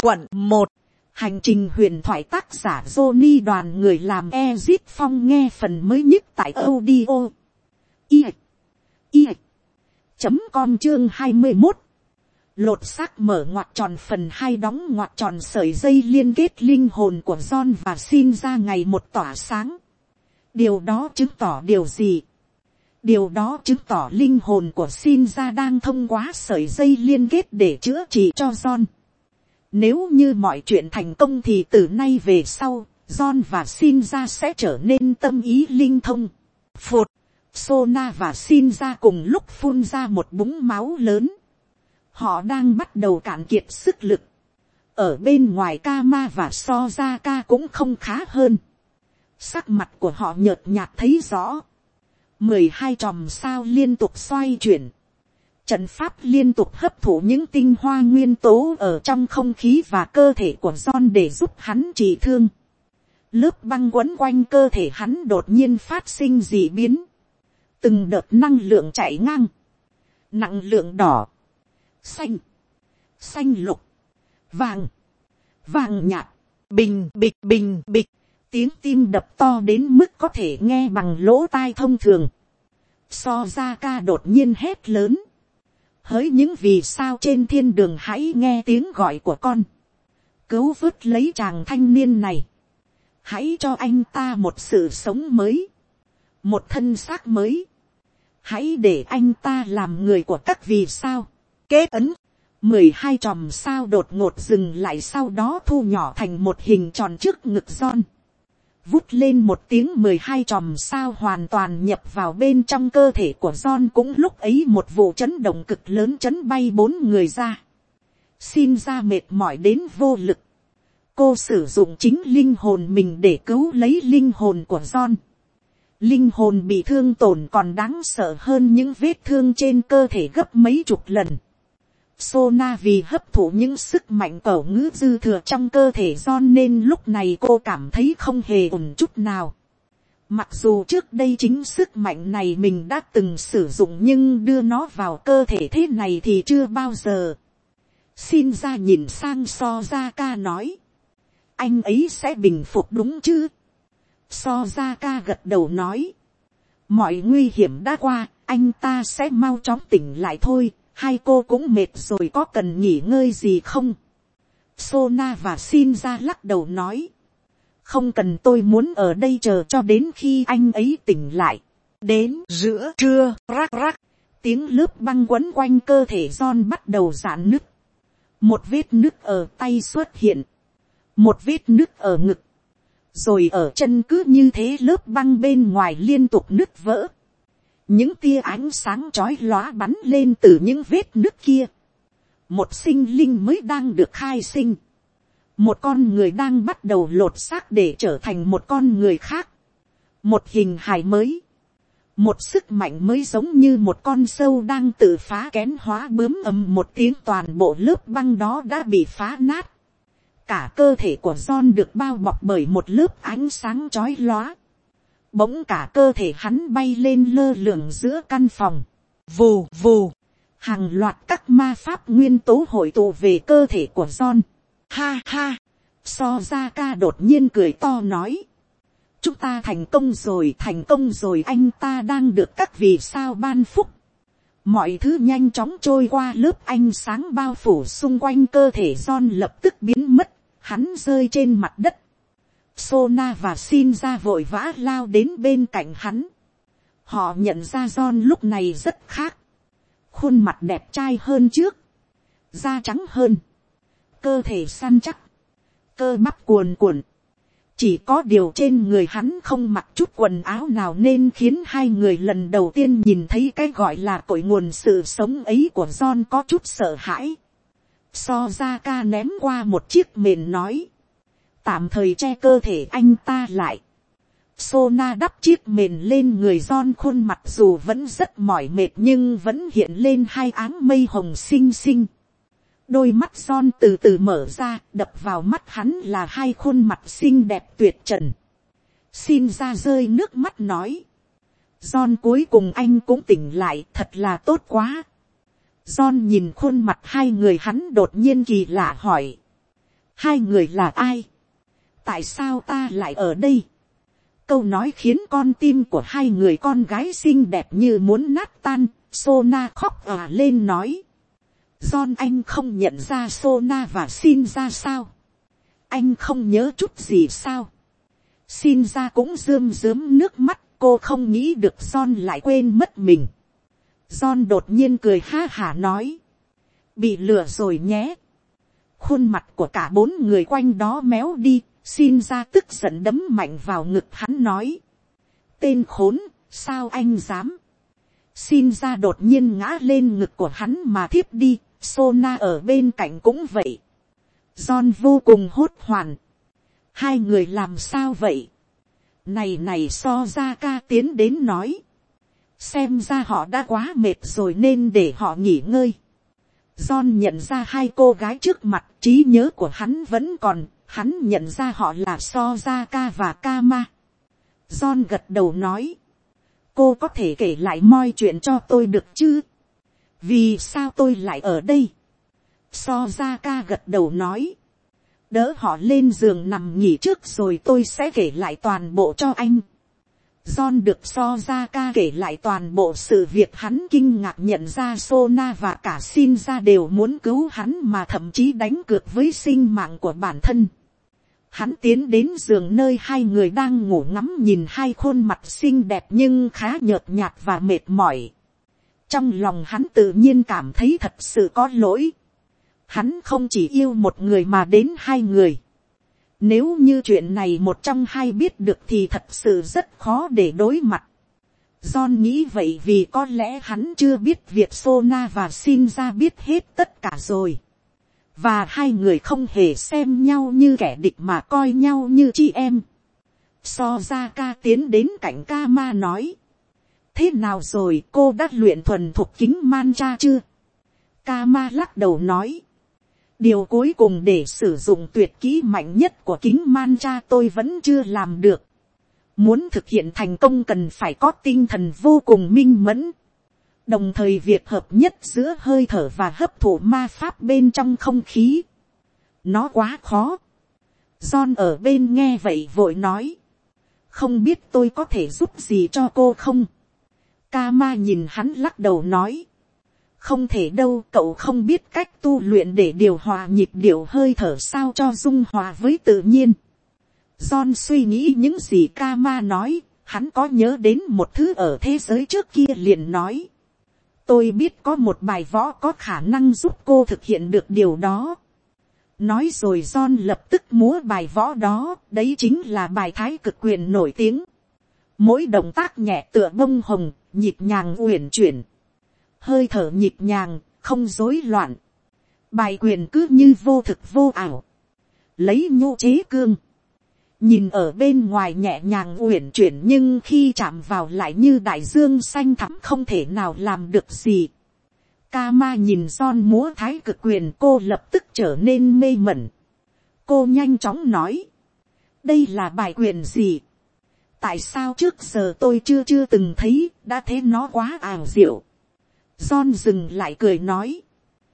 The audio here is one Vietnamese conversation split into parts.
Quận 1. Hành trình huyền thoại, tác giả Johnny, đoàn người làm Ezit Phong, nghe phần mới nhất tại audio com chương 21. Lột xác mở ngoặc tròn phần 2, đóng ngoặc tròn, sợi dây liên kết linh hồn của John và Sin ra ngày một tỏa sáng. Điều đó chứng tỏ điều gì? Điều đó chứng tỏ linh hồn của Sin ra đang thông qua sợi dây liên kết để chữa trị cho John. Nếu như mọi chuyện thành công thì từ nay về sau, John và Sin ra sẽ trở nên tâm ý linh thông. Phụt, Sona và Sin ra cùng lúc phun ra một búng máu lớn. Họ đang bắt đầu cạn kiệt sức lực. Ở bên ngoài Kama và Sojaka cũng không khá hơn. Sắc mặt của họ nhợt nhạt thấy rõ. 12 chòm sao liên tục xoay chuyển. Trận pháp liên tục hấp thụ những tinh hoa nguyên tố ở trong không khí và cơ thể của John để giúp hắn trị thương. Lớp băng quấn quanh cơ thể hắn đột nhiên phát sinh dị biến. Từng đợt năng lượng chạy ngang. Nặng lượng đỏ, xanh, xanh lục, vàng, vàng nhạt, bình bịch bình bịch. Tiếng tim đập to đến mức có thể nghe bằng lỗ tai thông thường. Sojaka đột nhiên hét lớn. Hỡi những vì sao trên thiên đường, hãy nghe tiếng gọi của con. Cứu vớt lấy chàng thanh niên này. Hãy cho anh ta một sự sống mới. Một thân xác mới. Hãy để anh ta làm người của các vì sao. Kết ấn. 12 chòm sao đột ngột dừng lại, sau đó thu nhỏ thành một hình tròn trước ngực John. Vút lên một tiếng, 12 chòm sao hoàn toàn nhập vào bên trong cơ thể của John. Cũng lúc ấy một vụ chấn động cực lớn chấn bay 4 người ra. Xin ra mệt mỏi đến vô lực. Cô sử dụng chính linh hồn mình để cứu lấy linh hồn của John. Linh hồn bị thương tổn còn đáng sợ hơn những vết thương trên cơ thể gấp mấy chục lần. Sona vì hấp thụ những sức mạnh cẩu ngữ dư thừa trong cơ thể John nên lúc này cô cảm thấy không hề ổn chút nào. Mặc dù trước đây chính sức mạnh này mình đã từng sử dụng, nhưng đưa nó vào cơ thể thế này thì chưa bao giờ. Xin ra nhìn sang Sojaka nói. Anh ấy sẽ bình phục đúng chứ? Sojaka gật đầu nói. Mọi nguy hiểm đã qua, anh ta sẽ mau chóng tỉnh lại thôi. Hai cô cũng mệt rồi, có cần nghỉ ngơi gì không? Sona và Shinja lắc đầu nói. Không cần, tôi muốn ở đây chờ cho đến khi anh ấy tỉnh lại. Đến giữa trưa, rắc rắc, tiếng lớp băng quấn quanh cơ thể John bắt đầu rạn nứt. Một vết nứt ở tay xuất hiện. Một vết nứt ở ngực. Rồi ở chân, cứ như thế lớp băng bên ngoài liên tục nứt vỡ. Những tia ánh sáng chói lóa bắn lên từ những vết nứt kia. Một sinh linh mới đang được khai sinh. Một con người đang bắt đầu lột xác để trở thành một con người khác. Một hình hài mới. Một sức mạnh mới, giống như một con sâu đang tự phá kén hóa bướm. Ầm một tiếng, toàn bộ lớp băng đó đã bị phá nát. Cả cơ thể của John được bao bọc bởi một lớp ánh sáng chói lóa. Bỗng cả cơ thể hắn bay lên lơ lửng giữa căn phòng. Vù vù. Hàng loạt các ma pháp nguyên tố hội tụ về cơ thể của John. Ha ha. Sojaka đột nhiên cười to nói. Chúng ta thành công rồi, thành công rồi, anh ta đang được các vì sao ban phúc. Mọi thứ nhanh chóng trôi qua, lớp ánh sáng bao phủ xung quanh cơ thể John lập tức biến mất. Hắn rơi trên mặt đất. Sona và Shinja vội vã lao đến bên cạnh hắn. Họ nhận ra John lúc này rất khác. Khuôn mặt đẹp trai hơn trước. Da trắng hơn. Cơ thể săn chắc. Cơ bắp cuồn cuộn. Chỉ có điều trên người hắn không mặc chút quần áo nào, nên khiến hai người lần đầu tiên nhìn thấy cái gọi là cội nguồn sự sống ấy của John có chút sợ hãi. Sojaka ném qua một chiếc mền nói. Tạm thời che cơ thể anh ta lại. Sona đắp chiếc mền lên người John, khuôn mặt dù vẫn rất mỏi mệt nhưng vẫn hiện lên hai áng mây hồng xinh xinh. Đôi mắt John từ từ mở ra, đập vào mắt hắn là hai khuôn mặt xinh đẹp tuyệt trần. Xin ra rơi nước mắt nói. John, cuối cùng anh cũng tỉnh lại, thật là tốt quá. John nhìn khuôn mặt hai người, hắn đột nhiên kỳ lạ hỏi. hai người là ai, tại sao ta lại ở đây. Câu nói khiến con tim của hai người con gái xinh đẹp như muốn nát tan. Sona khóc lên nói, John, anh không nhận ra Sona và xin ra sao, anh không nhớ chút gì sao. Xin ra cũng rơm rớm nước mắt, cô không nghĩ được John lại quên mất mình. John đột nhiên cười ha hả nói, bị lừa rồi nhé. Khuôn mặt của cả bốn người quanh đó méo đi. Xin ra tức giận đấm mạnh vào ngực hắn nói, tên khốn, sao anh dám. Xin ra đột nhiên ngã lên ngực của hắn mà thiếp đi. Sona ở bên cạnh cũng vậy. John vô cùng hốt hoảng. Hai người làm sao vậy. Này so ra ca tiến đến nói, xem ra họ đã quá mệt rồi nên để họ nghỉ ngơi. John nhận ra hai cô gái trước mặt, trí nhớ của hắn vẫn còn. Hắn nhận ra họ là Sozaka và Kama. John gật đầu nói, cô có thể kể lại mọi chuyện cho tôi được chứ. Vì sao tôi lại ở đây. Sozaka gật đầu nói, đỡ họ lên giường nằm nghỉ trước rồi tôi sẽ kể lại toàn bộ cho anh. John được Sozaka kể lại toàn bộ sự việc. Hắn kinh ngạc nhận ra Sona và cả Shinja đều muốn cứu hắn mà thậm chí đánh cược với sinh mạng của bản thân. Hắn tiến đến giường nơi hai người đang ngủ, ngắm nhìn hai khuôn mặt xinh đẹp nhưng khá nhợt nhạt và mệt mỏi. Trong lòng hắn tự nhiên cảm thấy thật sự có lỗi. Hắn không chỉ yêu một người mà đến hai người. Nếu như chuyện này một trong hai biết được thì thật sự rất khó để đối mặt. John nghĩ vậy vì có lẽ hắn chưa biết việc Sona và Shinja biết hết tất cả rồi. Và hai người không hề xem nhau như kẻ địch mà coi nhau như chị em. Sozaka tiến đến cạnh Kama nói, thế nào rồi, cô đã luyện thuần thục kính mantra chưa. Kama lắc đầu nói, điều cuối cùng để sử dụng tuyệt kỹ mạnh nhất của kính mantra tôi vẫn chưa làm được. Muốn thực hiện thành công cần phải có tinh thần vô cùng minh mẫn. Đồng thời việc hợp nhất giữa hơi thở và hấp thụ ma pháp bên trong không khí, nó quá khó. John ở bên nghe vậy vội nói, không biết tôi có thể giúp gì cho cô không. Kama nhìn hắn lắc đầu nói, không thể đâu, cậu không biết cách tu luyện để điều hòa nhịp điệu hơi thở sao cho dung hòa với tự nhiên. John suy nghĩ những gì Kama nói, hắn có nhớ đến một thứ ở thế giới trước kia liền nói, tôi biết có một bài võ có khả năng giúp cô thực hiện được điều đó. Nói rồi John lập tức múa bài võ đó, đấy chính là bài thái cực quyền nổi tiếng. Mỗi động tác nhẹ tựa bông hồng, nhịp nhàng uyển chuyển. Hơi thở nhịp nhàng, không rối loạn. Bài quyền cứ như vô thực vô ảo. Lấy nhu chế cương. Nhìn ở bên ngoài nhẹ nhàng uyển chuyển nhưng khi chạm vào lại như đại dương xanh thẳm không thể nào làm được gì. Kama nhìn John múa thái cực quyền, cô lập tức trở nên mê mẩn. Cô nhanh chóng nói, đây là bài quyền gì? Tại sao trước giờ tôi chưa từng thấy, đã thế nó quá ảo diệu. John dừng lại cười nói,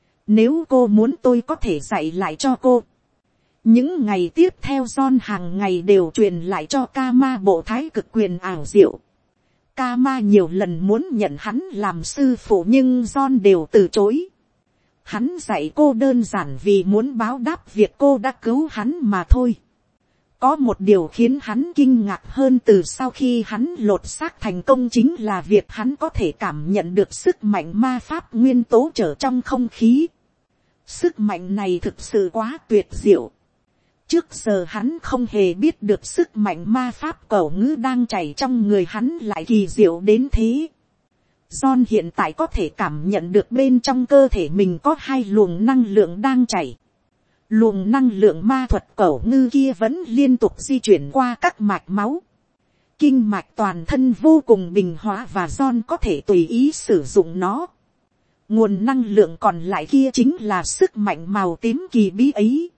nếu cô muốn tôi có thể dạy lại cho cô. Những ngày tiếp theo John hàng ngày đều truyền lại cho Kama bộ thái cực quyền ảo diệu. Kama nhiều lần muốn nhận hắn làm sư phụ nhưng John đều từ chối. Hắn dạy cô đơn giản vì muốn báo đáp việc cô đã cứu hắn mà thôi. Có một điều khiến hắn kinh ngạc hơn từ sau khi hắn lột xác thành công chính là việc hắn có thể cảm nhận được sức mạnh ma pháp nguyên tố trở trong không khí. Sức mạnh này thực sự quá tuyệt diệu. Trước giờ hắn không hề biết được sức mạnh ma pháp cẩu ngữ đang chảy trong người hắn lại kỳ diệu đến thế. John hiện tại có thể cảm nhận được bên trong cơ thể mình có hai luồng năng lượng đang chảy. Luồng năng lượng ma thuật cẩu ngư kia vẫn liên tục di chuyển qua các mạch máu. Kinh mạch toàn thân vô cùng bình hòa và John có thể tùy ý sử dụng nó. Nguồn năng lượng còn lại kia chính là sức mạnh màu tím kỳ bí ấy.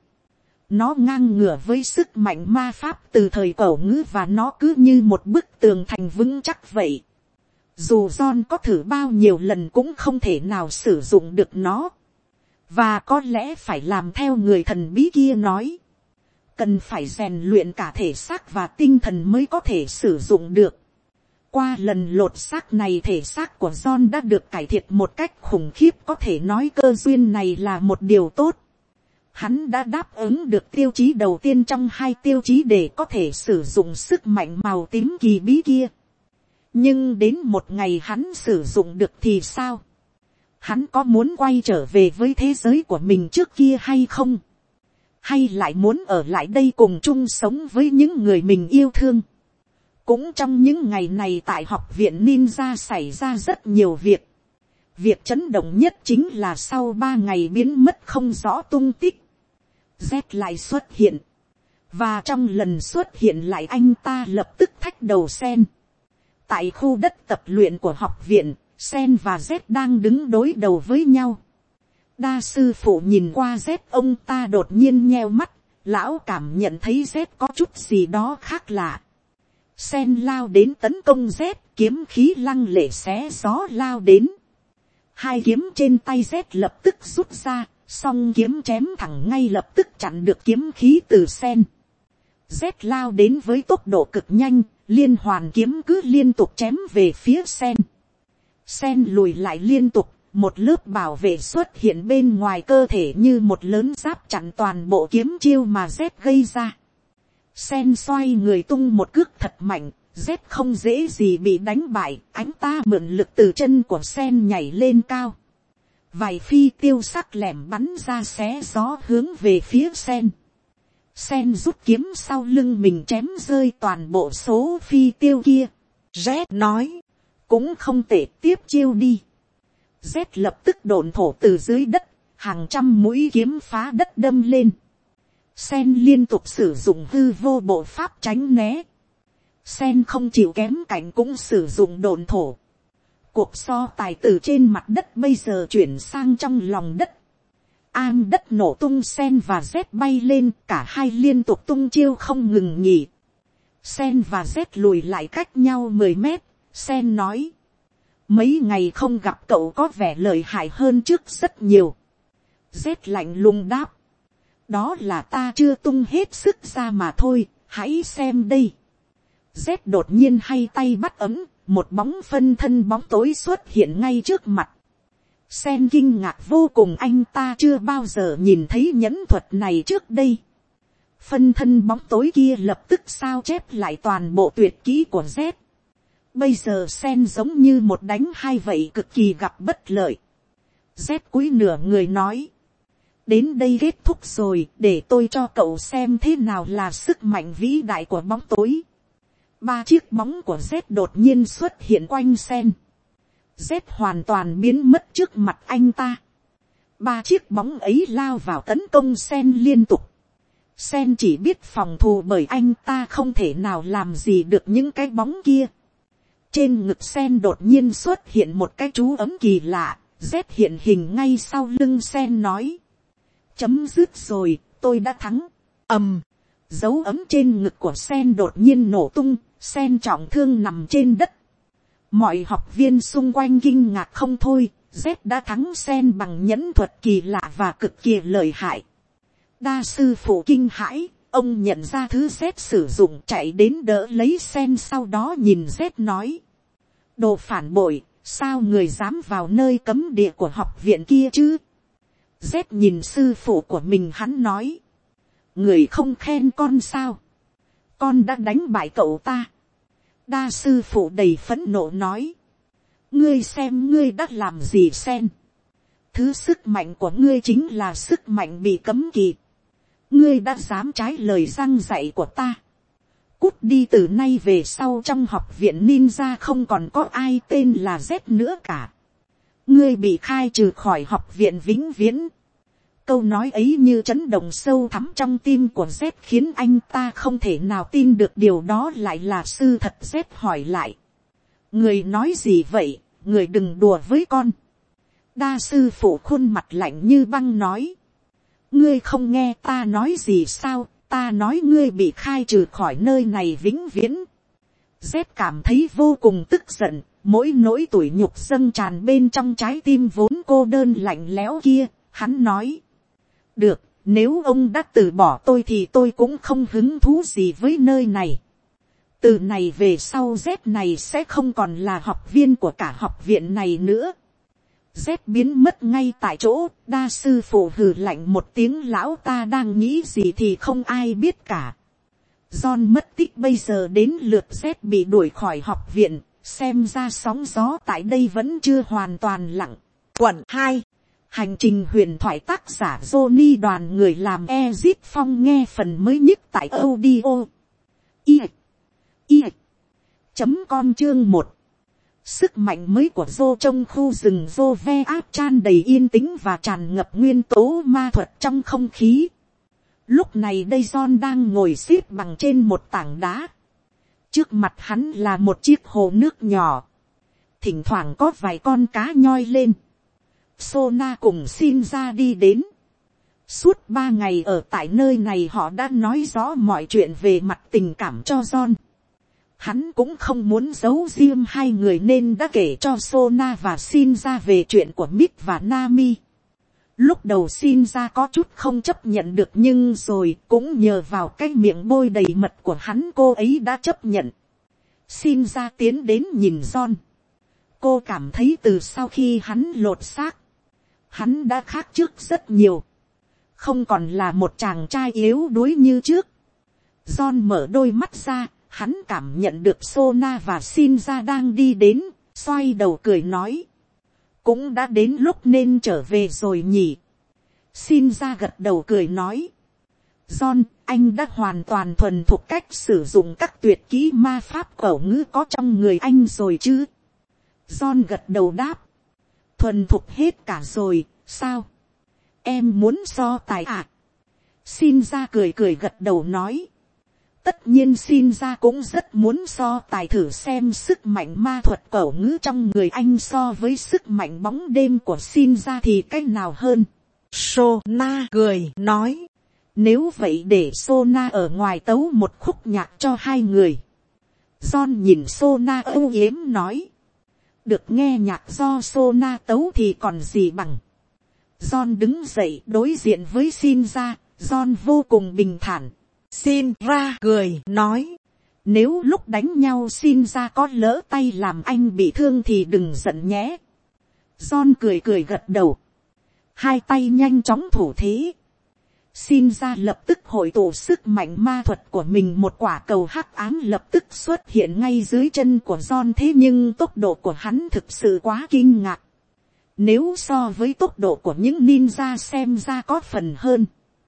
Nó ngang ngửa với sức mạnh ma pháp từ thời cẩu ngữ và nó cứ như một bức tường thành vững chắc vậy. Dù John có thử bao nhiêu lần cũng không thể nào sử dụng được nó. và có lẽ phải làm theo người thần bí kia nói, cần phải rèn luyện cả thể xác và tinh thần mới có thể sử dụng được. Qua lần lột xác này, thể xác của John đã được cải thiện một cách khủng khiếp, có thể nói cơ duyên này là một điều tốt. Hắn đã đáp ứng được tiêu chí đầu tiên trong hai tiêu chí để có thể sử dụng sức mạnh màu tím kỳ bí kia. Nhưng đến một ngày hắn sử dụng được thì sao? Hắn có muốn quay trở về với thế giới của mình trước kia hay không? Hay lại muốn ở lại đây cùng chung sống với những người mình yêu thương? Cũng trong những ngày này tại học viện Ninja xảy ra rất nhiều việc. Việc chấn động nhất chính là sau 3 ngày biến mất không rõ tung tích, Z lại xuất hiện. Và trong lần xuất hiện lại, anh ta lập tức thách đầu Sen. Tại khu đất tập luyện của học viện, Sen và Z đang đứng đối đầu với nhau. Đa sư phụ nhìn qua Z, ông ta đột nhiên nheo mắt. Lão cảm nhận thấy Z có chút gì đó khác lạ. Sen lao đến tấn công Z, kiếm khí lăng lệ xé gió lao đến. Hai kiếm trên tay Z lập tức rút ra, song kiếm chém thẳng ngay lập tức chặn được kiếm khí từ Sen. Z lao đến với tốc độ cực nhanh, liên hoàn kiếm cứ liên tục chém về phía Sen. Sen lùi lại liên tục, một lớp bảo vệ xuất hiện bên ngoài cơ thể như một lớn giáp chặn toàn bộ kiếm chiêu mà Z gây ra. Sen xoay người tung một cước thật mạnh, Z không dễ gì bị đánh bại, anh ta mượn lực từ chân của Sen nhảy lên cao. Vài phi tiêu sắc lẻm bắn ra xé gió hướng về phía Sen. Sen rút kiếm sau lưng mình chém rơi toàn bộ số phi tiêu kia. Z nói, cũng không tệ, tiếp chiêu đi. Z lập tức độn thổ từ dưới đất, hàng trăm mũi kiếm phá đất đâm lên. Sen liên tục sử dụng hư vô bộ pháp tránh né. Sen không chịu kém cạnh cũng sử dụng độn thổ. Cuộc so tài từ trên mặt đất bây giờ chuyển sang trong lòng đất. Am đất nổ tung, Sen và Z bay lên, cả hai liên tục tung chiêu không ngừng nghỉ. Sen và Z lùi lại cách nhau 10 mét. Sen nói, mấy ngày không gặp cậu có vẻ lợi hại hơn trước rất nhiều. Z lạnh lùng đáp, đó là ta chưa tung hết sức ra mà thôi, hãy xem đây. Z đột nhiên hay tay bắt ấm, một bóng phân thân bóng tối xuất hiện ngay trước mặt. Sen kinh ngạc vô cùng, anh ta chưa bao giờ nhìn thấy nhẫn thuật này trước đây. Phân thân bóng tối kia lập tức sao chép lại toàn bộ tuyệt kỹ của Z. Bây giờ Sen giống như một đánh hai vậy, cực kỳ gặp bất lợi. Z cúi nửa người nói, đến đây kết thúc rồi, để tôi cho cậu xem thế nào là sức mạnh vĩ đại của bóng tối. 3 chiếc bóng của Z đột nhiên xuất hiện quanh Sen. Z hoàn toàn biến mất trước mặt anh ta. 3 chiếc bóng ấy lao vào tấn công Sen liên tục. Sen chỉ biết phòng thủ bởi anh ta không thể nào làm gì được những cái bóng kia. Trên ngực Sen đột nhiên xuất hiện một cái chú ấm kỳ lạ. Z hiện hình ngay sau lưng Sen nói, chấm dứt rồi, tôi đã thắng. Dấu ấm trên ngực của Sen đột nhiên nổ tung. Sen trọng thương nằm trên đất. Mọi học viên xung quanh kinh ngạc không thôi. Z đã thắng Sen bằng nhẫn thuật kỳ lạ và cực kỳ lợi hại. Đa sư phụ kinh hãi, ông nhận ra thứ Z sử dụng, chạy đến đỡ lấy Sen, sau đó nhìn Z nói, đồ phản bội, sao người dám vào nơi cấm địa của học viện kia chứ? Z nhìn sư phụ của mình, hắn nói, người không khen con sao? Con đã đánh bại cậu ta. Đa sư phụ đầy phẫn nộ nói, ngươi xem ngươi đã làm gì Sen? Thứ sức mạnh của ngươi chính là sức mạnh bị cấm kỵ. Ngươi đã dám trái lời răn dạy của ta. Cút đi, từ nay về sau trong học viện ninja không còn có ai tên là Z nữa cả. Ngươi bị khai trừ khỏi học viện vĩnh viễn. Câu nói ấy như chấn động sâu thẳm trong tim của Z, khiến anh ta không thể nào tin được điều đó lại là sự thật. Z hỏi lại, người nói gì vậy? Người đừng đùa với con. Đa sư phụ khuôn mặt lạnh như băng nói, ngươi không nghe ta nói gì sao? Ta nói ngươi bị khai trừ khỏi nơi này vĩnh viễn. Z cảm thấy vô cùng tức giận, mỗi nỗi tủi nhục dâng tràn bên trong trái tim vốn cô đơn lạnh lẽo kia. Hắn nói, được, nếu ông đã từ bỏ tôi thì tôi cũng không hứng thú gì với nơi này. Từ này về sau Z này sẽ không còn là học viên của cả học viện này nữa. Z biến mất ngay tại chỗ, đa sư phụ hừ lạnh một tiếng, lão ta đang nghĩ gì thì không ai biết cả. John mất tích, bây giờ đến lượt Z bị đuổi khỏi học viện, xem ra sóng gió tại đây vẫn chưa hoàn toàn lặng. Quận 2, hành trình huyền thoại, tác giả Johnny, đoàn người làm Ezit Phong, nghe phần mới nhất tại audio com chương 1. Sức mạnh mới của Zô trong khu rừng Zô ve áp tràn đầy yên tĩnh và tràn ngập nguyên tố ma thuật trong không khí. Lúc này đây John đang ngồi xếp bằng trên một tảng đá. Trước mặt hắn là một chiếc hồ nước nhỏ. Thỉnh thoảng có vài con cá nhoi lên. Sona cùng Shinja đi đến. Suốt 3 ngày ở tại nơi này họ đã nói rõ mọi chuyện về mặt tình cảm cho John. Hắn cũng không muốn giấu riêng hai người nên đã kể cho Sona và Shinja về chuyện của Mít và Nami. Lúc đầu Shinja có chút không chấp nhận được, nhưng rồi cũng nhờ vào cái miệng bôi đầy mật của hắn, cô ấy đã chấp nhận. Shinja tiến đến nhìn John. Cô cảm thấy từ sau khi hắn lột xác, hắn đã khác trước rất nhiều. Không còn là một chàng trai yếu đuối như trước. John mở đôi mắt ra, hắn cảm nhận được Sona và Shinja đang đi đến, xoay đầu cười nói. Cũng đã đến lúc nên trở về rồi nhỉ. Shinja gật đầu cười nói. John, anh đã hoàn toàn thuần thục cách sử dụng các tuyệt kỹ ma pháp cẩu ngữ có trong người anh rồi chứ? John gật đầu đáp. Thuần thục hết cả rồi, sao? Em muốn so tài à? Shinja cười cười gật đầu nói. Tất nhiên Shinja cũng rất muốn so tài thử xem sức mạnh ma thuật cẩu ngữ trong người anh so với sức mạnh bóng đêm của Shinja thì cách nào hơn. Sona cười nói. Nếu vậy để Sona ở ngoài tấu một khúc nhạc cho hai người. John nhìn Sona âu yếm nói. Được nghe nhạc do Sona tấu thì còn gì bằng. John đứng dậy đối diện với Shinja. John vô cùng bình thản. Shinra cười nói. Nếu lúc đánh nhau Shinja có lỡ tay làm anh bị thương thì đừng giận nhé. John cười cười gật đầu. Hai tay nhanh chóng thủ thế. Shinja lập tức hội tụ sức mạnh ma thuật của mình, một quả cầu hắc ám lập tức xuất hiện ngay dưới chân của John, thế nhưng tốc độ của hắn thực sự quá kinh ngạc. Nếu so với tốc độ của những ninja xem ra có phần hơn.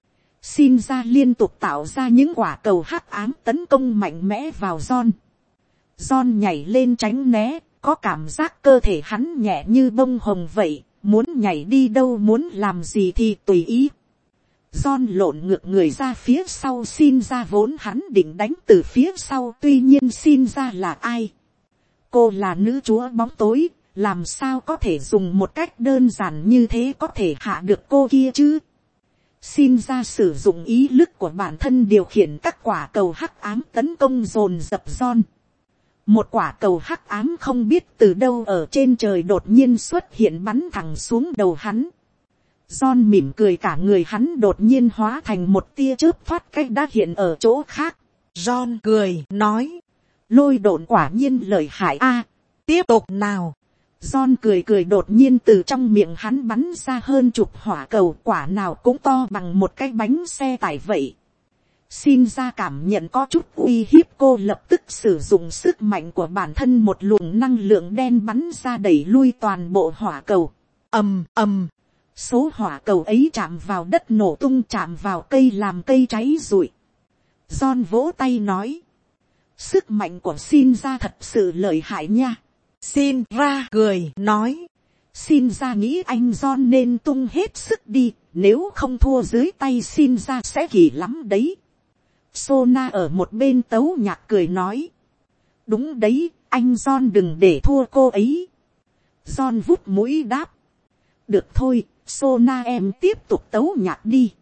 Shinja liên tục tạo ra những quả cầu hắc ám tấn công mạnh mẽ vào John. John nhảy lên tránh né, có cảm giác cơ thể hắn nhẹ như bông hồng vậy, muốn nhảy đi đâu muốn làm gì thì tùy ý. John lộn ngược người ra phía sau Shinja, vốn hắn định đánh từ phía sau, tuy nhiên Shinja là ai? Cô là nữ chúa bóng tối, làm sao có thể dùng một cách đơn giản như thế có thể hạ được cô kia chứ? Shinja sử dụng ý lực của bản thân điều khiển các quả cầu hắc ám tấn công dồn dập John. Một quả cầu hắc ám không biết từ đâu ở trên trời đột nhiên xuất hiện bắn thẳng xuống đầu hắn. John mỉm cười, cả người hắn đột nhiên hóa thành một tia chớp thoát cách đã hiện ở chỗ khác. John cười nói. Lôi độn quả nhiên lợi hại a. Tiếp tục nào. John cười cười, đột nhiên từ trong miệng hắn bắn ra hơn chục hỏa cầu, quả nào cũng to bằng một cái bánh xe tải vậy. Shinja cảm nhận có chút uy hiếp, cô lập tức sử dụng sức mạnh của bản thân, một luồng năng lượng đen bắn ra đẩy lui toàn bộ hỏa cầu. Ầm ầm. Số hỏa cầu ấy chạm vào đất nổ tung, chạm vào cây làm cây cháy rụi. John vỗ tay nói. Sức mạnh của Shinja thật sự lợi hại nha. Shinra cười nói. Shinja nghĩ anh John nên tung hết sức đi, nếu không thua dưới tay Shinja sẽ kỳ lắm đấy. Sona ở một bên tấu nhạc cười nói. Đúng đấy, anh John đừng để thua cô ấy. John vút mũi đáp. Được thôi, Sona em tiếp tục tấu nhạc đi.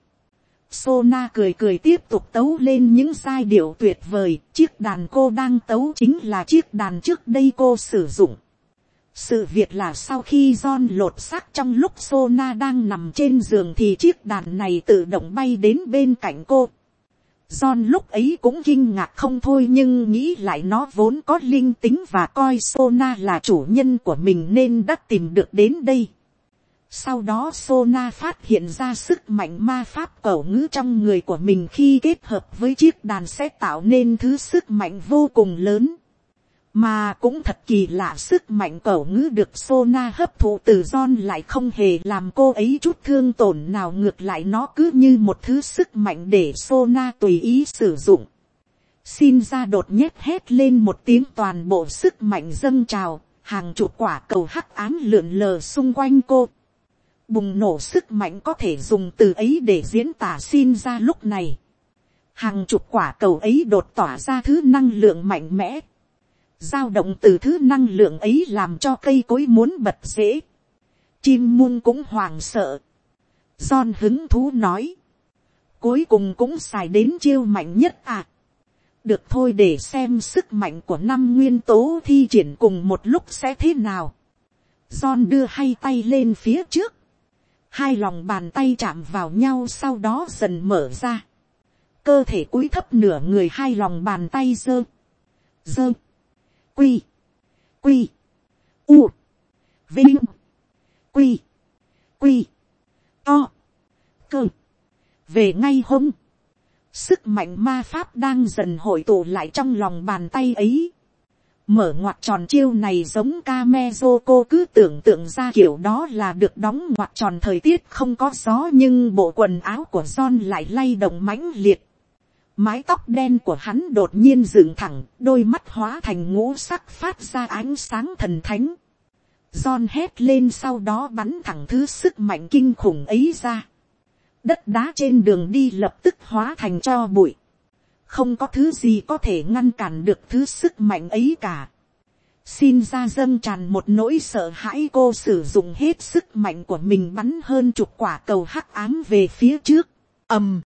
Sona cười cười tiếp tục tấu lên những giai điệu tuyệt vời. Chiếc đàn cô đang tấu chính là chiếc đàn trước đây cô sử dụng. Sự việc là sau khi John lột xác trong lúc Sona đang nằm trên giường thì chiếc đàn này tự động bay đến bên cạnh cô. John lúc ấy cũng kinh ngạc không thôi, nhưng nghĩ lại nó vốn có linh tính và coi Sona là chủ nhân của mình nên đã tìm được đến đây. Sau đó Sona phát hiện ra sức mạnh ma pháp cẩu ngữ trong người của mình khi kết hợp với chiếc đàn sẽ tạo nên thứ sức mạnh vô cùng lớn. Mà cũng thật kỳ lạ, sức mạnh cẩu ngữ được Sona hấp thụ từ John lại không hề làm cô ấy chút thương tổn nào, ngược lại nó cứ như một thứ sức mạnh để Sona tùy ý sử dụng. Xin ra đột nhét hét lên một tiếng, toàn bộ sức mạnh dâng trào, hàng chục quả cầu hắc ám lượn lờ xung quanh cô. Bùng nổ sức mạnh có thể dùng từ ấy để diễn tả xin ra lúc này. Hàng chục quả cầu ấy đột tỏa ra thứ năng lượng mạnh mẽ. Dao động từ thứ năng lượng ấy làm cho cây cối muốn bật rễ. Chim muông cũng hoảng sợ. John hứng thú nói. Cuối cùng cũng xài đến chiêu mạnh nhất à. Được thôi, để xem sức mạnh của 5 nguyên tố thi triển cùng một lúc sẽ thế nào. John đưa hai tay lên phía trước. Hai lòng bàn tay chạm vào nhau, sau đó dần mở ra. Cơ thể cúi thấp nửa người, hai lòng bàn tay giơ. Quy. U. Vinh. Quy. To. Cơ. Về ngay hông. Sức mạnh ma pháp đang dần hội tụ lại trong lòng bàn tay ấy. Mở ngoặt tròn chiêu này giống Kamezoko, cứ tưởng tượng ra kiểu đó là được đóng ngoặt tròn. Thời tiết không có gió nhưng bộ quần áo của John lại lay động mãnh liệt. Mái tóc đen của hắn đột nhiên dựng thẳng, đôi mắt hóa thành ngũ sắc phát ra ánh sáng thần thánh. John hét lên, sau đó bắn thẳng thứ sức mạnh kinh khủng ấy ra. Đất đá trên đường đi lập tức hóa thành tro bụi. Không có thứ gì có thể ngăn cản được thứ sức mạnh ấy cả. Xin ra dâng tràn một nỗi sợ hãi, cô sử dụng hết sức mạnh của mình bắn hơn chục quả cầu hắc ám về phía trước. Ầm.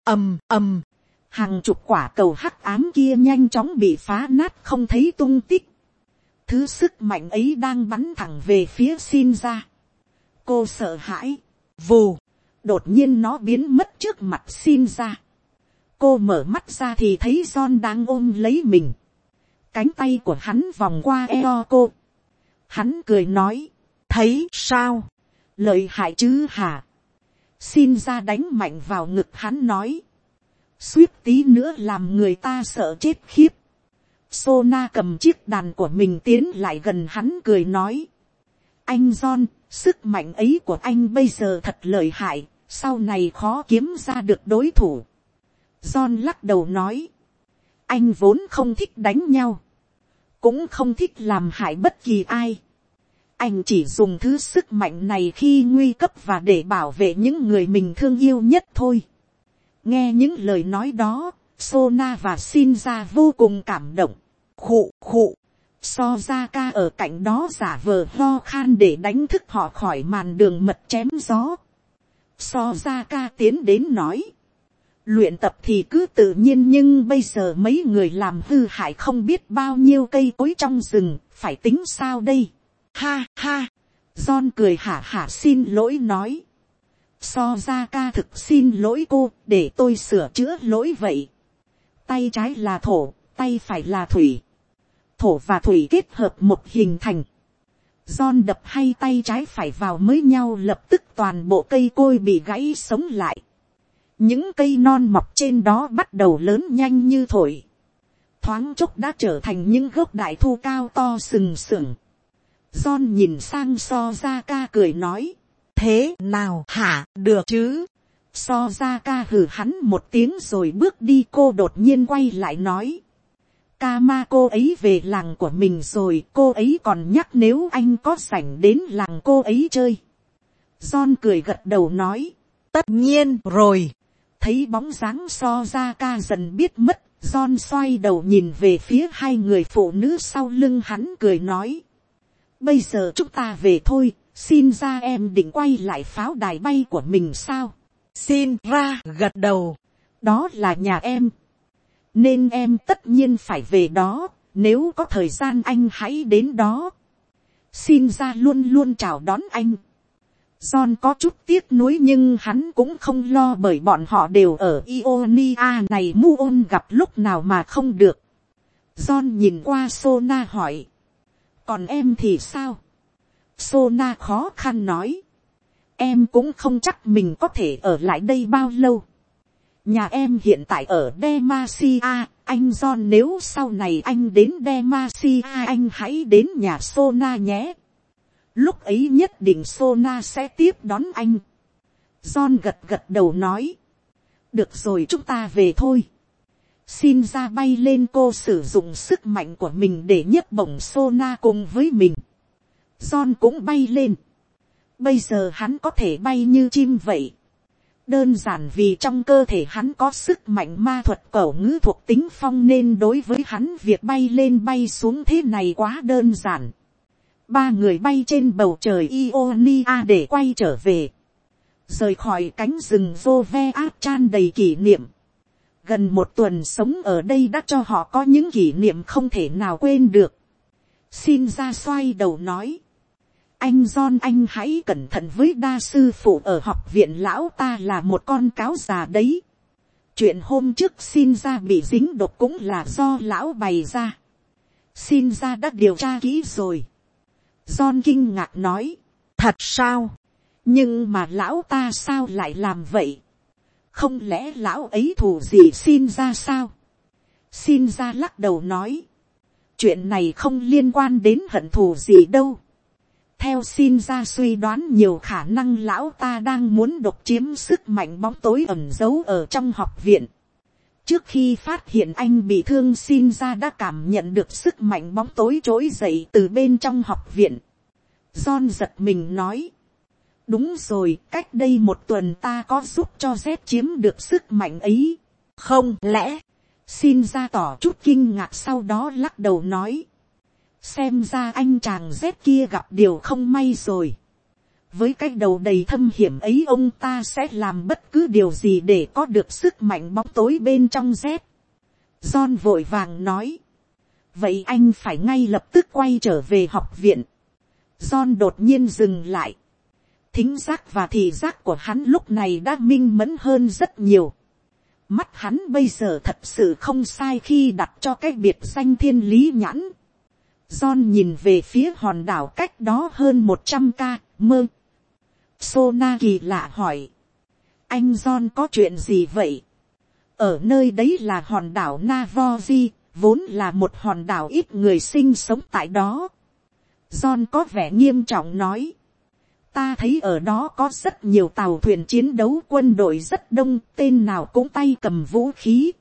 Hàng chục quả cầu hắc ám kia nhanh chóng bị phá nát không thấy tung tích. Thứ sức mạnh ấy đang bắn thẳng về phía xin ra. Cô sợ hãi. Vù. Đột nhiên nó biến mất trước mặt xin ra. Cô mở mắt ra thì thấy John đang ôm lấy mình. Cánh tay của hắn vòng qua eo cô. Hắn cười nói. Thấy sao? Lợi hại chứ hả? Xin ra đánh mạnh vào ngực hắn nói. Suýt tí nữa làm người ta sợ chết khiếp. Sona cầm chiếc đàn của mình tiến lại gần hắn cười nói. Anh John, sức mạnh ấy của anh bây giờ thật lợi hại, sau này khó kiếm ra được đối thủ. John lắc đầu nói. Anh vốn không thích đánh nhau, cũng không thích làm hại bất kỳ ai. Anh chỉ dùng thứ sức mạnh này khi nguy cấp và để bảo vệ những người mình thương yêu nhất thôi. Nghe những lời nói đó, Sona và Shinja vô cùng cảm động. Khụ. Sozaka ở cạnh đó giả vờ ho khan để đánh thức họ khỏi màn đường mật chém gió. Sozaka tiến đến nói. Luyện tập thì cứ tự nhiên, nhưng bây giờ mấy người làm hư hại không biết bao nhiêu cây cối trong rừng, phải tính sao đây? Ha. John cười hả xin lỗi nói. Sozaka thực xin lỗi cô, để tôi sửa chữa lỗi vậy. Tay trái là thổ, tay phải là thủy. Thổ và thủy kết hợp một hình thành. John đập hay tay trái phải vào mới nhau, lập tức toàn bộ cây cối bị gãy sống lại. Những cây non mọc trên đó bắt đầu lớn nhanh như thổi. Thoáng chốc đã trở thành những gốc đại thụ cao to sừng sững. John nhìn sang Sozaka cười nói. Thế nào hả, được chứ? Sozaka hừ hắn một tiếng rồi bước đi. Cô đột nhiên quay lại nói. Kama cô ấy về làng của mình rồi, cô ấy còn nhắc nếu anh có rảnh đến làng cô ấy chơi. John cười gật đầu nói. Tất nhiên rồi. Thấy bóng dáng Sozaka dần biết mất, John xoay đầu nhìn về phía hai người phụ nữ sau lưng hắn cười nói. Bây giờ chúng ta về thôi, xin ra em định quay lại pháo đài bay của mình sao? Xin ra gật đầu. Đó là nhà em, nên em tất nhiên phải về đó, nếu có thời gian anh hãy đến đó. Xin ra luôn luôn chào đón anh. John có chút tiếc nuối nhưng hắn cũng không lo bởi bọn họ đều ở Ionia này, Muon gặp lúc nào mà không được. John nhìn qua Sona hỏi. Còn em thì sao? Sona khó khăn nói. Em cũng không chắc mình có thể ở lại đây bao lâu. Nhà em hiện tại ở Demacia, anh John nếu sau này anh đến Demacia anh hãy đến nhà Sona nhé. Lúc ấy nhất định Sona sẽ tiếp đón anh. John gật gật đầu nói. Được rồi chúng ta về thôi. Xin ra bay lên, cô sử dụng sức mạnh của mình để nhấc bổng Sona cùng với mình. John cũng bay lên. Bây giờ hắn có thể bay như chim vậy. Đơn giản vì trong cơ thể hắn có sức mạnh ma thuật cẩu ngữ thuộc tính phong, nên đối với hắn việc bay lên bay xuống thế này quá đơn giản. Ba người bay trên bầu trời Ionia để quay trở về. Rời khỏi cánh rừng Joveat tràn đầy kỷ niệm. Gần một tuần sống ở đây đã cho họ có những kỷ niệm không thể nào quên được. Xin ra xoay đầu nói. Anh John anh hãy cẩn thận với đa sư phụ ở học viện, lão ta là một con cáo già đấy. Chuyện hôm trước xin ra bị dính độc cũng là do lão bày ra. Xin ra đã điều tra kỹ rồi. John kinh ngạc nói. Thật sao? Nhưng mà lão ta sao lại làm vậy? Không lẽ lão ấy thù gì xin ra sao? Xin ra lắc đầu nói. Chuyện này không liên quan đến hận thù gì đâu. Theo xin ra suy đoán, nhiều khả năng lão ta đang muốn độc chiếm sức mạnh bóng tối ẩn giấu ở trong học viện. Trước khi phát hiện anh bị thương, xin ra đã cảm nhận được sức mạnh bóng tối trỗi dậy từ bên trong học viện. John giật mình nói. Đúng rồi, cách đây một tuần ta có giúp cho Z chiếm được sức mạnh ấy. Không lẽ? Xin ra tỏ chút kinh ngạc, sau đó lắc đầu nói. Xem ra anh chàng Z kia gặp điều không may rồi. Với cái đầu đầy thâm hiểm ấy, ông ta sẽ làm bất cứ điều gì để có được sức mạnh bóng tối bên trong Z. John vội vàng nói. Vậy anh phải ngay lập tức quay trở về học viện. John đột nhiên dừng lại. Thính giác và thị giác của hắn lúc này đã minh mẫn hơn rất nhiều. Mắt hắn bây giờ thật sự không sai khi đặt cho cái biệt danh thiên lý nhãn. John nhìn về phía hòn đảo cách đó hơn 100 km. Sona kỳ lạ hỏi. Anh John có chuyện gì vậy? Ở nơi đấy là hòn đảo Navoji, vốn là một hòn đảo ít người sinh sống tại đó. John có vẻ nghiêm trọng nói. Ta thấy ở đó có rất nhiều tàu thuyền chiến đấu, quân đội rất đông, tên nào cũng tay cầm vũ khí.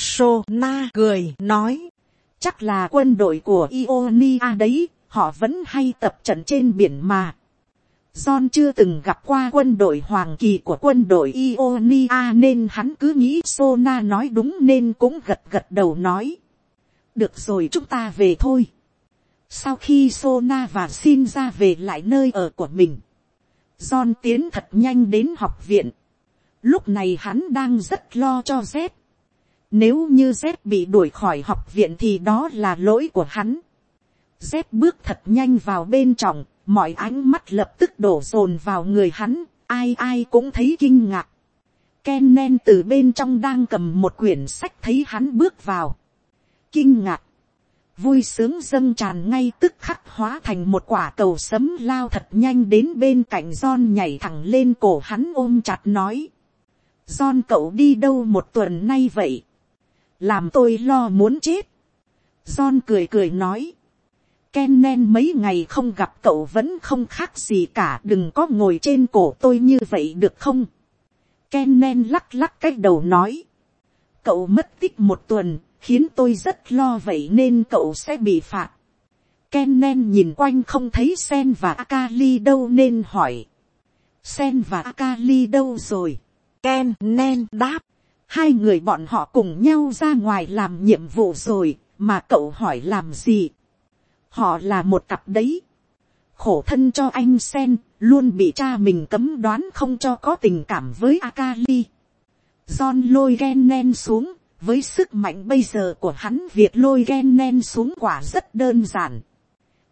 Sona cười nói. Chắc là quân đội của Ionia đấy, họ vẫn hay tập trận trên biển mà. John chưa từng gặp qua quân đội hoàng kỳ của quân đội Ionia nên hắn cứ nghĩ Sona nói đúng nên cũng gật gật đầu nói. Được rồi chúng ta về thôi. Sau khi Sona và xin ra về lại nơi ở của mình, John tiến thật nhanh đến học viện. Lúc này hắn đang rất lo cho Z. Nếu như Z bị đuổi khỏi học viện thì đó là lỗi của hắn. Z bước thật nhanh vào bên trong, mọi ánh mắt lập tức đổ dồn vào người hắn, ai ai cũng thấy kinh ngạc. Kennen từ bên trong đang cầm một quyển sách thấy hắn bước vào. Kinh ngạc, vui sướng dâng tràn ngay tức khắc hóa thành một quả cầu sấm lao thật nhanh đến bên cạnh John, nhảy thẳng lên cổ hắn ôm chặt nói. John cậu đi đâu một tuần nay vậy? Làm tôi lo muốn chết. John cười cười nói. Kennen mấy ngày không gặp cậu vẫn không khác gì cả, đừng có ngồi trên cổ tôi như vậy được không? Kennen lắc lắc cái đầu nói. Cậu mất tích một tuần, khiến tôi rất lo vậy nên cậu sẽ bị phạt. Kennen nhìn quanh không thấy Sen và Akali đâu nên hỏi. Sen và Akali đâu rồi? Kennen đáp. Hai người bọn họ cùng nhau ra ngoài làm nhiệm vụ rồi, mà cậu hỏi làm gì? Họ là một cặp đấy. Khổ thân cho anh Sen, luôn bị cha mình cấm đoán không cho có tình cảm với Akali. John lôi Kennen xuống, với sức mạnh bây giờ của hắn việc lôi Kennen xuống quả rất đơn giản.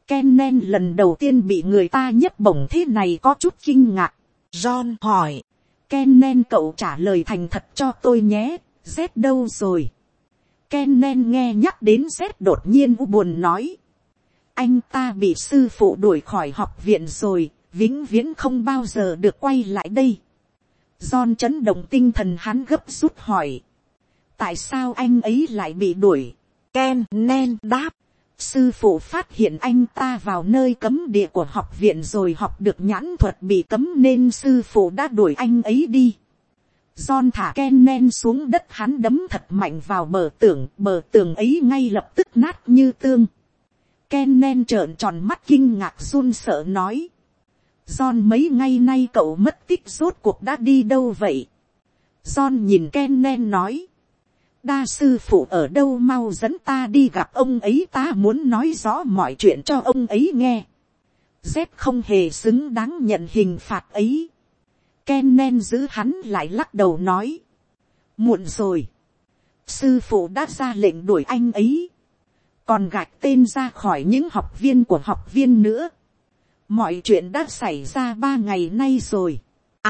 Kennen lần đầu tiên bị người ta nhấc bổng thế này có chút kinh ngạc. John hỏi. Kennen cậu trả lời thành thật cho tôi nhé, Z đâu rồi? Kennen nghe nhắc đến Z đột nhiên u buồn nói. Anh ta bị sư phụ đuổi khỏi học viện rồi, vĩnh viễn không bao giờ được quay lại đây. John chấn động tinh thần, hắn gấp rút hỏi. Tại sao anh ấy lại bị đuổi? Kennen đáp. Sư phụ phát hiện anh ta vào nơi cấm địa của học viện rồi học được nhãn thuật bị cấm nên sư phụ đã đuổi anh ấy đi. John thả Kennen xuống đất, hắn đấm thật mạnh vào bờ tường ấy ngay lập tức nát như tương. Kennen trợn tròn mắt kinh ngạc run sợ nói. John, mấy ngày nay cậu mất tích rốt cuộc đã đi đâu vậy? John nhìn Kennen nói. Đa sư phụ ở đâu, mau dẫn ta đi gặp ông ấy, ta muốn nói rõ mọi chuyện cho ông ấy nghe. Z không hề xứng đáng nhận hình phạt ấy. Kennen giữ hắn lại, lắc đầu nói. Muộn rồi. Sư phụ đã ra lệnh đuổi anh ấy. Còn gạch tên ra khỏi những học viên của học viên nữa. Mọi chuyện đã xảy ra 3 ngày nay rồi.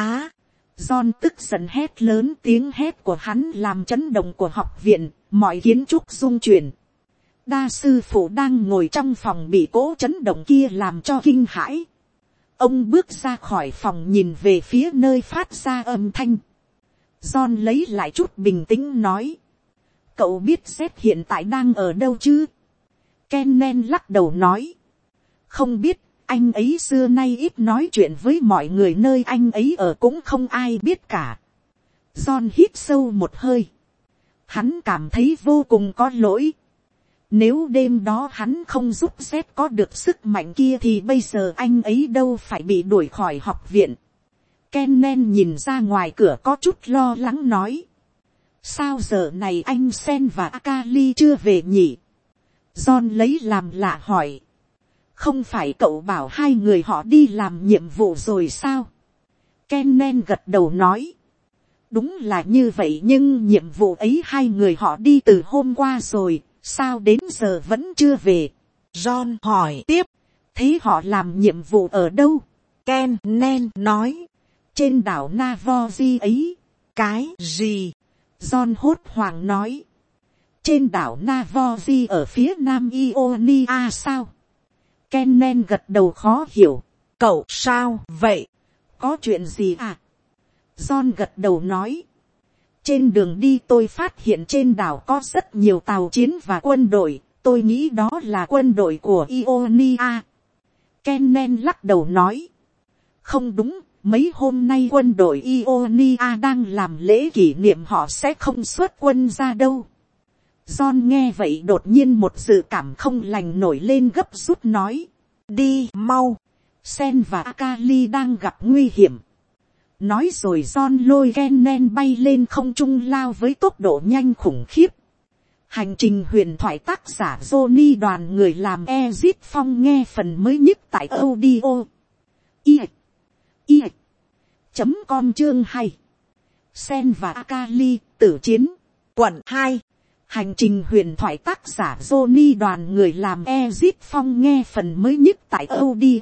John tức giận hét lớn, tiếng hét của hắn làm chấn động của học viện, mọi kiến trúc rung chuyển. Đa sư phụ đang ngồi trong phòng bị cỗ chấn động kia làm cho kinh hãi. Ông bước ra khỏi phòng nhìn về phía nơi phát ra âm thanh. John lấy lại chút bình tĩnh nói. Cậu biết Z hiện tại đang ở đâu chứ? Kennen lắc đầu nói. Không biết, anh ấy xưa nay ít nói chuyện với mọi người, nơi anh ấy ở cũng không ai biết cả. John hít sâu một hơi. Hắn cảm thấy vô cùng có lỗi. Nếu đêm đó hắn không giúp Z có được sức mạnh kia thì bây giờ anh ấy đâu phải bị đuổi khỏi học viện. Kennen nhìn ra ngoài cửa có chút lo lắng nói. Sao giờ này anh Sen và Akali chưa về nhỉ? John lấy làm lạ hỏi. Không phải cậu bảo 2 người họ đi làm nhiệm vụ rồi sao? Kennen gật đầu nói. Đúng là như vậy, nhưng nhiệm vụ ấy 2 người họ đi từ hôm qua rồi, sao đến giờ vẫn chưa về? John hỏi tiếp. Thế họ làm nhiệm vụ ở đâu? Kennen nói. Trên đảo Navoji ấy. Cái gì? John hốt hoảng nói. Trên đảo Navoji ở phía nam Ionia sao? Kennen gật đầu khó hiểu. Cậu sao vậy? Có chuyện gì à? John gật đầu nói. Trên đường đi tôi phát hiện trên đảo có rất nhiều tàu chiến và quân đội. Tôi nghĩ đó là quân đội của Ionia. Kennen lắc đầu nói. Không đúng, mấy hôm nay quân đội Ionia đang làm lễ kỷ niệm, họ sẽ không xuất quân ra đâu. John nghe vậy đột nhiên một dự cảm không lành nổi lên, gấp rút nói. Đi mau, Sen và Akali đang gặp nguy hiểm. Nói rồi John lôi Kennen bay lên không trung, lao với tốc độ nhanh khủng khiếp. Hành trình huyền thoại tác giả Johnny đoàn người làm Ezit Phong nghe phần mới nhất tại audio com chương 2. Sen và Akali tử chiến. Quận 2. Hành trình huyền thoại tác giả Johnny đoàn người làm Ezit Phong nghe phần mới nhất tại audio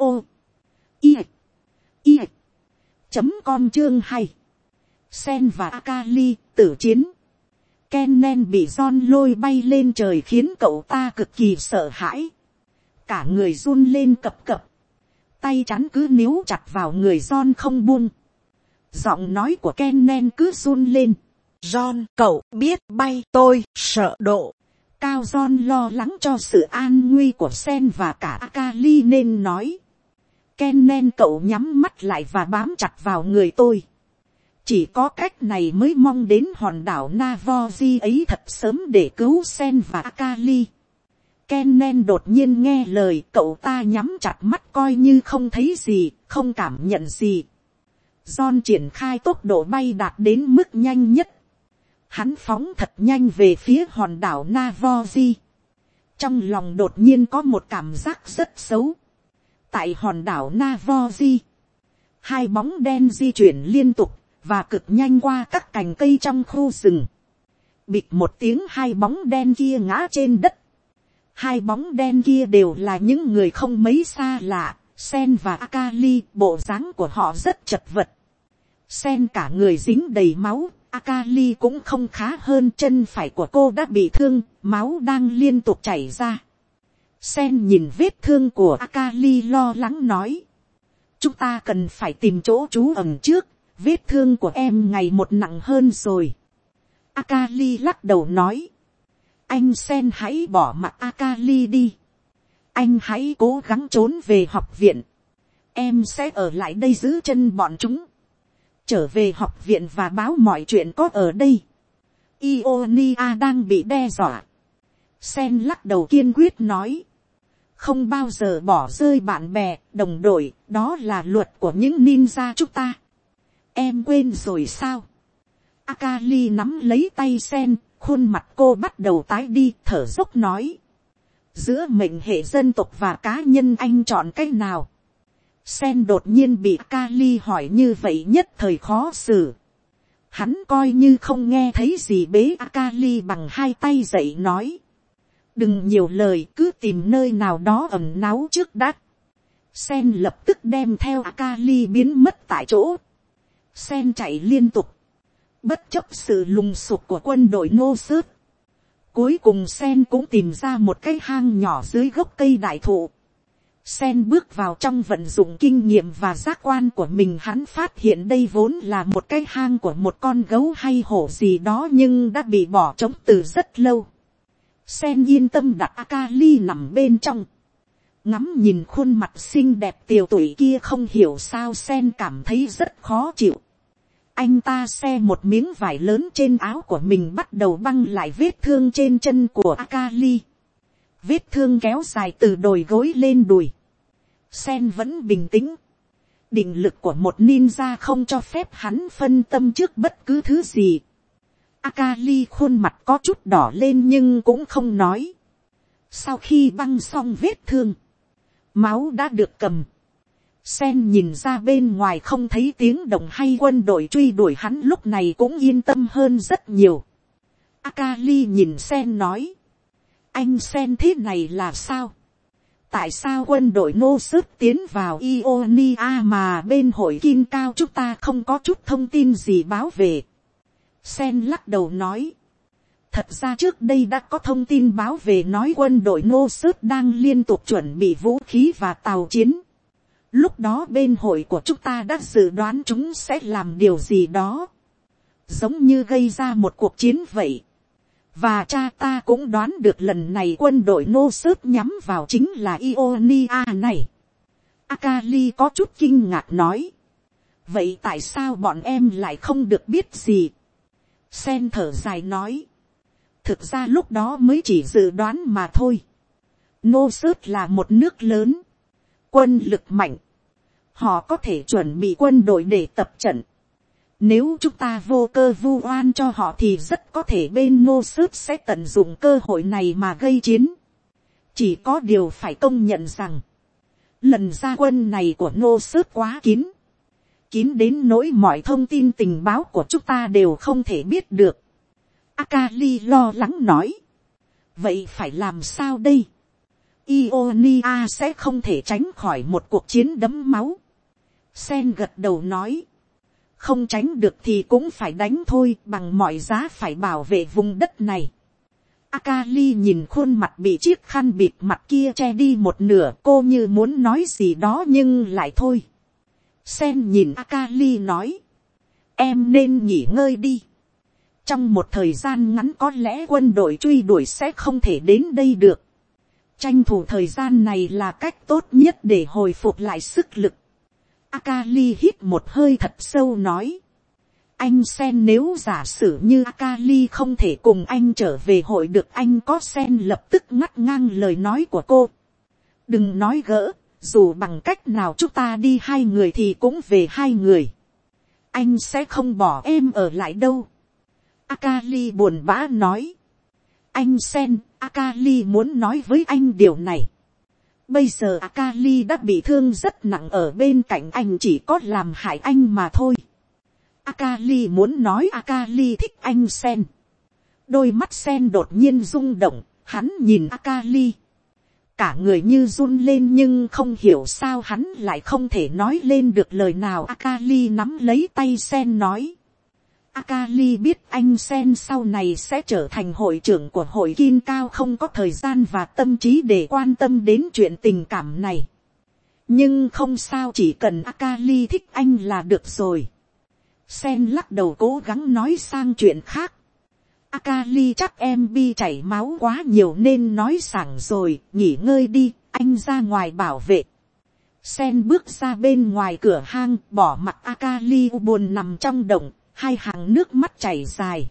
com chương 2. Sen và Akali tử chiến. Kennen bị John lôi bay lên trời khiến cậu ta cực kỳ sợ hãi. Cả người run lên cập cập. Tay chắn cứ níu chặt vào người John không buông. Giọng nói của Kennen cứ run lên. John, cậu biết bay, tôi sợ độ cao. John lo lắng cho sự an nguy của Sen và cả Akali nên nói. Kennen, cậu nhắm mắt lại và bám chặt vào người tôi. Chỉ có cách này mới mong đến hòn đảo Navoji ấy thật sớm để cứu Sen và Akali. Kennen đột nhiên nghe lời, cậu ta nhắm chặt mắt coi như không thấy gì, không cảm nhận gì. John triển khai tốc độ bay đạt đến mức nhanh nhất. Hắn phóng thật nhanh về phía hòn đảo Navoji. Trong lòng đột nhiên có một cảm giác rất xấu. Tại hòn đảo Navoji, 2 bóng đen di chuyển liên tục và cực nhanh qua các cành cây trong khu rừng. Bịch một tiếng, 2 bóng đen kia ngã trên đất. Hai bóng đen kia đều là những người không mấy xa lạ. Sen và Akali, bộ dáng của họ rất chật vật. Sen cả người dính đầy máu. Akali cũng không khá hơn, chân phải của cô đã bị thương, máu đang liên tục chảy ra. Sen nhìn vết thương của Akali lo lắng nói. Chúng ta cần phải tìm chỗ trú ẩn trước, vết thương của em ngày một nặng hơn rồi. Akali lắc đầu nói. Anh Sen hãy bỏ mặc Akali đi. Anh hãy cố gắng trốn về học viện. Em sẽ ở lại đây giữ chân bọn chúng. Trở về học viện và báo mọi chuyện có ở đây. Ionia đang bị đe dọa. Sen lắc đầu kiên quyết nói. Không bao giờ bỏ rơi bạn bè, đồng đội, đó là luật của những ninja chúng ta. Em quên rồi sao? Akali nắm lấy tay Sen, khuôn mặt cô bắt đầu tái đi, thở dốc nói. Giữa mệnh hệ dân tộc và cá nhân anh chọn cách nào? Sen đột nhiên bị Akali hỏi như vậy nhất thời khó xử. Hắn coi như không nghe thấy gì, bế Akali bằng hai tay dậy nói. Đừng nhiều lời, cứ tìm nơi nào đó ẩn náu trước đã. Sen lập tức đem theo Akali biến mất tại chỗ. Sen chạy liên tục. Bất chấp sự lùng sục của quân đội nô sớt. Cuối cùng Sen cũng tìm ra một cái hang nhỏ dưới gốc cây đại thụ. Sen bước vào trong, vận dụng kinh nghiệm và giác quan của mình, hắn phát hiện đây vốn là một cái hang của một con gấu hay hổ gì đó nhưng đã bị bỏ trống từ rất lâu. Sen yên tâm đặt Akali nằm bên trong. Ngắm nhìn khuôn mặt xinh đẹp tiều tụy kia, không hiểu sao Sen cảm thấy rất khó chịu. Anh ta xe một miếng vải lớn trên áo của mình, bắt đầu băng lại vết thương trên chân của Akali. Vết thương kéo dài từ đồi gối lên đùi. Sen vẫn bình tĩnh. Định lực của một ninja không cho phép hắn phân tâm trước bất cứ thứ gì. Akali khuôn mặt có chút đỏ lên nhưng cũng không nói. Sau khi băng xong vết thương, máu đã được cầm. Sen nhìn ra bên ngoài không thấy tiếng động hay quân đội truy đuổi, hắn lúc này cũng yên tâm hơn rất nhiều. Akali nhìn Sen nói. Anh Sen, thế này là sao? Tại sao quân đội nô sớt tiến vào Ionia mà bên hội Kim Cao chúng ta không có chút thông tin gì báo về? Sen lắc đầu nói. Thật ra trước đây đã có thông tin báo về, nói quân đội nô sớt đang liên tục chuẩn bị vũ khí và tàu chiến. Lúc đó bên hội của chúng ta đã dự đoán chúng sẽ làm điều gì đó, giống như gây ra một cuộc chiến vậy. Và cha ta cũng đoán được lần này quân đội nô sớt nhắm vào chính là Ionia này. Akali có chút kinh ngạc nói. Vậy tại sao bọn em lại không được biết gì? Sen thở dài nói. Thực ra lúc đó mới chỉ dự đoán mà thôi. Nô sớt là một nước lớn, quân lực mạnh. Họ có thể chuẩn bị quân đội để tập trận. Nếu chúng ta vô cơ vu oan cho họ thì rất có thể bên nô sớt sẽ tận dụng cơ hội này mà gây chiến. Chỉ có điều phải công nhận rằng, lần ra quân này của nô sớt quá kín. Kín đến nỗi mọi thông tin tình báo của chúng ta đều không thể biết được. Akali lo lắng nói. Vậy phải làm sao đây? Ionia sẽ không thể tránh khỏi một cuộc chiến đẫm máu. Sen gật đầu nói. Không tránh được thì cũng phải đánh thôi, bằng mọi giá phải bảo vệ vùng đất này. Akali nhìn khuôn mặt bị chiếc khăn bịt mặt kia che đi một nửa, cô như muốn nói gì đó nhưng lại thôi. Sen nhìn Akali nói. Em nên nghỉ ngơi đi. Trong một thời gian ngắn có lẽ quân đội truy đuổi sẽ không thể đến đây được. Tranh thủ thời gian này là cách tốt nhất để hồi phục lại sức lực. Akali hít một hơi thật sâu nói. Anh Sen, nếu giả sử như Akali không thể cùng anh trở về hội được, anh có? Sen lập tức ngắt ngang lời nói của cô. Đừng nói gỡ, dù bằng cách nào chúng ta đi hai người thì cũng về hai người. Anh sẽ không bỏ em ở lại đâu. Akali buồn bã nói. Anh Sen, Akali muốn nói với anh điều này. Bây giờ Akali đã bị thương rất nặng, ở bên cạnh anh chỉ có làm hại anh mà thôi. Akali muốn nói Akali thích anh Sen. Đôi mắt Sen đột nhiên rung động, hắn nhìn Akali. cả người như run lên, nhưng không hiểu sao hắn lại không thể nói lên được lời nào. Akali nắm lấy tay Sen nói, Akali biết anh Sen sau này sẽ trở thành hội trưởng của hội Kin Cao, không có thời gian và tâm trí để quan tâm đến chuyện tình cảm này. Nhưng không sao, chỉ cần Akali thích anh là được rồi. Sen lắc đầu cố gắng nói sang chuyện khác. Akali chắc em bị chảy máu quá nhiều nên nói sảng rồi, nghỉ ngơi đi, anh ra ngoài bảo vệ. Sen bước ra bên ngoài cửa hang, bỏ mặc Akali buồn nằm trong động, hai hàng nước mắt chảy dài.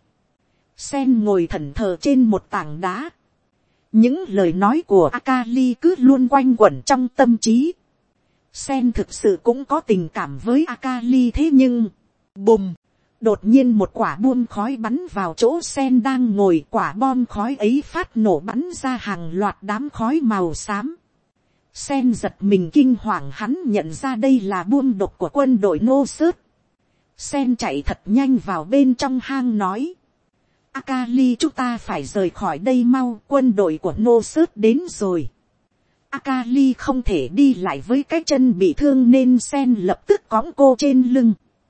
Sen ngồi thẫn thờ trên một tảng đá. Những lời nói của Akali cứ luôn quanh quẩn trong tâm trí. Sen thực sự cũng có tình cảm với Akali, thế nhưng bùm, đột nhiên một quả bom khói bắn vào chỗ Sen đang ngồi. Quả bom khói ấy phát nổ bắn ra hàng loạt đám khói màu xám. Sen giật mình kinh hoàng, hắn nhận ra đây là bom độc của quân đội Nô Sớt. Sen chạy thật nhanh vào bên trong hang nói, Akali, chúng ta phải rời khỏi đây mau, quân đội của Nô Sớt đến rồi. Akali không thể đi lại với cái chân bị thương nên Sen lập tức cõng cô trên lưng.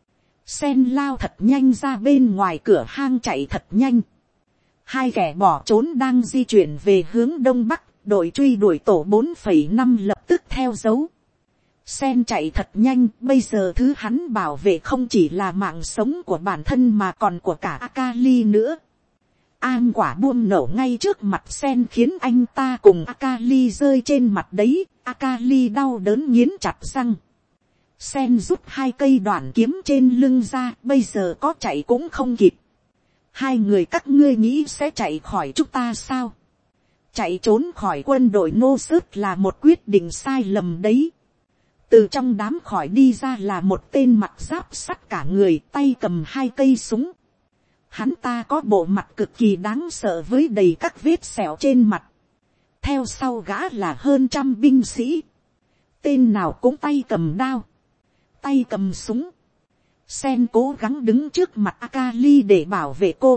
Sen lao thật nhanh ra bên ngoài cửa hang, chạy thật nhanh. Hai kẻ bỏ trốn đang di chuyển về hướng đông bắc, đội truy đuổi tổ 4,5 lập tức theo dấu. Sen chạy thật nhanh, bây giờ thứ hắn bảo vệ không chỉ là mạng sống của bản thân mà còn của cả Akali nữa. An quả buông nổ ngay trước mặt Sen khiến anh ta cùng Akali rơi trên mặt đấy. Akali đau đớn nghiến chặt răng. Sen rút hai cây đoạn kiếm trên lưng ra, bây giờ có chạy cũng không kịp. Hai người các ngươi nghĩ sẽ chạy khỏi chúng ta sao? Chạy trốn khỏi quân đội Nô Sớt là một quyết định sai lầm đấy. Từ trong đám khỏi đi ra là một tên mặc giáp sắt cả người, tay cầm hai cây súng. Hắn ta có bộ mặt cực kỳ đáng sợ với đầy các vết sẹo trên mặt. Theo sau gã là hơn 100 binh sĩ. Tên nào cũng tay cầm đao, tay cầm súng. Sen cố gắng đứng trước mặt Akali để bảo vệ cô.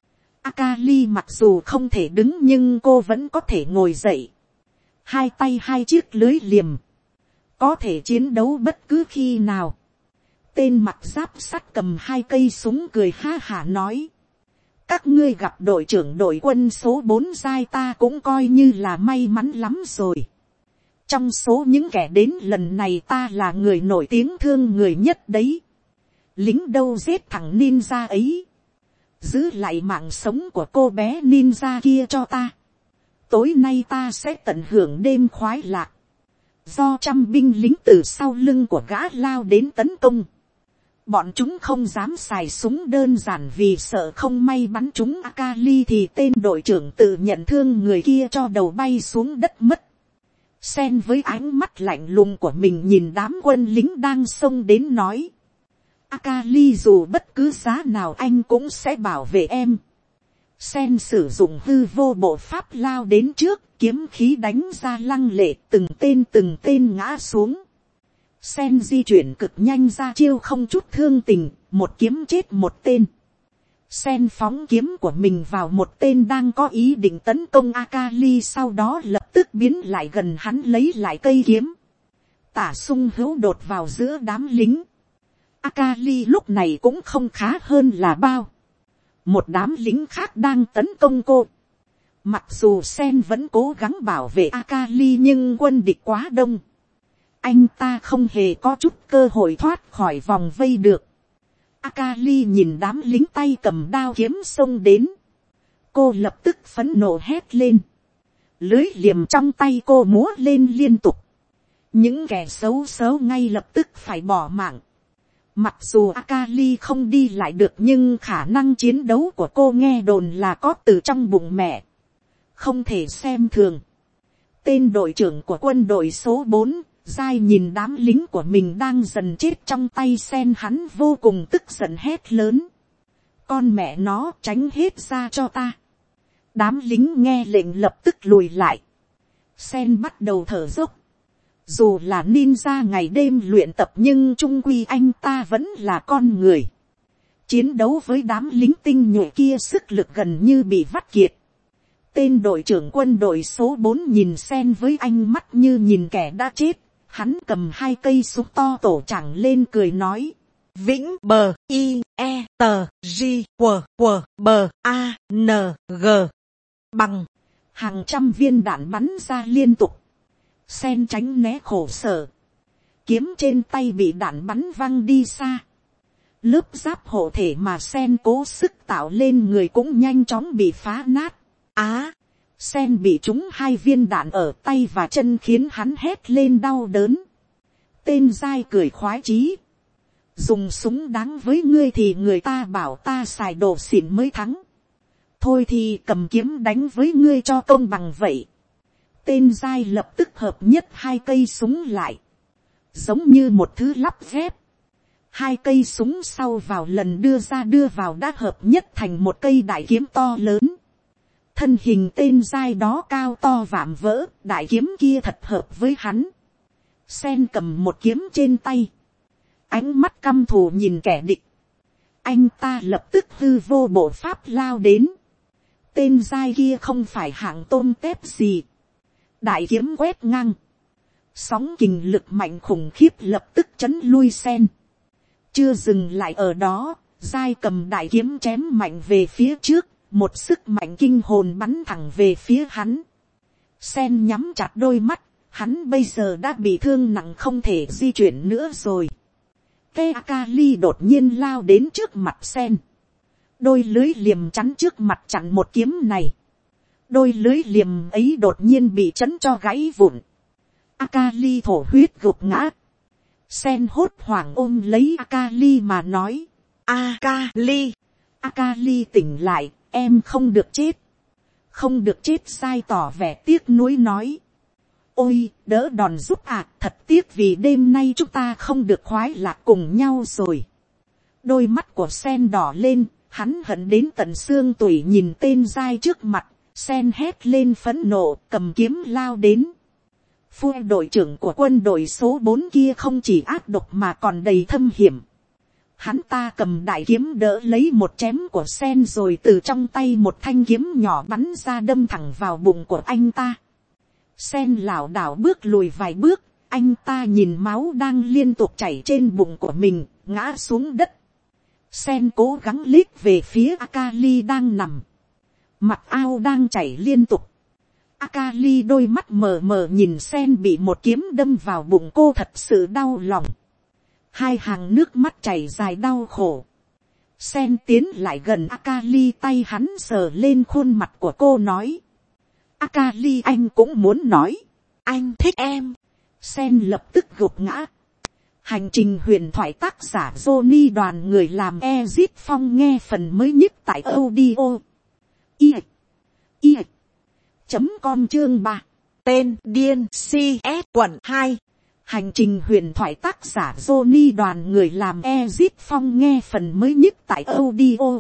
Akali mặc dù không thể đứng nhưng cô vẫn có thể ngồi dậy. Hai tay hai chiếc lưới liềm, có thể chiến đấu bất cứ khi nào. Tên mặc giáp sắt cầm hai cây súng cười ha hả nói, các ngươi gặp đội trưởng đội quân số 4 giai ta cũng coi như là may mắn lắm rồi. Trong số những kẻ đến lần này ta là người nổi tiếng thương người nhất đấy. Lính đâu giết thằng ninja ấy. Giữ lại mạng sống của cô bé ninja kia cho ta. Tối nay ta sẽ tận hưởng đêm khoái lạc. Do 100 binh lính từ sau lưng của gã lao đến tấn công. Bọn chúng không dám xài súng đơn giản vì sợ không may bắn trúng Akali thì tên đội trưởng tự nhận thương người kia cho đầu bay xuống đất mất. Sen với ánh mắt lạnh lùng của mình nhìn đám quân lính đang xông đến nói, Akali, dù bất cứ giá nào anh cũng sẽ bảo vệ em. Sen sử dụng hư vô bộ pháp lao đến trước, kiếm khí đánh ra lăng lệ, từng tên ngã xuống. Sen di chuyển cực nhanh ra chiêu không chút thương tình, một kiếm chết một tên. Sen phóng kiếm của mình vào một tên đang có ý định tấn công Akali, sau đó lập tức biến lại gần hắn lấy lại cây kiếm. Tả sung hữu đột vào giữa đám lính. Akali lúc này cũng không khá hơn là bao. Một đám lính khác đang tấn công cô. Mặc dù Sen vẫn cố gắng bảo vệ Akali nhưng quân địch quá đông. Anh ta không hề có chút cơ hội thoát khỏi vòng vây được. Akali nhìn đám lính tay cầm đao kiếm xông đến. Cô lập tức phẫn nộ hét lên. Lưới liềm trong tay cô múa lên liên tục. Những kẻ xấu xấu ngay lập tức phải bỏ mạng. Mặc dù Akali không đi lại được nhưng khả năng chiến đấu của cô nghe đồn là có từ trong bụng mẹ. Không thể xem thường. Tên đội trưởng của quân đội số 4, dai nhìn đám lính của mình đang dần chết trong tay Sen, hắn vô cùng tức giận hét lớn. Con mẹ nó, tránh hết ra cho ta. Đám lính nghe lệnh lập tức lùi lại. Sen bắt đầu thở dốc. Dù là ninja ngày đêm luyện tập nhưng trung quy anh ta vẫn là con người. Chiến đấu với đám lính tinh nhuệ kia sức lực gần như bị vắt kiệt. Tên đội trưởng quân đội số 4 nhìn Sen với ánh mắt như nhìn kẻ đã chết. Hắn cầm 2 cây súng to tổ chẳng lên cười nói. Vĩnh bờ I E tờ G Q bờ A N G. Bằng. Hàng trăm viên đạn bắn ra liên tục. Sen tránh né khổ sở. Kiếm trên tay bị đạn bắn văng đi xa. Lớp giáp hộ thể mà Sen cố sức tạo lên người cũng nhanh chóng bị phá nát. Sen bị trúng 2 viên đạn ở tay và chân khiến hắn hét lên đau đớn. Tên dai cười khoái chí. Dùng súng đáng với ngươi thì người ta bảo ta xài đồ xịn mới thắng. Thôi thì cầm kiếm đánh với ngươi cho công bằng vậy. Tên dai lập tức hợp nhất 2 cây súng lại. Giống như một thứ lắp ghép. 2 cây súng sau vào lần đưa vào đã hợp nhất thành một cây đại kiếm to lớn. Thân hình tên dai đó cao to vạm vỡ, đại kiếm kia thật hợp với hắn. Sen cầm một kiếm trên tay. Ánh mắt căm thù nhìn kẻ địch. Anh ta lập tức hư vô bộ pháp lao đến. Tên dai kia không phải hạng tôm tép gì. Đại kiếm quét ngang. Sóng kình lực mạnh khủng khiếp lập tức chấn lui Sen. Chưa dừng lại ở đó, dai cầm đại kiếm chém mạnh về phía trước. Một sức mạnh kinh hồn bắn thẳng về phía hắn. Sen nhắm chặt đôi mắt. Hắn bây giờ đã bị thương nặng không thể di chuyển nữa rồi. Cây Akali đột nhiên lao đến trước mặt Sen. Đôi lưới liềm chắn trước mặt chặn một kiếm này. Đôi lưới liềm ấy đột nhiên bị chấn cho gãy vụn. Akali thổ huyết gục ngã. Sen hốt hoảng ôm lấy Akali mà nói. Akali. Akali tỉnh lại, em không được chết. Không được chết sai tỏ vẻ tiếc nuối nói. Ôi, đỡ đòn giúp ạ, thật tiếc vì đêm nay chúng ta không được khoái lạc cùng nhau rồi. Đôi mắt của Sen đỏ lên, hắn hận đến tận xương tủy nhìn tên dai trước mặt. Sen hét lên phẫn nộ, cầm kiếm lao đến. Phu đội trưởng của quân đội số 4 kia không chỉ ác độc mà còn đầy thâm hiểm. Hắn ta cầm đại kiếm đỡ lấy một chém của Sen rồi từ trong tay một thanh kiếm nhỏ bắn ra đâm thẳng vào bụng của anh ta. Sen lảo đảo bước lùi vài bước, anh ta nhìn máu đang liên tục chảy trên bụng của mình, ngã xuống đất. Sen cố gắng liếc về phía Akali đang nằm. Mặt ao đang chảy liên tục. Akali đôi mắt mờ mờ nhìn Sen bị một kiếm đâm vào bụng, cô thật sự đau lòng. 2 hàng nước mắt chảy dài đau khổ. Sen tiến lại gần Akali, tay hắn sờ lên khuôn mặt của cô nói. Akali, anh cũng muốn nói. Anh thích em. Sen lập tức gục ngã. Hành trình huyền thoại tác giả Johnny đoàn người làm Ezit Phong nghe phần mới nhất tại audio. Com chương 3. Tên điên CS quận 2. Hành trình huyền thoại tác giả Johnny đoàn người làm Ezit Phong nghe phần mới nhất tại audio.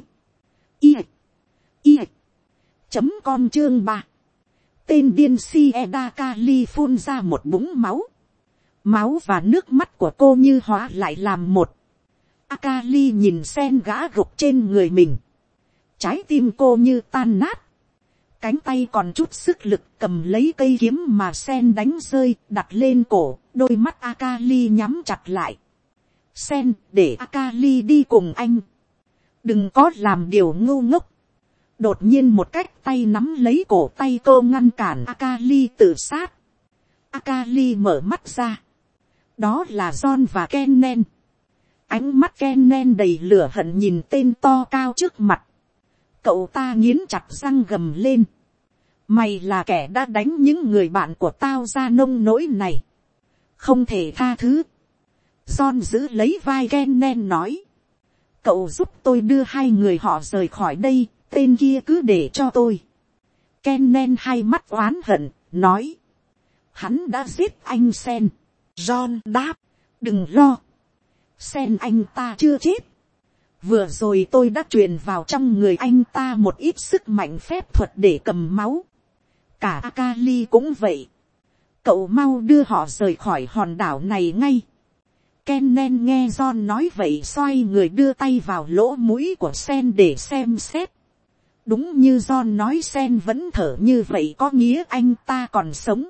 Com chương 3. Tên điên Sieda Kali phun ra một búng máu. Máu và nước mắt của cô như hóa lại làm một. Akali nhìn Sen gã gục trên người mình. Trái tim cô như tan nát. Cánh tay còn chút sức lực cầm lấy cây kiếm mà Sen đánh rơi, đặt lên cổ. Đôi mắt Akali nhắm chặt lại. Sen, để Akali đi cùng anh. Đừng có làm điều ngu ngốc. Đột nhiên một cách tay nắm lấy cổ tay cô ngăn cản Akali tự sát. Akali mở mắt ra. Đó là John và Kennen. Ánh mắt Kennen đầy lửa hận nhìn tên to cao trước mặt. Cậu ta nghiến chặt răng gầm lên. Mày là kẻ đã đánh những người bạn của tao ra nông nỗi này. Không thể tha thứ. John giữ lấy vai Kennen nói. Cậu giúp tôi đưa 2 người họ rời khỏi đây. Tên kia cứ để cho tôi. Kennen hai mắt oán hận, nói. Hắn đã giết anh Sen. John đáp. Đừng lo. Sen anh ta chưa chết. Vừa rồi tôi đã truyền vào trong người anh ta một ít sức mạnh phép thuật để cầm máu. Cả Akali cũng vậy. Cậu mau đưa họ rời khỏi hòn đảo này ngay. Kennen nghe John nói vậy xoay người đưa tay vào lỗ mũi của Sen để xem xét. Đúng như John nói, Sen vẫn thở như vậy có nghĩa anh ta còn sống.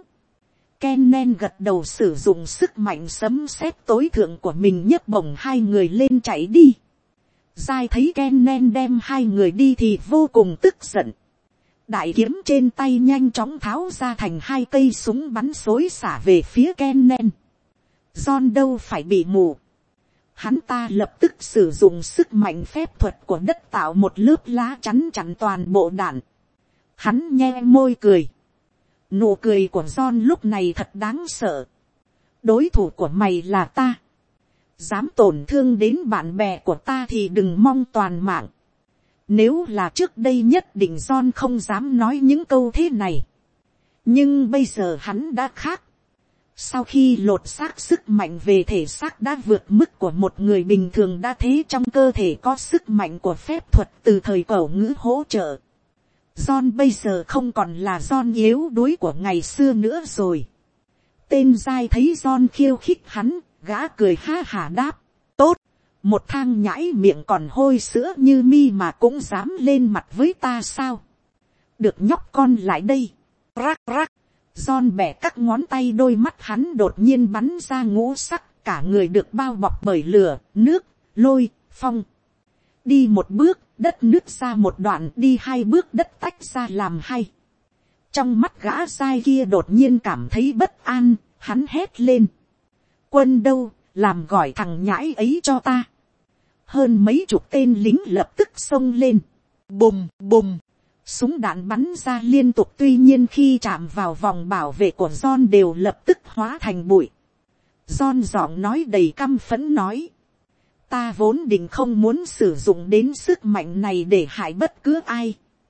Kennen gật đầu, sử dụng sức mạnh sấm sét tối thượng của mình nhấc bổng hai người lên chạy đi. Giai thấy Kennen đem hai người đi thì vô cùng tức giận. Đại kiếm trên tay nhanh chóng tháo ra thành hai cây súng bắn xối xả về phía Kennen. John đâu phải bị mù. Hắn ta lập tức sử dụng sức mạnh phép thuật của đất tạo một lớp lá chắn chặn toàn bộ đạn. Hắn nhe môi cười. Nụ cười của John lúc này thật đáng sợ. Đối thủ của mày là ta. Dám tổn thương đến bạn bè của ta thì đừng mong toàn mạng. Nếu là trước đây nhất định John không dám nói những câu thế này. Nhưng bây giờ hắn đã khác. Sau khi lột xác, sức mạnh về thể xác đã vượt mức của một người bình thường, đã thế trong cơ thể có sức mạnh của phép thuật từ thời cổ ngữ hỗ trợ. John bây giờ không còn là John yếu đuối của ngày xưa nữa rồi. Tên Giai thấy John khiêu khích hắn, gã cười ha hả đáp. Tốt, một thang nhãi miệng còn hôi sữa như mi mà cũng dám lên mặt với ta sao? Được, nhóc con lại đây. Rắc rắc. John bẻ các ngón tay, đôi mắt hắn đột nhiên bắn ra ngũ sắc, cả người được bao bọc bởi lửa, nước, lôi, phong. Đi một bước, đất nứt ra một đoạn, đi hai bước, đất tách ra làm hai. Trong mắt gã Giai kia đột nhiên cảm thấy bất an, hắn hét lên. Quân đâu, làm gọi thằng nhãi ấy cho ta. Hơn mấy chục tên lính lập tức xông lên. Bùm bùm. Súng đạn bắn ra liên tục, tuy nhiên khi chạm vào vòng bảo vệ của John đều lập tức hóa thành bụi. John giọng nói đầy căm phẫn nói. Ta vốn định không muốn sử dụng đến sức mạnh này để hại bất cứ ai.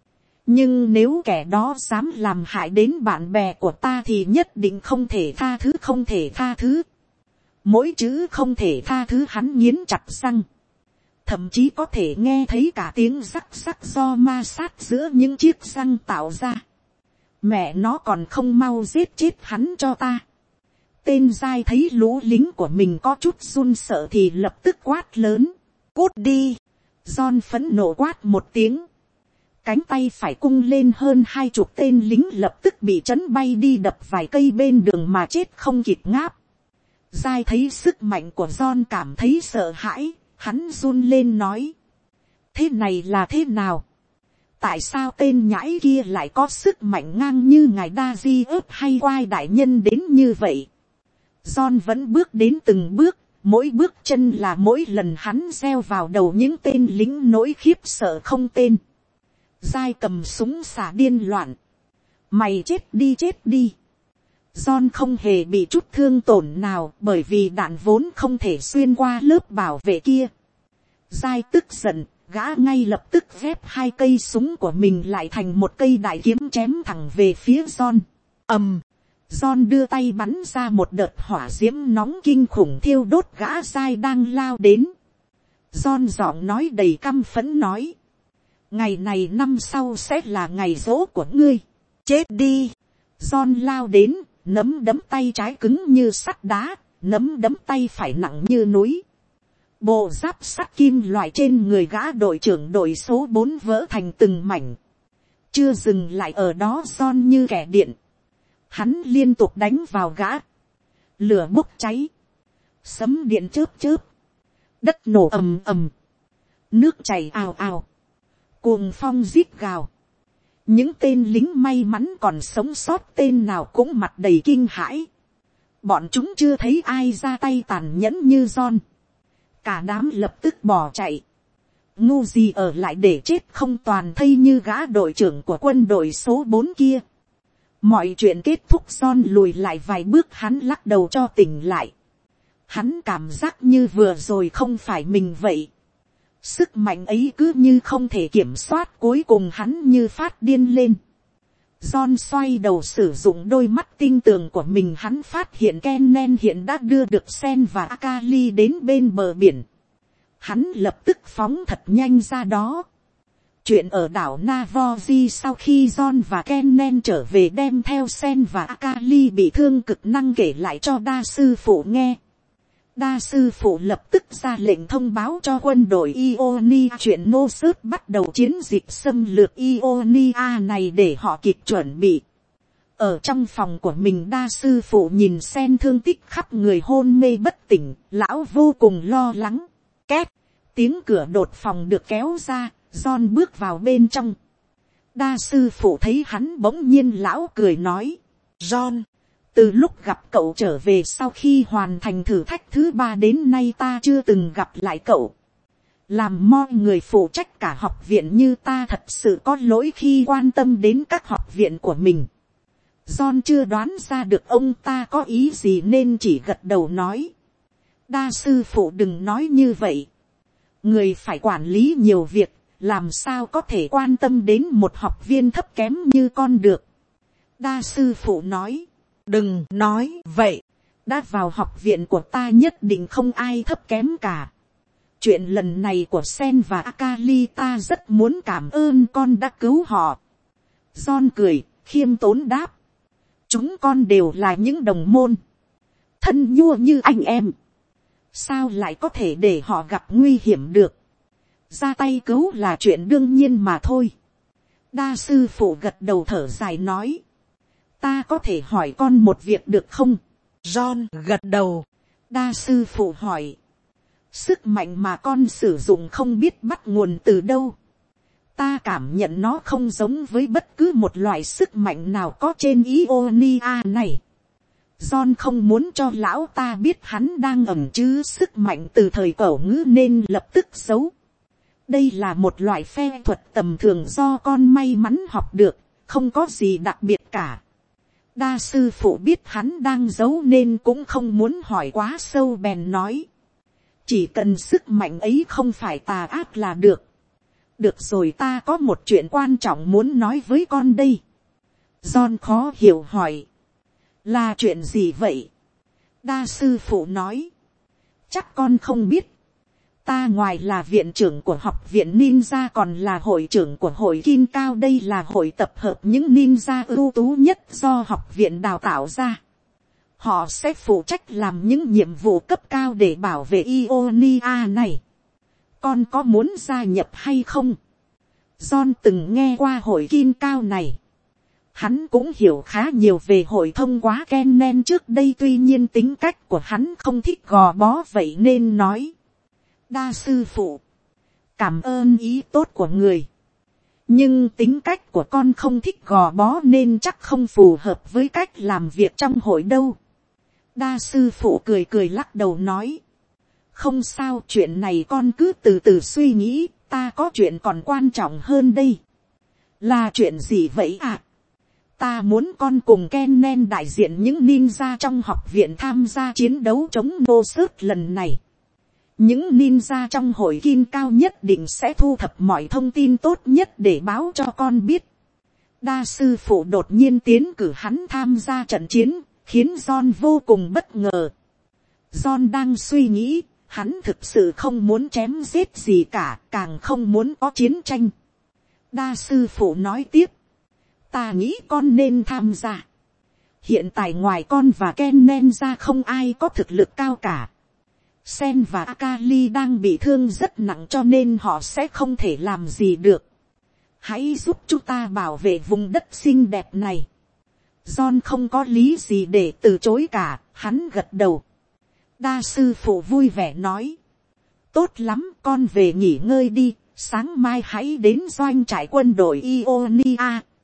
Nhưng nếu kẻ đó dám làm hại đến bạn bè của ta thì nhất định không thể tha thứ, không thể tha thứ. Mỗi chữ không thể tha thứ hắn nghiến chặt răng. Thậm chí có thể nghe thấy cả tiếng rắc rắc do ma sát giữa những chiếc răng tạo ra. Mẹ nó, còn không mau giết chết hắn cho ta. Tên Giai thấy lũ lính của mình có chút run sợ thì lập tức quát lớn. Cút đi. John phẫn nộ quát một tiếng. Cánh tay phải cung lên, hơn 20 tên lính lập tức bị chấn bay đi, đập vài cây bên đường mà chết không kịp ngáp. Giai thấy sức mạnh của John cảm thấy sợ hãi. Hắn run lên nói. Thế này là thế nào? Tại sao tên nhãi kia lại có sức mạnh ngang như ngài Đa Di ớt hay Quai đại nhân đến như vậy? John vẫn bước đến từng bước. Mỗi bước chân là mỗi lần hắn gieo vào đầu những tên lính nỗi khiếp sợ không tên. Giai cầm súng xả điên loạn. Mày chết đi, chết đi. John không hề bị chút thương tổn nào, bởi vì đạn vốn không thể xuyên qua lớp bảo vệ kia. Giai tức giận, gã ngay lập tức ghép hai cây súng của mình lại thành một cây đại kiếm chém thẳng về phía John. John đưa tay bắn ra một đợt hỏa diễm nóng kinh khủng thiêu đốt gã Giai đang lao đến. John giọng nói đầy căm phẫn nói. Ngày này năm sau sẽ là ngày giỗ của ngươi. Chết đi. John lao đến. Nắm đấm tay trái cứng như sắt đá, nắm đấm tay phải nặng như núi. Bộ giáp sắt kim loại trên người gã đội trưởng đội số 4 vỡ thành từng mảnh. Chưa dừng lại ở đó, John như kẻ điện. Hắn liên tục đánh vào gã. Lửa bốc cháy. Sấm điện chớp chớp. Đất nổ ầm ầm. Nước chảy ào ào. Cuồng phong rít gào. Những tên lính may mắn còn sống sót tên nào cũng mặt đầy kinh hãi. Bọn chúng chưa thấy ai ra tay tàn nhẫn như John. Cả đám lập tức bỏ chạy. Ngu gì ở lại để chết không toàn thây như gã đội trưởng của quân đội số 4 kia. Mọi chuyện kết thúc, John lùi lại vài bước, hắn lắc đầu cho tỉnh lại. Hắn cảm giác như vừa rồi không phải mình vậy. Sức mạnh ấy cứ như không thể kiểm soát, cuối cùng hắn như phát điên lên. John xoay đầu sử dụng đôi mắt tinh tường của mình, hắn phát hiện Kennen hiện đã đưa được Sen và Akali đến bên bờ biển. Hắn lập tức phóng thật nhanh ra đó. Chuyện ở đảo Navoji sau khi John và Kennen trở về đem theo Sen và Akali bị thương cực năng kể lại cho đa sư phụ nghe. Đa sư phụ lập tức ra lệnh thông báo cho quân đội Ionia chuyện nô sớt bắt đầu chiến dịch xâm lược Ionia này để họ kịp chuẩn bị. Ở trong phòng của mình, đa sư phụ nhìn Sen thương tích khắp người hôn mê bất tỉnh, lão vô cùng lo lắng. Két, tiếng cửa đột phòng được kéo ra, John bước vào bên trong. Đa sư phụ thấy hắn bỗng nhiên lão cười nói. John, từ lúc gặp cậu trở về sau khi hoàn thành thử thách thứ 3 đến nay ta chưa từng gặp lại cậu. Làm mọi người phụ trách cả học viện như ta thật sự có lỗi khi quan tâm đến các học viện của mình. John chưa đoán ra được ông ta có ý gì nên chỉ gật đầu nói. Đa sư phụ đừng nói như vậy. Người phải quản lý nhiều việc, làm sao có thể quan tâm đến một học viên thấp kém như con được. Đa sư phụ nói. Đừng nói vậy. Đã vào học viện của ta nhất định không ai thấp kém cả. Chuyện lần này của Sen và Akali ta rất muốn cảm ơn con đã cứu họ. John cười, khiêm tốn đáp. Chúng con đều là những đồng môn. Thân nhua như anh em. Sao lại có thể để họ gặp nguy hiểm được. Ra tay cứu là chuyện đương nhiên mà thôi. Đa sư phụ gật đầu thở dài nói. Ta có thể hỏi con một việc được không? John gật đầu. Đa sư phụ hỏi. Sức mạnh mà con sử dụng không biết bắt nguồn từ đâu. Ta cảm nhận nó không giống với bất cứ một loại sức mạnh nào có trên Ionia này. John không muốn cho lão ta biết hắn đang ẩn chứa sức mạnh từ thời cổ ngữ nên lập tức giấu. Đây là một loại phép thuật tầm thường do con may mắn học được, không có gì đặc biệt cả. Đa sư phụ biết hắn đang giấu nên cũng không muốn hỏi quá sâu bèn nói. Chỉ cần sức mạnh ấy không phải tà ác là được. Được rồi, ta có một chuyện quan trọng muốn nói với con đây. John khó hiểu hỏi. Là chuyện gì vậy? Đa sư phụ nói. Chắc con không biết. Ta ngoài là viện trưởng của học viện ninja còn là hội trưởng của hội Kim Cao. Đây là hội tập hợp những ninja ưu tú nhất do học viện đào tạo ra. Họ sẽ phụ trách làm những nhiệm vụ cấp cao để bảo vệ Ionia này. Con có muốn gia nhập hay không? John từng nghe qua hội Kim Cao này. Hắn cũng hiểu khá nhiều về hội thông qua Kennen trước đây, tuy nhiên tính cách của hắn không thích gò bó vậy nên nói. Đa sư phụ, cảm ơn ý tốt của người. Nhưng tính cách của con không thích gò bó nên chắc không phù hợp với cách làm việc trong hội đâu. Đa sư phụ cười cười lắc đầu nói. Không sao, chuyện này con cứ từ từ suy nghĩ, ta có chuyện còn quan trọng hơn đây. Là chuyện gì vậy ạ? Ta muốn con cùng Kennen đại diện những ninja trong học viện tham gia chiến đấu chống nô sớt lần này. Những ninja trong hội Kim Cao nhất định sẽ thu thập mọi thông tin tốt nhất để báo cho con biết. Đa sư phụ đột nhiên tiến cử hắn tham gia trận chiến, khiến John vô cùng bất ngờ. John đang suy nghĩ, hắn thực sự không muốn chém giết gì cả, càng không muốn có chiến tranh. Đa sư phụ nói tiếp. Ta nghĩ con nên tham gia. Hiện tại ngoài con và Kennen ra không ai có thực lực cao cả. Sen và Akali đang bị thương rất nặng cho nên họ sẽ không thể làm gì được. Hãy giúp chúng ta bảo vệ vùng đất xinh đẹp này. John không có lý gì để từ chối cả, hắn gật đầu. Đa sư phụ vui vẻ nói. Tốt lắm, con về nghỉ ngơi đi, sáng mai hãy đến doanh trại quân đội Ionia.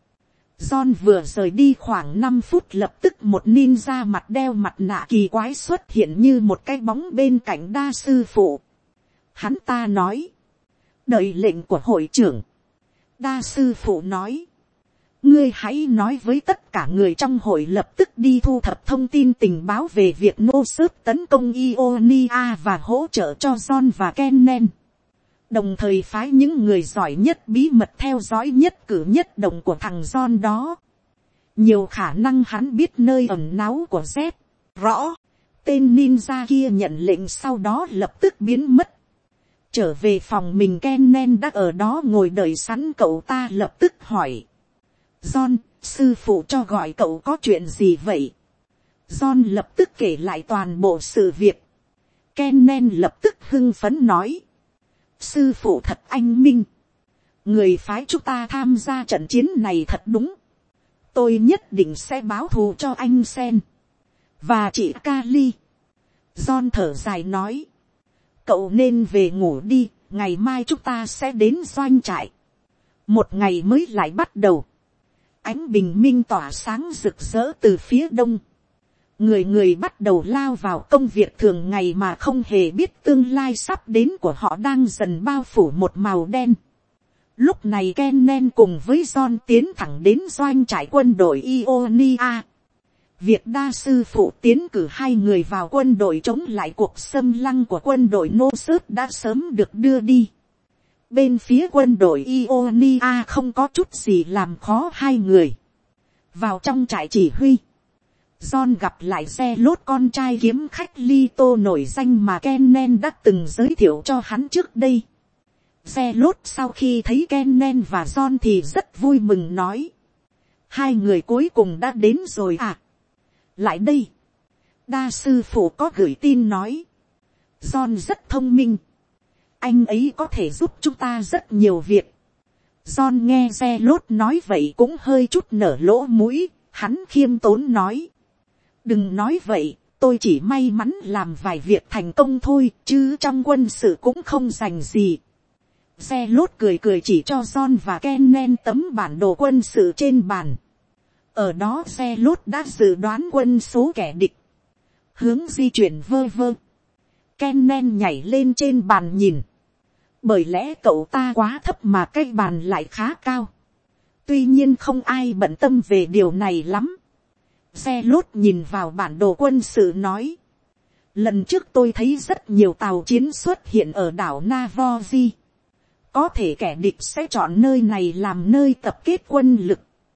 John vừa rời đi khoảng 5 phút lập tức một ninja mặt đeo mặt nạ kỳ quái xuất hiện như một cái bóng bên cạnh đa sư phụ. Hắn ta nói. Đợi lệnh của hội trưởng. Đa sư phụ nói. Ngươi hãy nói với tất cả người trong hội lập tức đi thu thập thông tin tình báo về việc nô sớt tấn công Ionia và hỗ trợ cho John và Kennen. Đồng thời phái những người giỏi nhất bí mật theo dõi nhất cử nhất động của thằng John đó. Nhiều khả năng hắn biết nơi ẩn náu của Z. Rõ. Tên ninja kia nhận lệnh sau đó lập tức biến mất. Trở về phòng mình, Kennen đã ở đó ngồi đợi sẵn cậu ta lập tức hỏi. John, sư phụ cho gọi cậu có chuyện gì vậy? John lập tức kể lại toàn bộ sự việc. Kennen lập tức hưng phấn nói. Sư phụ thật anh minh. Người phái chúng ta tham gia trận chiến này thật đúng. Tôi nhất định sẽ báo thù cho anh Sen. Và chị Kali. John thở dài nói. Cậu nên về ngủ đi. Ngày mai chúng ta sẽ đến doanh trại. Một ngày mới lại bắt đầu. Ánh bình minh tỏa sáng rực rỡ từ phía đông. Người người bắt đầu lao vào công việc thường ngày mà không hề biết tương lai sắp đến của họ đang dần bao phủ một màu đen. Lúc này Kennen cùng với John tiến thẳng đến doanh trại quân đội Ionia. Việc đa sư phụ tiến cử hai người vào quân đội chống lại cuộc xâm lăng của quân đội Nossos đã sớm được đưa đi. Bên phía quân đội Ionia không có chút gì làm khó hai người. Vào trong trại chỉ huy, John gặp lại xe lốt con trai kiếm khách Lito nổi danh mà Kennen đã từng giới thiệu cho hắn trước đây. Xe lốt sau khi thấy Kennen và John thì rất vui mừng nói. Hai người cuối cùng đã đến rồi à? Lại đây. Đa sư phụ có gửi tin nói. John rất thông minh. Anh ấy có thể giúp chúng ta rất nhiều việc. John nghe xe lốt nói vậy cũng hơi chút nở lỗ mũi. Hắn khiêm tốn nói. Đừng nói vậy, tôi chỉ may mắn làm vài việc thành công thôi, chứ trong quân sự cũng không dành gì. Xe lốt cười cười chỉ cho John và Kennen tấm bản đồ quân sự trên bàn. Ở đó xe lốt đã dự đoán quân số kẻ địch. Hướng di chuyển vơ vơ. Kennen nhảy lên trên bàn nhìn. Bởi lẽ cậu ta quá thấp mà cái bàn lại khá cao. Tuy nhiên không ai bận tâm về điều này lắm. Xe lốt nhìn vào bản đồ quân sự nói. Lần trước tôi thấy rất nhiều tàu chiến xuất hiện ở đảo Navoji. Có thể kẻ địch sẽ chọn nơi này làm nơi tập kết quân lực.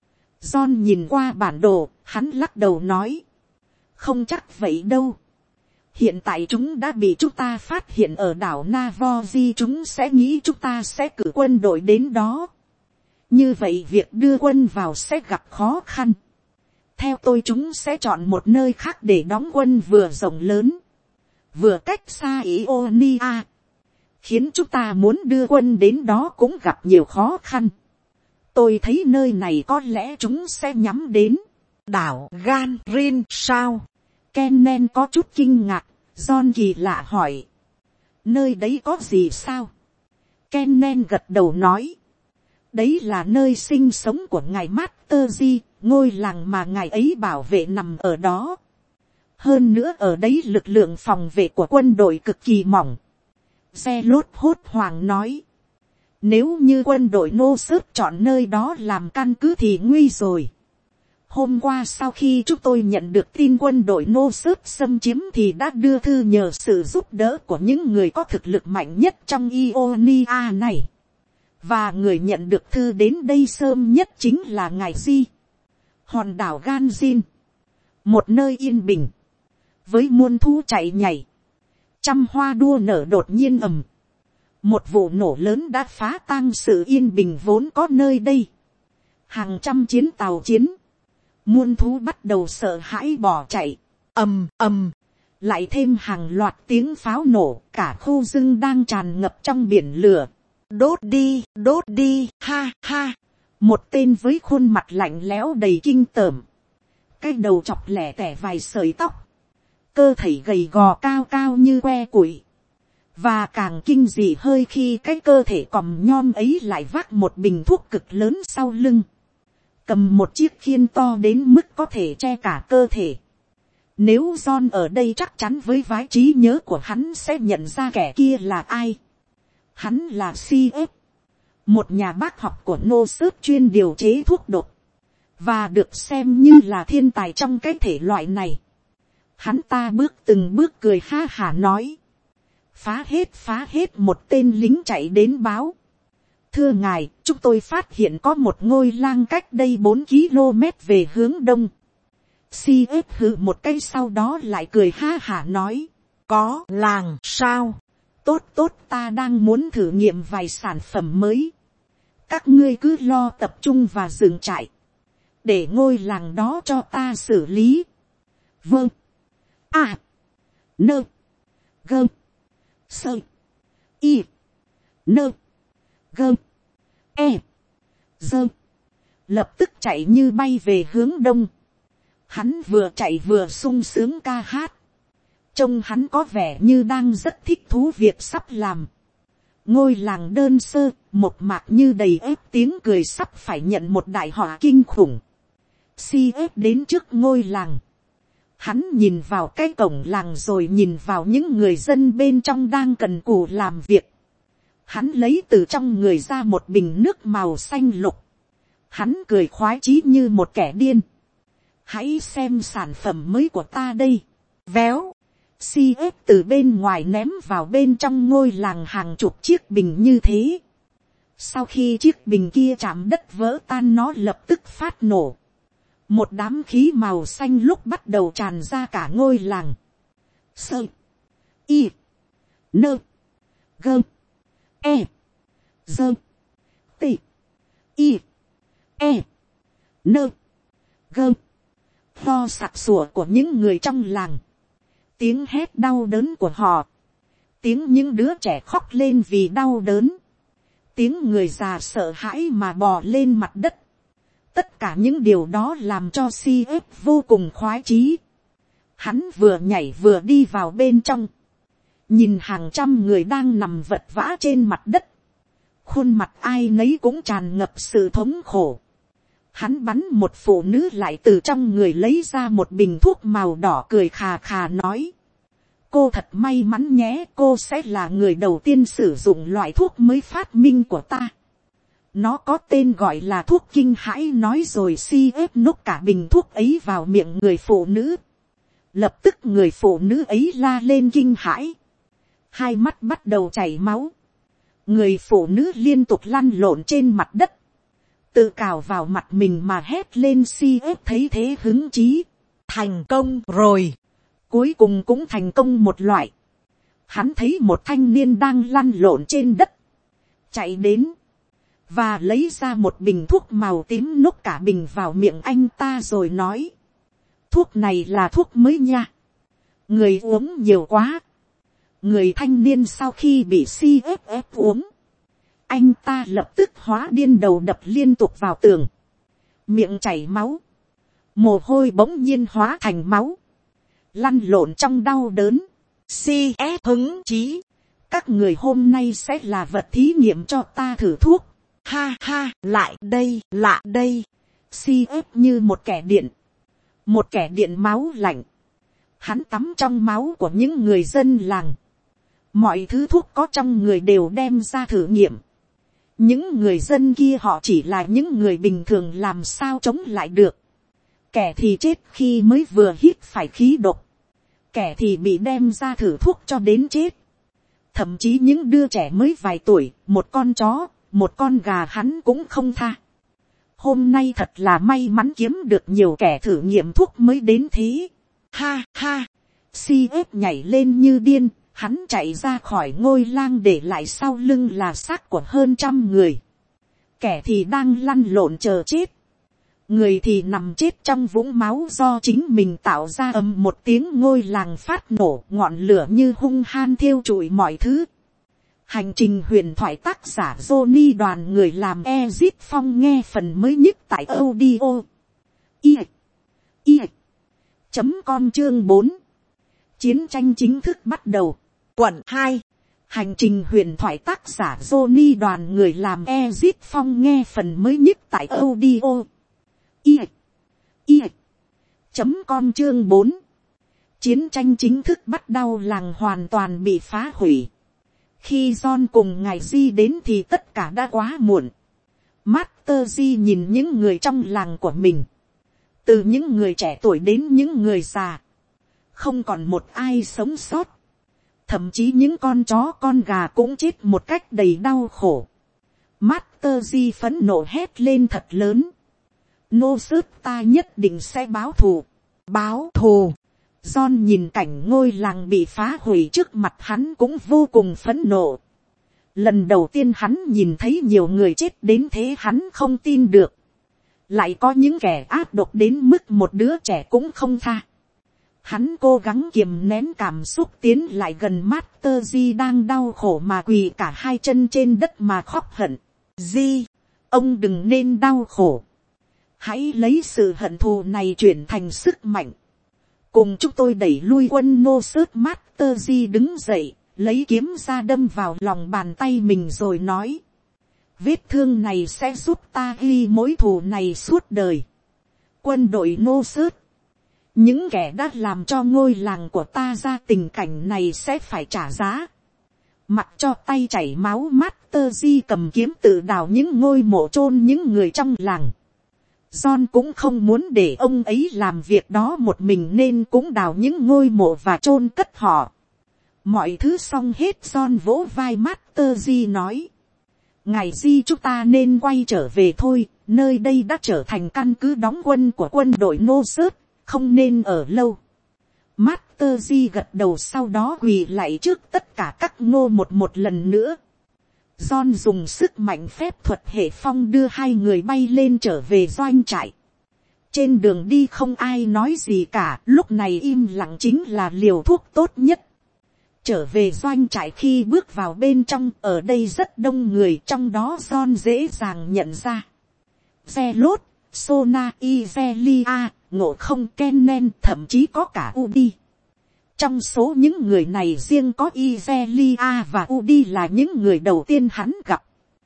John nhìn qua bản đồ, hắn lắc đầu nói. Không chắc vậy đâu. Hiện tại chúng đã bị chúng ta phát hiện ở đảo Navoji, chúng sẽ nghĩ chúng ta sẽ cử quân đội đến đó. Như vậy việc đưa quân vào sẽ gặp khó khăn. Theo tôi chúng sẽ chọn một nơi khác để đóng quân vừa rộng lớn, vừa cách xa Ionia. Khiến chúng ta muốn đưa quân đến đó cũng gặp nhiều khó khăn. Tôi thấy nơi này có lẽ chúng sẽ nhắm đến đảo Ganrin sao? Kennen có chút kinh ngạc. John kỳ lạ hỏi. Nơi đấy có gì sao? Kennen gật đầu nói. Đấy là nơi sinh sống của ngài Master Yi, ngôi làng mà ngài ấy bảo vệ nằm ở đó. Hơn nữa ở đấy lực lượng phòng vệ của quân đội cực kỳ mỏng. Xe lốt hốt hoảng nói. Nếu như quân đội Nossos chọn nơi đó làm căn cứ thì nguy rồi. Hôm qua sau khi chúng tôi nhận được tin quân đội Nossos xâm chiếm thì đã đưa thư nhờ sự giúp đỡ của những người có thực lực mạnh nhất trong Ionia này. Và người nhận được thư đến đây sớm nhất chính là ngài Di. Hòn đảo Ganjin. Một nơi yên bình. Với muôn thú chạy nhảy. Trăm hoa đua nở đột nhiên ầm. Một vụ nổ lớn đã phá tan sự yên bình vốn có nơi đây. Hàng trăm chiến tàu chiến. Muôn thú bắt đầu sợ hãi bỏ chạy. Ầm ầm. Lại thêm hàng loạt tiếng pháo nổ. Cả khu rừng đang tràn ngập trong biển lửa. Đốt đi, ha ha. Một tên với khuôn mặt lạnh lẽo đầy kinh tởm. Cái đầu chọc lẻ tẻ vài sợi tóc. Cơ thể gầy gò cao cao như que củi. Và càng kinh dị hơi khi cái cơ thể còm nhom ấy lại vác một bình thuốc cực lớn sau lưng. Cầm một chiếc khiên to đến mức có thể che cả cơ thể. Nếu John ở đây chắc chắn với vái trí nhớ của hắn sẽ nhận ra kẻ kia là ai. Hắn là CF. Một nhà bác học của Nossos chuyên điều chế thuốc độc. Và được xem như là thiên tài trong cái thể loại này. Hắn ta bước từng bước cười ha hả nói. Phá hết một tên lính chạy đến báo. Thưa ngài, chúng tôi phát hiện có một ngôi lang cách đây 4 km về hướng đông. CF hự một cái sau đó lại cười ha hả nói. Có làng sao? Tốt ta đang muốn thử nghiệm vài sản phẩm mới. Các ngươi cứ lo tập trung và dừng trại. Để ngôi làng đó cho ta xử lý. Vâng. À. Nơ. gơ, sơ, y, nơ, gơ, e, dơ, lập tức chạy như bay về hướng đông. Hắn vừa chạy vừa sung sướng ca hát, trông hắn có vẻ như đang rất thích thú việc sắp làm. Ngôi làng đơn sơ, một mạc như đầy ếp tiếng cười sắp phải nhận một đại họa kinh khủng. Si ếp đến trước ngôi làng. Hắn nhìn vào cái cổng làng rồi nhìn vào những người dân bên trong đang cần cù làm việc. Hắn lấy từ trong người ra một bình nước màu xanh lục. Hắn cười khoái chí như một kẻ điên. Hãy xem sản phẩm mới của ta đây. Véo. Si ếp từ bên ngoài ném vào bên trong ngôi làng hàng chục chiếc bình như thế. Sau khi chiếc bình kia chạm đất vỡ tan, nó lập tức phát nổ. Một đám khí màu xanh lúc bắt đầu tràn ra cả ngôi làng. Sơ, y, nơ, gơ, e, dơ, tị, y, e, nơ, gơ. Lo sặc sủa của những người trong làng, tiếng hét đau đớn của họ, tiếng những đứa trẻ khóc lên vì đau đớn, tiếng người già sợ hãi mà bò lên mặt đất. Tất cả những điều đó làm cho Si ếp vô cùng khoái chí. Hắn vừa nhảy vừa đi vào bên trong, nhìn hàng trăm người đang nằm vật vã trên mặt đất, khuôn mặt ai nấy cũng tràn ngập sự thống khổ. Hắn bắn một phụ nữ lại từ trong người lấy ra một bình thuốc màu đỏ, cười khà khà nói: cô thật may mắn nhé, cô sẽ là người đầu tiên sử dụng loại thuốc mới phát minh của ta. Nó có tên gọi là thuốc kinh hãi. Nói rồi Si ếp nốc cả bình thuốc ấy vào miệng người phụ nữ. Lập tức người phụ nữ ấy la lên kinh hãi, hai mắt bắt đầu chảy máu. Người phụ nữ liên tục lăn lộn trên mặt đất, tự cào vào mặt mình mà hét lên. Si ếp thấy thế hứng chí. Thành công rồi. Cuối cùng cũng thành công một loại. Hắn thấy một thanh niên đang lăn lộn trên đất, chạy đến và lấy ra một bình thuốc màu tím, nốc cả bình vào miệng anh ta rồi nói: thuốc này là thuốc mới nha, người uống nhiều quá. Người thanh niên sau khi bị Si ép uống, anh ta lập tức hóa điên, đầu đập liên tục vào tường, miệng chảy máu, mồ hôi bỗng nhiên hóa thành máu, lăn lộn trong đau đớn. Si ép hứng chí: các người hôm nay sẽ là vật thí nghiệm cho ta thử thuốc. Ha ha, lại đây, lạ đây. Si ép như một kẻ điện máu lạnh. Hắn tắm trong máu của những người dân làng. Mọi thứ thuốc có trong người đều đem ra thử nghiệm. Những người dân kia họ chỉ là những người bình thường, làm sao chống lại được. Kẻ thì chết khi mới vừa hít phải khí độc, kẻ thì bị đem ra thử thuốc cho đến chết. Thậm chí những đứa trẻ mới vài tuổi, một con chó, một con gà hắn cũng không tha. Hôm nay thật là may mắn kiếm được nhiều kẻ thử nghiệm thuốc mới đến thế. Ha ha, Si ếp nhảy lên như điên. Hắn chạy ra khỏi ngôi lang, để lại sau lưng là xác của hơn 100 người. Kẻ thì đang lăn lộn chờ chết, người thì nằm chết trong vũng máu do chính mình tạo ra. Ầm một tiếng, ngôi làng phát nổ, ngọn lửa như hung han thiêu trụi mọi thứ. Hành trình huyền thoại, tác giả Johnny, đoàn người làm Ezit Phong, nghe phần mới nhất tại audio com. Chương 4, chiến tranh chính thức bắt đầu. Quận 2, hành trình huyền thoại, tác giả Johnny, đoàn người làm Ezit Phong, nghe phần mới nhất tại audio com. Chương 4, chiến tranh chính thức bắt đầu. Làng hoàn toàn bị phá hủy. Khi John cùng ngài Di đến thì tất cả đã quá muộn. Master Di nhìn những người trong làng của mình, từ những người trẻ tuổi đến những người già, không còn một ai sống sót. Thậm chí những con chó con gà cũng chết một cách đầy đau khổ. Master Di phẫn nộ hét lên thật lớn: nô sớt, ta nhất định sẽ báo thù. Báo thù. John nhìn cảnh ngôi làng bị phá hủy trước mặt, hắn cũng vô cùng phẫn nộ. Lần đầu tiên hắn nhìn thấy nhiều người chết đến thế, hắn không tin được. Lại có những kẻ ác độc đến mức một đứa trẻ cũng không tha. Hắn cố gắng kiềm nén cảm xúc tiến lại gần Master Yi đang đau khổ mà quỳ cả hai chân trên đất mà khóc hận. Yi, ông đừng nên đau khổ. Hãy lấy sự hận thù này chuyển thành sức mạnh. Cùng chúng tôi đẩy lui quân nô sớt. Master Yi đứng dậy, lấy kiếm ra đâm vào lòng bàn tay mình rồi nói. Vết thương này sẽ giúp ta ghi mối thù này suốt đời. Quân đội nô sớt. Những kẻ đã làm cho ngôi làng của ta ra tình cảnh này sẽ phải trả giá. Mặc cho tay chảy máu, Master Yi cầm kiếm tự đào những ngôi mộ chôn những người trong làng. John cũng không muốn để ông ấy làm việc đó một mình nên cũng đào những ngôi mộ và chôn cất họ. Mọi thứ xong hết, John vỗ vai Master Yi nói. Ngài Yi, chúng ta nên quay trở về thôi, nơi đây đã trở thành căn cứ đóng quân của quân đội nô sớt, không nên ở lâu. Master Yi gật đầu, sau đó quỳ lạy trước tất cả các ngô một lần nữa. John dùng sức mạnh phép thuật hệ phong đưa hai người bay lên trở về doanh trại. Trên đường đi không ai nói gì cả, lúc này im lặng chính là liều thuốc tốt nhất. Trở về doanh trại, khi bước vào bên trong, ở đây rất đông người, trong đó John dễ dàng nhận ra. Zelot, Sona, Izelia, Ngộ Không, Kennen, thậm chí có cả Udi. Trong số những người này, riêng có Izelia và Udi là những người đầu tiên hắn gặp.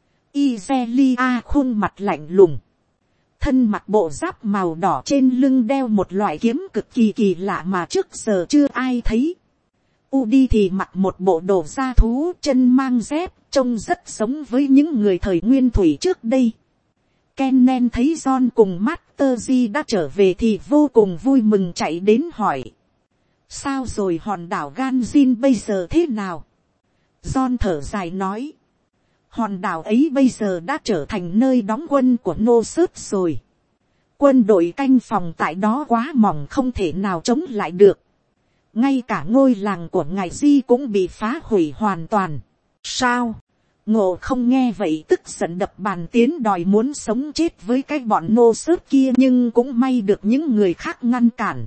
Izelia khuôn mặt lạnh lùng, thân mặc bộ giáp màu đỏ, trên lưng đeo một loại kiếm cực kỳ kỳ lạ mà trước giờ chưa ai thấy. Udi thì mặc một bộ đồ da thú, chân mang dép, trông rất giống với những người thời nguyên thủy trước đây. Kennen thấy John cùng Master Yi đã trở về thì vô cùng vui mừng, chạy đến hỏi. Sao rồi, hòn đảo Ganjin bây giờ thế nào? John thở dài nói. Hòn đảo ấy bây giờ đã trở thành nơi đóng quân của nô sớt rồi. Quân đội canh phòng tại đó quá mỏng, không thể nào chống lại được. Ngay cả ngôi làng của ngài Di cũng bị phá hủy hoàn toàn. Sao? Ngộ Không nghe vậy tức giận đập bàn tiến đòi muốn sống chết với cái bọn nô sớt kia, nhưng cũng may được những người khác ngăn cản.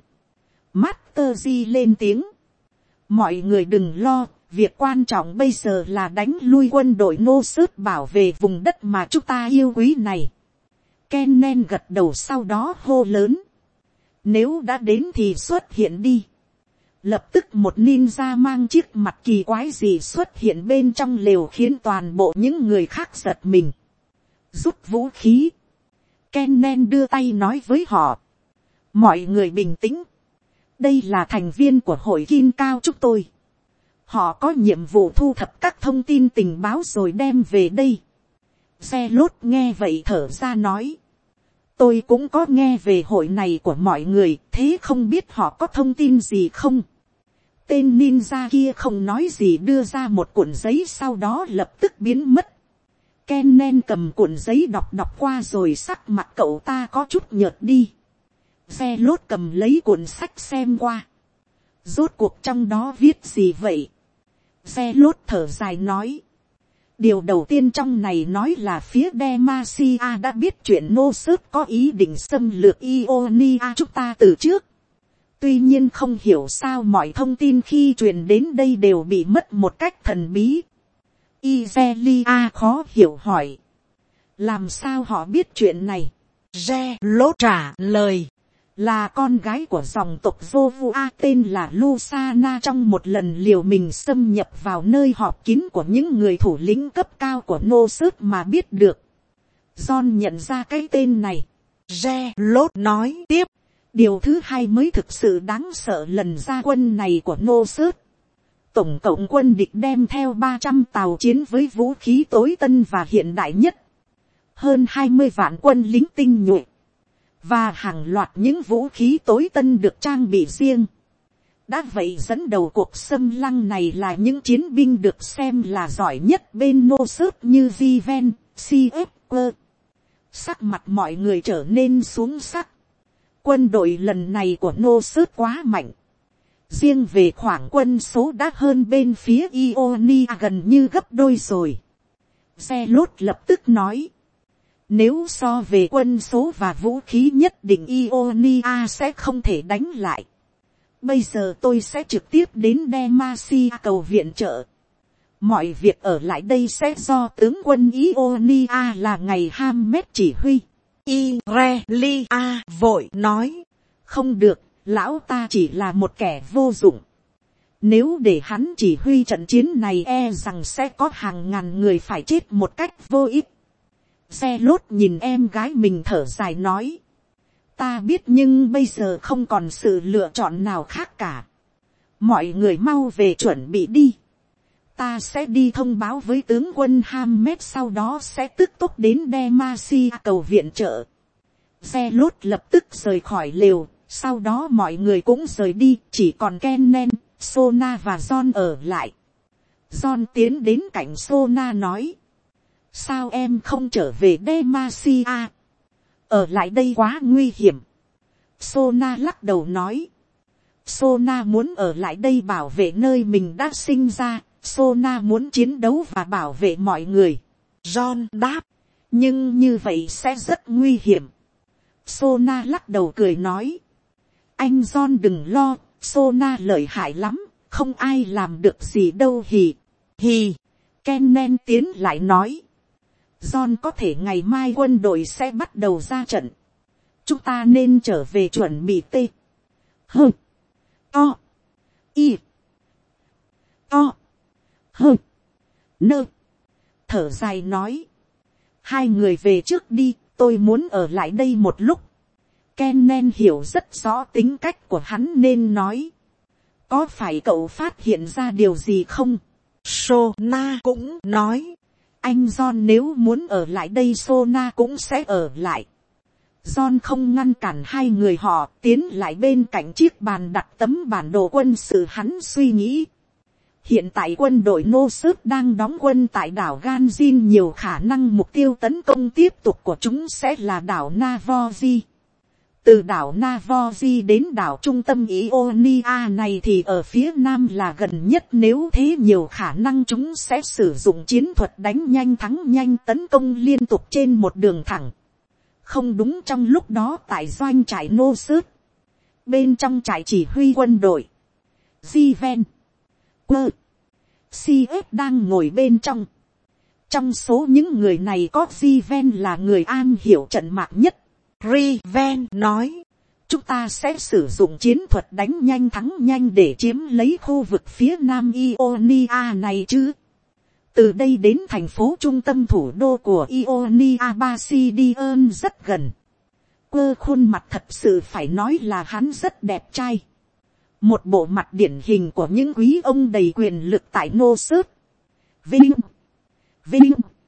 Master Yi lên tiếng. Mọi người đừng lo, việc quan trọng bây giờ là đánh lui quân đội nô sớt, bảo vệ vùng đất mà chúng ta yêu quý này. Kennen gật đầu, sau đó hô lớn. Nếu đã đến thì xuất hiện đi. Lập tức một ninja mang chiếc mặt kỳ quái gì xuất hiện bên trong lều, khiến toàn bộ những người khác giật mình. Rút vũ khí. Kennen đưa tay nói với họ. Mọi người bình tĩnh. Đây là thành viên của hội Kim Cao chúng tôi. Họ có nhiệm vụ thu thập các thông tin tình báo rồi đem về đây. Zelot nghe vậy thở ra nói. Tôi cũng có nghe về hội này của mọi người, thế không biết họ có thông tin gì không? Tên ninja kia không nói gì, đưa ra một cuộn giấy, sau đó lập tức biến mất. Kennen cầm cuộn giấy đọc qua rồi sắc mặt cậu ta có chút nhợt đi. Zelot cầm lấy cuộn sách xem qua. Rốt cuộc trong đó viết gì vậy? Zelot thở dài nói. Điều đầu tiên trong này nói là phía Demacia đã biết chuyện nô sớt có ý định xâm lược Ionia chúng ta từ trước. Tuy nhiên không hiểu sao mọi thông tin khi truyền đến đây đều bị mất một cách thần bí. Izelia khó hiểu hỏi. Làm sao họ biết chuyện này? Zelot trả lời. Là con gái của dòng tộc Jovua tên là Lusana trong một lần liều mình xâm nhập vào nơi họp kín của những người thủ lĩnh cấp cao của nô sớt mà biết được. John nhận ra cái tên này. Zelot nói tiếp. Điều thứ hai mới thực sự đáng sợ lần ra quân này của nô sớt. Tổng cộng quân địch đem theo 300 tàu chiến với vũ khí tối tân và hiện đại nhất. Hơn 20 vạn quân lính tinh nhuệ. Và hàng loạt những vũ khí tối tân được trang bị riêng. Đã vậy dẫn đầu cuộc xâm lăng này là những chiến binh được xem là giỏi nhất bên nô sớt như Viven, CFQ. Sắc mặt mọi người trở nên xuống sắc. Quân đội lần này của nô sớt quá mạnh. Riêng về khoảng quân số đã hơn bên phía Ionia gần như gấp đôi rồi. Zelot lập tức nói. Nếu so về quân số và vũ khí nhất định Ionia sẽ không thể đánh lại. Bây giờ tôi sẽ trực tiếp đến Demacia cầu viện trợ. Mọi việc ở lại đây sẽ do tướng quân Ionia là ngày Hammet chỉ huy. Irelia vội nói. Không được, lão ta chỉ là một kẻ vô dụng. Nếu để hắn chỉ huy trận chiến này e rằng sẽ có hàng ngàn người phải chết một cách vô ích. Xe lốt nhìn em gái mình thở dài nói. Ta biết nhưng bây giờ không còn sự lựa chọn nào khác cả. Mọi người mau về chuẩn bị đi. Ta sẽ đi thông báo với tướng quân Hammet, sau đó sẽ tức tốc đến Demacia cầu viện trợ. Xe lốt lập tức rời khỏi lều, sau đó mọi người cũng rời đi, chỉ còn Kennen, Sona và John ở lại. John tiến đến cạnh Sona nói. Sao em không trở về Demacia? Ở lại đây quá nguy hiểm. Sona lắc đầu nói. Sona muốn ở lại đây bảo vệ nơi mình đã sinh ra. Sona muốn chiến đấu và bảo vệ mọi người. John đáp. Nhưng như vậy sẽ rất nguy hiểm. Sona lắc đầu cười nói. Anh John đừng lo. Sona lợi hại lắm. Không ai làm được gì đâu hì. Hì. Kennen tiến lại nói. John có thể ngày mai quân đội sẽ bắt đầu ra trận. Chúng ta nên trở về chuẩn bị tê. Hơ. To. Y. To. Hơ. Nơ. Thở dài nói. Hai người về trước đi, tôi muốn ở lại đây một lúc. Kennen hiểu rất rõ tính cách của hắn nên nói. Có phải cậu phát hiện ra điều gì không? Sona cũng nói. Anh John nếu muốn ở lại đây Sona cũng sẽ ở lại. John không ngăn cản hai người họ tiến lại bên cạnh chiếc bàn đặt tấm bản đồ quân sự. Hắn suy nghĩ. Hiện tại quân đội Nossos đang đóng quân tại đảo Ganjin, nhiều khả năng mục tiêu tấn công tiếp tục của chúng sẽ là đảo Navoji. Từ đảo Navoji đến đảo trung tâm Ionia này thì ở phía nam là gần nhất, nếu thế nhiều khả năng chúng sẽ sử dụng chiến thuật đánh nhanh thắng nhanh tấn công liên tục trên một đường thẳng. Không đúng, trong lúc đó tại doanh trại Nossos, bên trong trại chỉ huy quân đội, Jiven, Quơ, CF đang ngồi bên trong. Trong số những người này có Jiven là người am hiểu trận mạc nhất. Riven nói. Chúng ta sẽ sử dụng chiến thuật đánh nhanh thắng nhanh để chiếm lấy khu vực phía nam Ionia này chứ. Từ đây đến thành phố trung tâm thủ đô của Ionia Basidion rất gần. Quơ khuôn mặt thật sự phải nói là hắn rất đẹp trai. Một bộ mặt điển hình của những quý ông đầy quyền lực tại Nossos. Vinh. Vinh.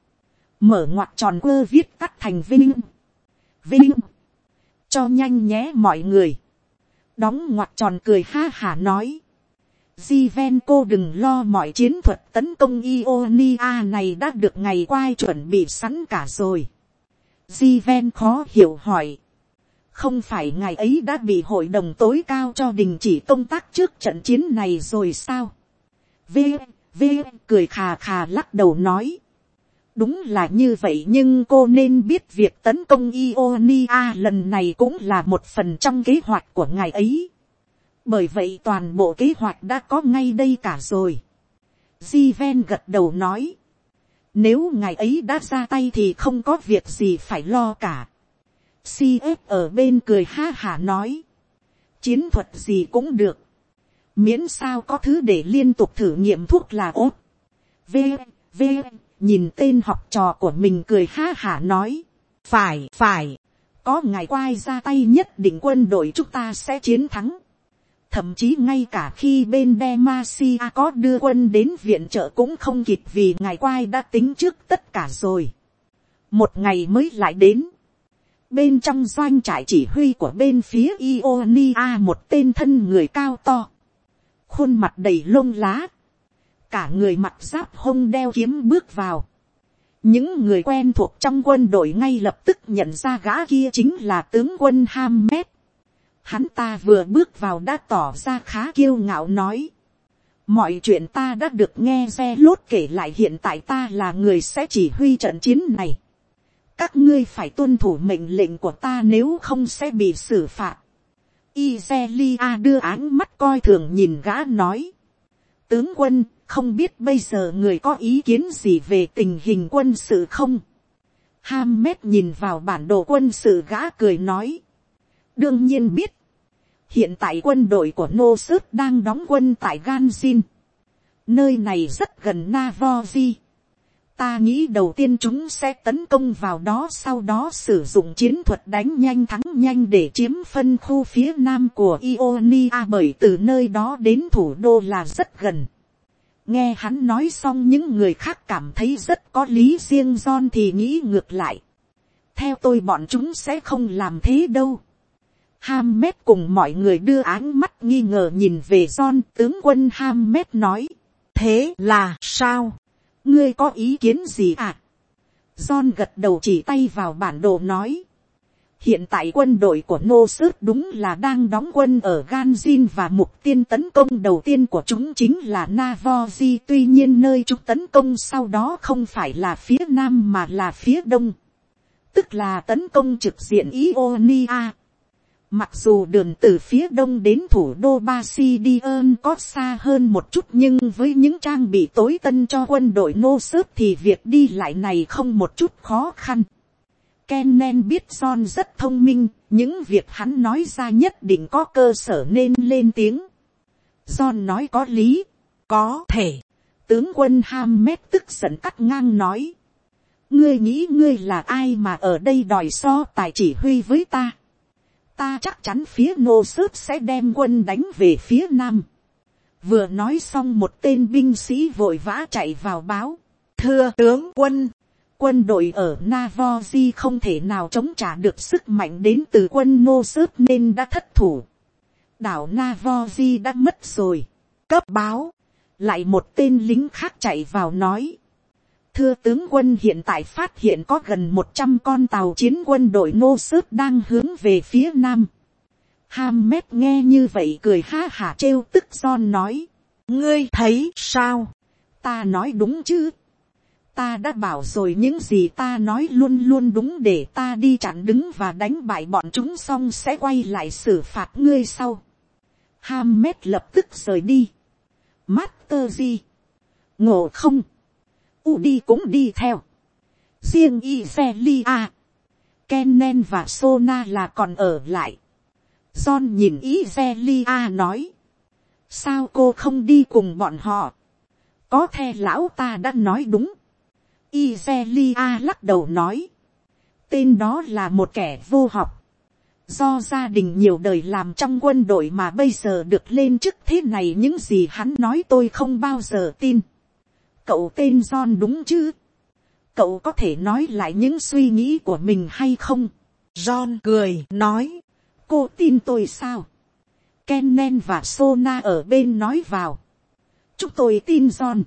Mở ngoặc tròn Quơ viết tắt thành Vinh. Vinh. Cho nhanh nhé mọi người. Đóng ngoặc tròn cười ha hả nói. Jiven cô đừng lo, mọi chiến thuật tấn công Ionia này đã được ngày quai chuẩn bị sẵn cả rồi. Jiven khó hiểu hỏi. Không phải ngày ấy đã bị hội đồng tối cao cho đình chỉ công tác trước trận chiến này rồi sao? V cười khà khà lắc đầu nói. Đúng là như vậy, nhưng cô nên biết việc tấn công Ionia lần này cũng là một phần trong kế hoạch của ngài ấy. Bởi vậy toàn bộ kế hoạch đã có ngay đây cả rồi. Jiven gật đầu nói. Nếu ngài ấy đã ra tay thì không có việc gì phải lo cả. CF ở bên cười ha hả nói. Chiến thuật gì cũng được. Miễn sao có thứ để liên tục thử nghiệm thuốc là ốt. Nhìn tên học trò của mình cười ha hả nói. Phải. Có ngài quay ra tay nhất định quân đội chúng ta sẽ chiến thắng. Thậm chí ngay cả khi bên Demacia có đưa quân đến viện trợ cũng không kịp, vì ngài quay đã tính trước tất cả rồi. Một ngày mới lại đến. Bên trong doanh trại chỉ huy của bên phía Ionia, một tên thân người cao to. Khuôn mặt đầy lông lá. Cả người mặc giáp hông đeo kiếm bước vào. Những người quen thuộc trong quân đội ngay lập tức nhận ra gã kia chính là tướng quân Hammet. Hắn ta vừa bước vào đã tỏ ra khá kiêu ngạo nói. Mọi chuyện ta đã được nghe xe lốt kể lại, hiện tại ta là người sẽ chỉ huy trận chiến này. Các ngươi phải tuân thủ mệnh lệnh của ta, nếu không sẽ bị xử phạt. Izelia đưa áng mắt coi thường nhìn gã nói. Tướng quân, không biết bây giờ người có ý kiến gì về tình hình quân sự không? Hammet nhìn vào bản đồ quân sự, gã cười nói. Đương nhiên biết. Hiện tại quân đội của Nosut đang đóng quân tại Ganjin. Nơi này rất gần Navoji. Ta nghĩ đầu tiên chúng sẽ tấn công vào đó, sau đó sử dụng chiến thuật đánh nhanh thắng nhanh để chiếm phân khu phía nam của Ionia, bởi từ nơi đó đến thủ đô là rất gần. Nghe hắn nói xong, những người khác cảm thấy rất có lý, riêng John thì nghĩ ngược lại. Theo tôi bọn chúng sẽ không làm thế đâu. Hammet cùng mọi người đưa áng mắt nghi ngờ nhìn về John. Tướng quân, Hammet nói. Thế là sao? Ngươi có ý kiến gì à? John gật đầu chỉ tay vào bản đồ nói. Hiện tại quân đội của Nosut đúng là đang đóng quân ở Ganjin, và mục tiêu tấn công đầu tiên của chúng chính là Navoji. Tuy nhiên nơi chúng tấn công sau đó không phải là phía nam mà là phía đông. Tức là tấn công trực diện Ionia. Mặc dù đường từ phía đông đến thủ đô Basidion có xa hơn một chút, nhưng với những trang bị tối tân cho quân đội Nosut thì việc đi lại này không một chút khó khăn. Kennen biết John rất thông minh, những việc hắn nói ra nhất định có cơ sở nên lên tiếng. John nói có lý, có thể. Tướng quân Hammet tức giận cắt ngang nói. Ngươi nghĩ ngươi là ai mà ở đây đòi so tài chỉ huy với ta? Ta chắc chắn phía Nosut sẽ đem quân đánh về phía nam. Vừa nói xong, một tên binh sĩ vội vã chạy vào báo. Thưa tướng quân, quân đội ở Navoji không thể nào chống trả được sức mạnh đến từ quân Nosut nên đã thất thủ. Đảo Navoji đã mất rồi. Cấp báo. Lại một tên lính khác chạy vào nói. Thưa tướng quân, hiện tại phát hiện có gần 100 con tàu chiến quân đội Nosut đang hướng về phía nam. Hammet nghe như vậy cười ha hả trêu tức. John nói. Ngươi thấy sao? Ta nói đúng chứ? Ta đã bảo rồi, những gì ta nói luôn luôn đúng, để ta đi chặn đứng và đánh bại bọn chúng xong sẽ quay lại xử phạt ngươi sau. Hammet lập tức rời đi. Master Yi, Ngộ Không, Udi cũng đi theo. Riêng Izelia, Kennen và Sona là còn ở lại. John nhìn Izelia nói. Sao cô không đi cùng bọn họ? Có thể lão ta đã nói đúng. Izelia lắc đầu nói. Tên đó là một kẻ vô học. Do gia đình nhiều đời làm trong quân đội mà bây giờ được lên chức thế này, những gì hắn nói tôi không bao giờ tin. Cậu tên John đúng chứ? Cậu có thể nói lại những suy nghĩ của mình hay không? John cười nói. Cô tin tôi sao? Kennen và Sona ở bên nói vào. Chúng tôi tin John.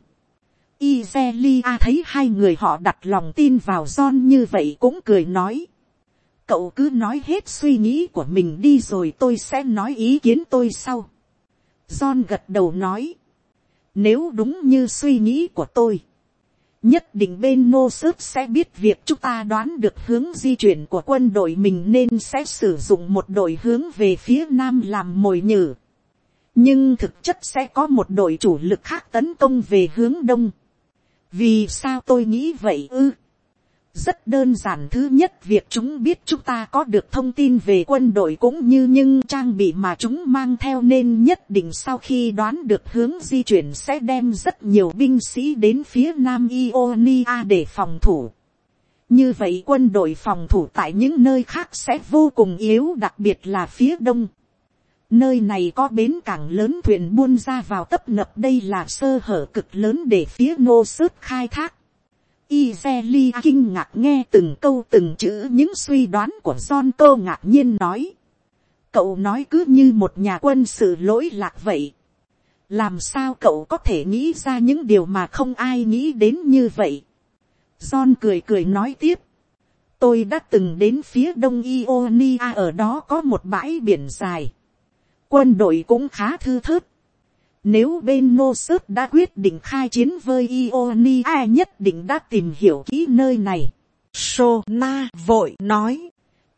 Izelia thấy hai người họ đặt lòng tin vào John như vậy cũng cười nói. Cậu cứ nói hết suy nghĩ của mình đi rồi tôi sẽ nói ý kiến tôi sau. John gật đầu nói. Nếu đúng như suy nghĩ của tôi, nhất định bên Nosut sẽ biết việc chúng ta đoán được hướng di chuyển của quân đội mình nên sẽ sử dụng một đội hướng về phía nam làm mồi nhử. Nhưng thực chất sẽ có một đội chủ lực khác tấn công về hướng đông. Vì sao tôi nghĩ vậy ư? Rất đơn giản, thứ nhất việc chúng biết chúng ta có được thông tin về quân đội cũng như những trang bị mà chúng mang theo, nên nhất định sau khi đoán được hướng di chuyển sẽ đem rất nhiều binh sĩ đến phía nam Ionia để phòng thủ. Như vậy quân đội phòng thủ tại những nơi khác sẽ vô cùng yếu, đặc biệt là phía đông. Nơi này có bến cảng lớn, thuyền buôn ra vào tấp nập, đây là sơ hở cực lớn để phía Nosut khai thác. Izelia kinh ngạc nghe từng câu từng chữ những suy đoán của John, cô ngạc nhiên nói. Cậu nói cứ như một nhà quân sự lỗi lạc vậy. Làm sao cậu có thể nghĩ ra những điều mà không ai nghĩ đến như vậy? John cười cười nói tiếp. Tôi đã từng đến phía đông Ionia, ở đó có một bãi biển dài. Quân đội cũng khá thưa thớt. Nếu bên Nosut đã quyết định khai chiến với Ionia, nhất định đã tìm hiểu kỹ nơi này. Sona vội nói.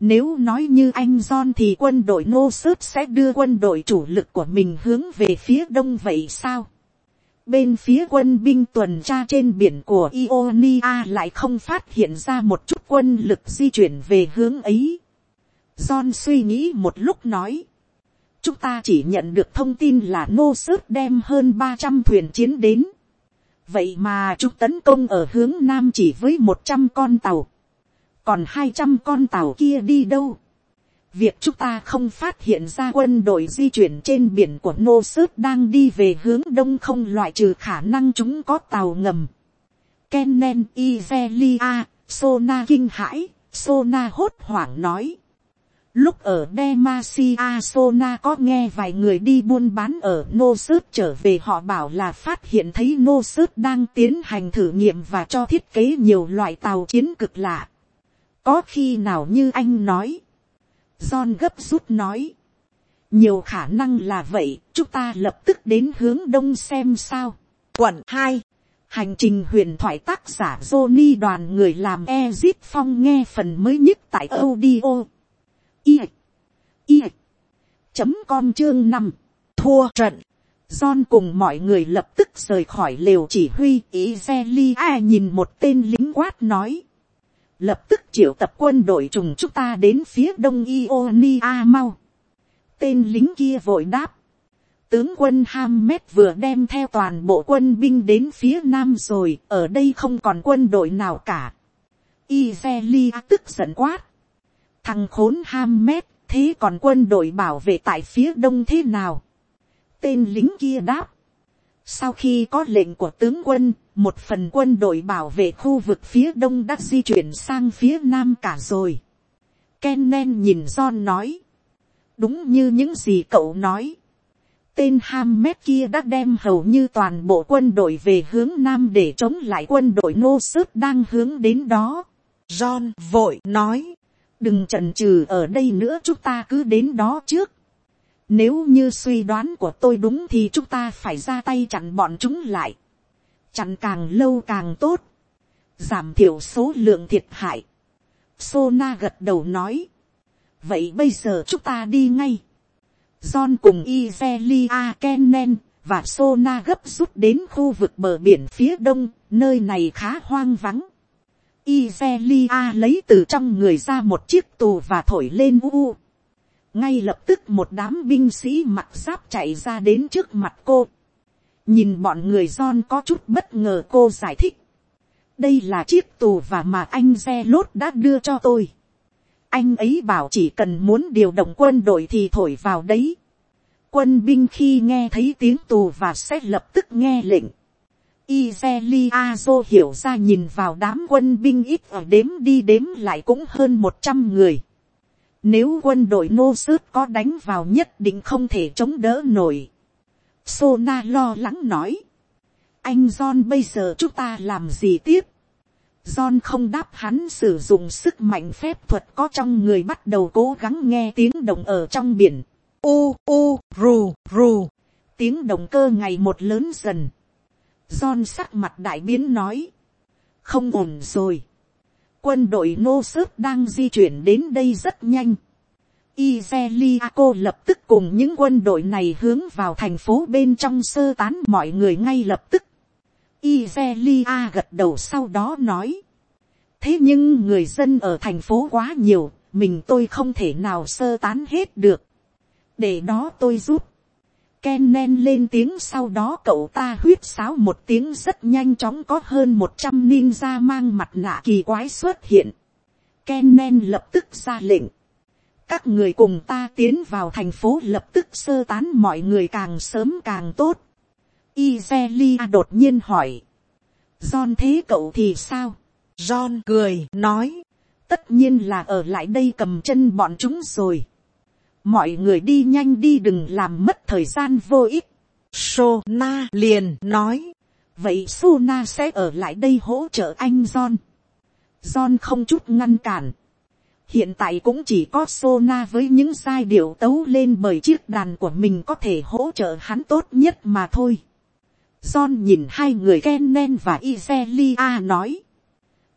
Nếu nói như anh John thì quân đội nô sớt sẽ đưa quân đội chủ lực của mình hướng về phía đông vậy sao? Bên phía quân binh tuần tra trên biển của Ionia lại không phát hiện ra một chút quân lực di chuyển về hướng ấy. John suy nghĩ một lúc nói. Chúng ta chỉ nhận được thông tin là nô sớt đem hơn 300 thuyền chiến đến. Vậy mà chúng tấn công ở hướng nam chỉ với 100 con tàu. Còn 200 con tàu kia đi đâu? Việc chúng ta không phát hiện ra quân đội di chuyển trên biển của nô sớt đang đi về hướng đông không loại trừ khả năng chúng có tàu ngầm. Kennen Izelia, Sona kinh hãi, Sona hốt hoảng nói. Lúc ở Demacia Sona có nghe vài người đi buôn bán ở nô sớt trở về, họ bảo là phát hiện thấy nô sớt đang tiến hành thử nghiệm và cho thiết kế nhiều loại tàu chiến cực lạ. Có khi nào như anh nói? John gấp rút nói. Nhiều khả năng là vậy, chúng ta lập tức đến hướng đông xem sao. Quận 2. Hành trình huyền thoại tác giả Johnny đoàn người làm Ezit Phong nghe phần mới nhất tại audio. Com chương 5. Thua trận. John cùng mọi người lập tức rời khỏi lều chỉ huy. Izelia nhìn một tên lính quát nói. Lập tức triệu tập quân đội trùng chúng ta đến phía đông Ionia mau. Tên lính kia vội đáp. Tướng quân Hammet vừa đem theo toàn bộ quân binh đến phía nam rồi, ở đây không còn quân đội nào cả. Izelia tức giận quát. Thằng khốn Hammet, thế còn quân đội bảo vệ tại phía đông thế nào? Tên lính kia đáp. Sau khi có lệnh của tướng quân, một phần quân đội bảo vệ khu vực phía đông đã di chuyển sang phía nam cả rồi. Kennen nhìn John nói. Đúng như những gì cậu nói. Tên Hammet kia đã đem hầu như toàn bộ quân đội về hướng nam để chống lại quân đội nô sớt đang hướng đến đó. John vội nói. Đừng chần chừ ở đây nữa, chúng ta cứ đến đó trước. Nếu như suy đoán của tôi đúng thì chúng ta phải ra tay chặn bọn chúng lại. Chặn càng lâu càng tốt. Giảm thiểu số lượng thiệt hại. Sona gật đầu nói. Vậy bây giờ chúng ta đi ngay. John cùng Izelia, Kennen và Sona gấp rút đến khu vực bờ biển phía đông. Nơi này khá hoang vắng. Izelia lấy từ trong người ra một chiếc tù và thổi lên u. Ngay lập tức một đám binh sĩ mặc giáp chạy ra đến trước mặt cô. Nhìn bọn người John có chút bất ngờ, cô giải thích. Đây là chiếc tù và mà anh Zelot đã đưa cho tôi. Anh ấy bảo chỉ cần muốn điều động quân đội thì thổi vào đấy. Quân binh khi nghe thấy tiếng tù và sẽ lập tức nghe lệnh. Izelia hiểu ra nhìn vào đám quân binh ít ở đếm đi đếm lại cũng hơn 100 người. Nếu quân đội nô sớt có đánh vào nhất định không thể chống đỡ nổi. Sona lo lắng nói. Anh John, bây giờ chúng ta làm gì tiếp? John không đáp, hắn sử dụng sức mạnh phép thuật có trong người bắt đầu cố gắng nghe tiếng động ở trong biển. Ru ru. Tiếng động cơ ngày một lớn dần. John sắc mặt đại biến nói. Không ổn rồi. Quân đội nô sớt đang di chuyển đến đây rất nhanh. Izeliako lập tức cùng những quân đội này hướng vào thành phố bên trong sơ tán mọi người ngay lập tức. Izelia gật đầu sau đó nói. Thế nhưng người dân ở thành phố quá nhiều, mình tôi không thể nào sơ tán hết được. Để đó tôi giúp. Kennen lên tiếng, sau đó cậu ta huýt sáo một tiếng, rất nhanh chóng có hơn 100 ninja mang mặt nạ kỳ quái xuất hiện. Kennen lập tức ra lệnh. Các người cùng ta tiến vào thành phố, lập tức sơ tán mọi người càng sớm càng tốt. Izelia đột nhiên hỏi. John, thế cậu thì sao? John cười nói. Tất nhiên là ở lại đây cầm chân bọn chúng rồi. Mọi người đi nhanh đi, đừng làm mất thời gian vô ích. Sona liền nói. Vậy Sona sẽ ở lại đây hỗ trợ anh John. John không chút ngăn cản. Hiện tại cũng chỉ có Sona với những giai điệu tấu lên bởi chiếc đàn của mình có thể hỗ trợ hắn tốt nhất mà thôi. John nhìn hai người Kennen và Izelia nói.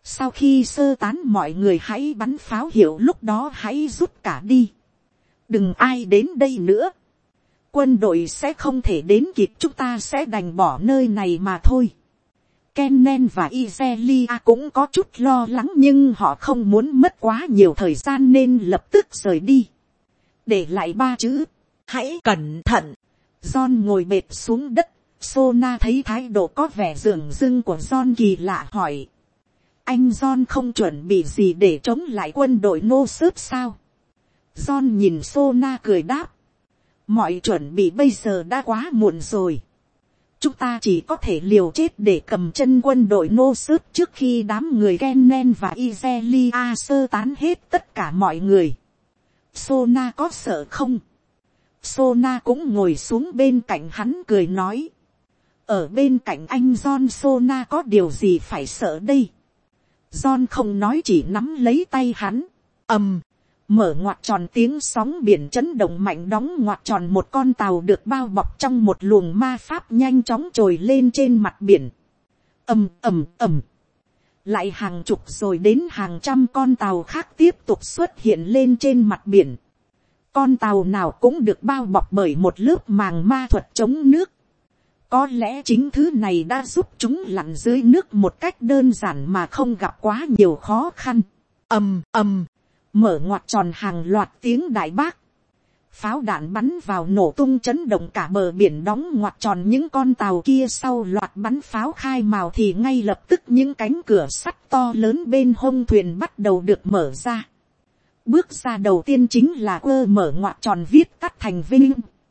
Sau khi sơ tán mọi người hãy bắn pháo hiệu, lúc đó hãy rút cả đi. Đừng ai đến đây nữa. Quân đội sẽ không thể đến kịp, chúng ta sẽ đành bỏ nơi này mà thôi. Kennen và Izelia cũng có chút lo lắng, nhưng họ không muốn mất quá nhiều thời gian nên lập tức rời đi. Để lại 3 chữ: hãy cẩn thận. John ngồi bệt xuống đất. Sona thấy thái độ có vẻ dửng dưng của John kỳ lạ, hỏi: anh John không chuẩn bị gì để chống lại quân đội nô xớp sao? John nhìn Sona cười đáp: mọi chuẩn bị bây giờ đã quá muộn rồi. Chúng ta chỉ có thể liều chết để cầm chân quân đội nô xớp trước khi đám người Kennen và Izelia sơ tán hết tất cả mọi người. Sona có sợ không? Sona cũng ngồi xuống bên cạnh hắn cười nói: ở bên cạnh anh John, Sona có điều gì phải sợ đây? John không nói, chỉ nắm lấy tay hắn. Mở ngoặt tròn, tiếng sóng biển chấn động mạnh, đóng ngoặt tròn, một con tàu được bao bọc trong một luồng ma pháp nhanh chóng trồi lên trên mặt biển. Lại hàng chục rồi đến hàng trăm con tàu khác tiếp tục xuất hiện lên trên mặt biển. Con tàu nào cũng được bao bọc bởi một lớp màng ma thuật chống nước. Có lẽ chính thứ này đã giúp chúng lặn dưới nước một cách đơn giản mà không gặp quá nhiều khó khăn. Mở ngoặt tròn, hàng loạt tiếng đại bác. Pháo đạn bắn vào nổ tung chấn động cả bờ biển. Đóng ngoặt tròn, những con tàu kia sau loạt bắn pháo khai mào thì ngay lập tức những cánh cửa sắt to lớn bên hông thuyền bắt đầu được mở ra. Bước ra đầu tiên chính là mở ngoặt tròn, viết tắt thành Vinh.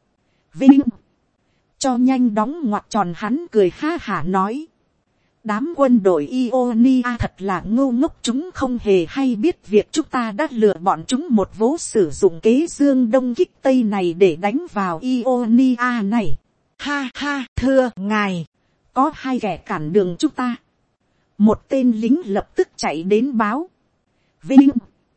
Cho nhanh đóng ngoặt tròn. Hắn cười ha hả nói: đám quân đội Ionia thật là ngu ngốc, chúng không hề hay biết việc chúng ta đã lừa bọn chúng một vố, sử dụng kế dương đông kích tây này để đánh vào Ionia này. Ha ha, thưa ngài, có 2 kẻ cản đường chúng ta. Một tên lính lập tức chạy đến báo: Vinh.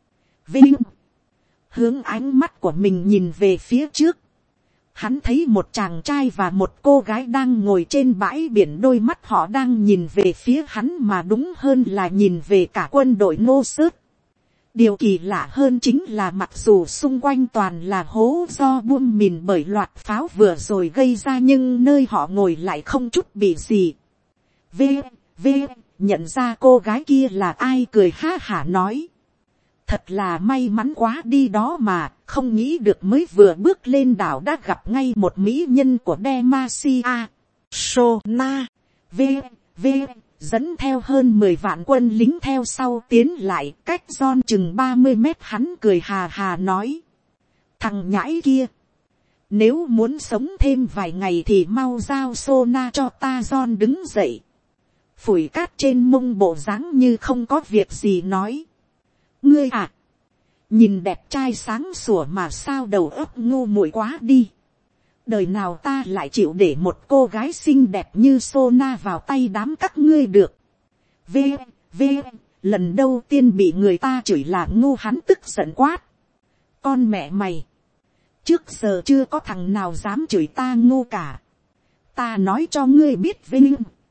Hướng ánh mắt của mình nhìn về phía trước. Hắn thấy một chàng trai và một cô gái đang ngồi trên bãi biển, đôi mắt họ đang nhìn về phía hắn, mà đúng hơn là nhìn về cả quân đội nô xớp. Điều kỳ lạ hơn chính là mặc dù xung quanh toàn là hố do bom mìn bởi loạt pháo vừa rồi gây ra, nhưng nơi họ ngồi lại không chút bị gì. Nhận ra cô gái kia là ai, cười ha hả nói: thật là may mắn quá đi đó mà, không nghĩ được mới vừa bước lên đảo đã gặp ngay một mỹ nhân của Demacia. Sona dẫn theo hơn 10 vạn quân lính theo sau tiến lại, cách John chừng 30 mét. Hắn cười hà hà nói: thằng nhãi kia, nếu muốn sống thêm vài ngày thì mau giao Sona cho ta. John đứng dậy, phủi cát trên mông, bộ dáng như không có việc gì nói: ngươi à, nhìn đẹp trai sáng sủa mà sao đầu óc ngu muội quá đi. Đời nào ta lại chịu để một cô gái xinh đẹp như Sona vào tay đám các ngươi được. Lần đầu tiên bị người ta chửi là ngu, hắn tức giận quát: con mẹ mày, trước giờ chưa có thằng nào dám chửi ta ngu cả. Ta nói cho ngươi biết Vinh,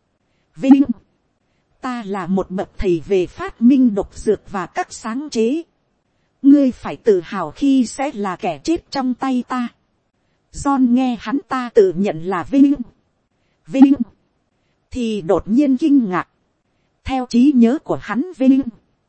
ta là một bậc thầy về phát minh độc dược và các sáng chế. Ngươi phải tự hào khi sẽ là kẻ chết trong tay ta. John nghe hắn ta tự nhận là Vinh, thì đột nhiên kinh ngạc. Theo trí nhớ của hắn, Vinh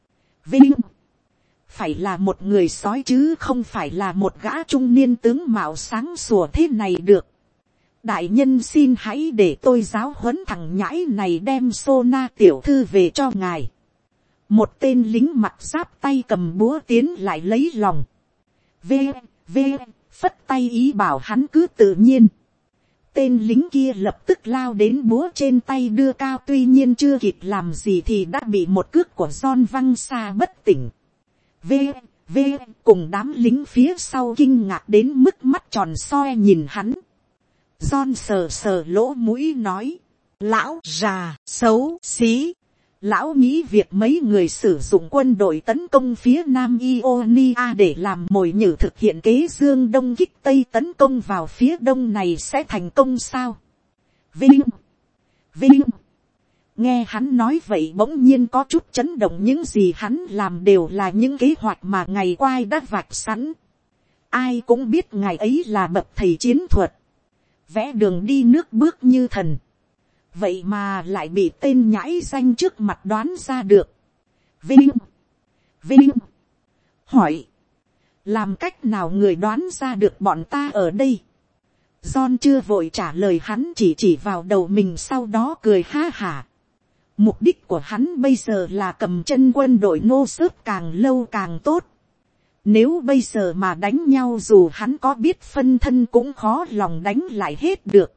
phải là một người sói chứ không phải là một gã trung niên tướng mạo sáng sủa thế này được. Đại nhân xin hãy để tôi giáo huấn thằng nhãi này, đem Sona tiểu thư về cho ngài. Một tên lính mặc giáp tay cầm búa tiến lại lấy lòng. Phất tay ý bảo hắn cứ tự nhiên. Tên lính kia lập tức lao đến, búa trên tay đưa cao, tuy nhiên chưa kịp làm gì thì đã bị một cước của John văng xa bất tỉnh. Cùng đám lính phía sau kinh ngạc đến mức mắt tròn soi nhìn hắn. John sờ sờ lỗ mũi nói: lão già xấu xí. Lão nghĩ việc mấy người sử dụng quân đội tấn công phía nam Ionia để làm mồi nhử thực hiện kế dương đông kích tây tấn công vào phía đông này sẽ thành công sao? Nghe hắn nói vậy bỗng nhiên có chút chấn động, những gì hắn làm đều là những kế hoạch mà ngày qua đã vạch sẵn. Ai cũng biết ngài ấy là bậc thầy chiến thuật, vẽ đường đi nước bước như thần. Vậy mà lại bị tên nhãi danh trước mặt đoán ra được. Vinh, Vinh, hỏi, làm cách nào người đoán ra được bọn ta ở đây? John chưa vội trả lời, hắn chỉ vào đầu mình, sau đó cười ha hả. Mục đích của hắn bây giờ là cầm chân quân đội nô xớp càng lâu càng tốt. Nếu bây giờ mà đánh nhau, dù hắn có biết phân thân cũng khó lòng đánh lại hết được.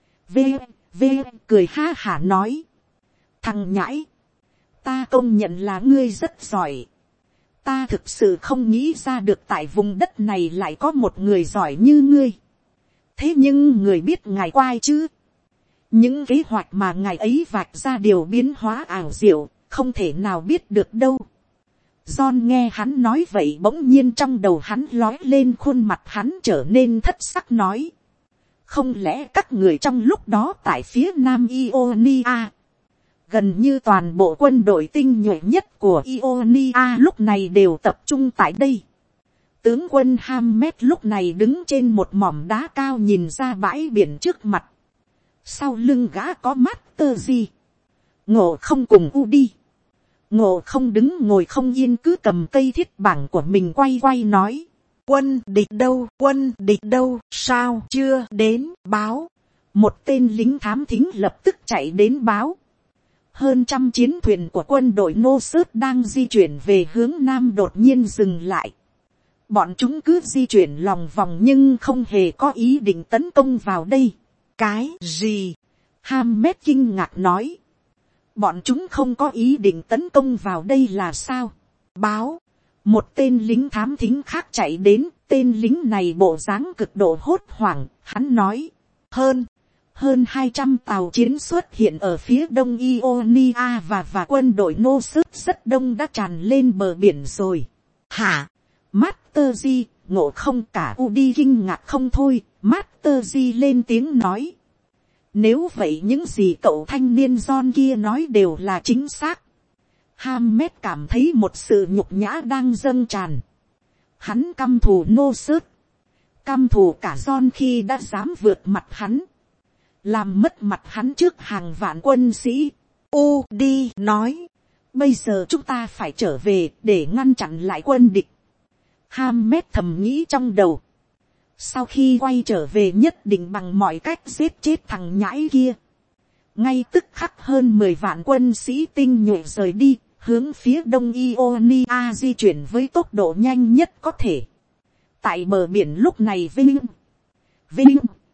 V cười ha hả nói, thằng nhãi, ta công nhận là ngươi rất giỏi. Ta thực sự không nghĩ ra được tại vùng đất này lại có một người giỏi như ngươi. Thế nhưng người biết ngài quai chứ? Những kế hoạch mà ngài ấy vạch ra đều biến hóa ảo diệu, không thể nào biết được đâu. John nghe hắn nói vậy bỗng nhiên trong đầu hắn lói lên, khuôn mặt hắn trở nên thất sắc nói, không lẽ các người trong lúc đó tại phía nam Ionia, gần như toàn bộ quân đội tinh nhuệ nhất của Ionia lúc này đều tập trung tại đây. Tướng quân Hammet lúc này đứng trên một mỏm đá cao nhìn ra bãi biển trước mặt. Sau lưng gã có Master Yi, Ngộ Không cùng Udi. Ngộ Không đứng ngồi không yên, cứ cầm cây thiết bảng của mình quay quay nói, quân địch đâu, sao chưa đến báo? Một tên lính thám thính lập tức chạy đến báo. Hơn trăm chiến thuyền của quân đội nô sớt đang di chuyển về hướng nam đột nhiên dừng lại. Bọn chúng cứ di chuyển lòng vòng nhưng không hề có ý định tấn công vào đây. Cái gì? Hammet kinh ngạc nói. Bọn chúng không có ý định tấn công vào đây là sao? Báo. Một tên lính thám thính khác chạy đến. Tên lính này bộ dáng cực độ hốt hoảng. Hắn nói. Hơn 200 tàu chiến xuất hiện ở phía đông Ionia và quân đội nô sớt rất đông đã tràn lên bờ biển rồi. Hả? Master Yi, Ngộ Không cả Udi kinh ngạc không thôi. Master Yi lên tiếng nói. Nếu vậy những gì cậu thanh niên John kia nói đều là chính xác. Hammet cảm thấy một sự nhục nhã đang dâng tràn. Hắn căm thù nô sớt, căm thù cả John khi đã dám vượt mặt hắn, làm mất mặt hắn trước hàng vạn quân sĩ. Udi nói, bây giờ chúng ta phải trở về để ngăn chặn lại quân địch. Hammet thầm nghĩ trong đầu, sau khi quay trở về nhất định bằng mọi cách giết chết thằng nhãi kia. Ngay tức khắc hơn 10 vạn quân sĩ tinh nhuệ rời đi, hướng phía đông Ionia di chuyển với tốc độ nhanh nhất có thể. Tại bờ biển lúc này Vinh.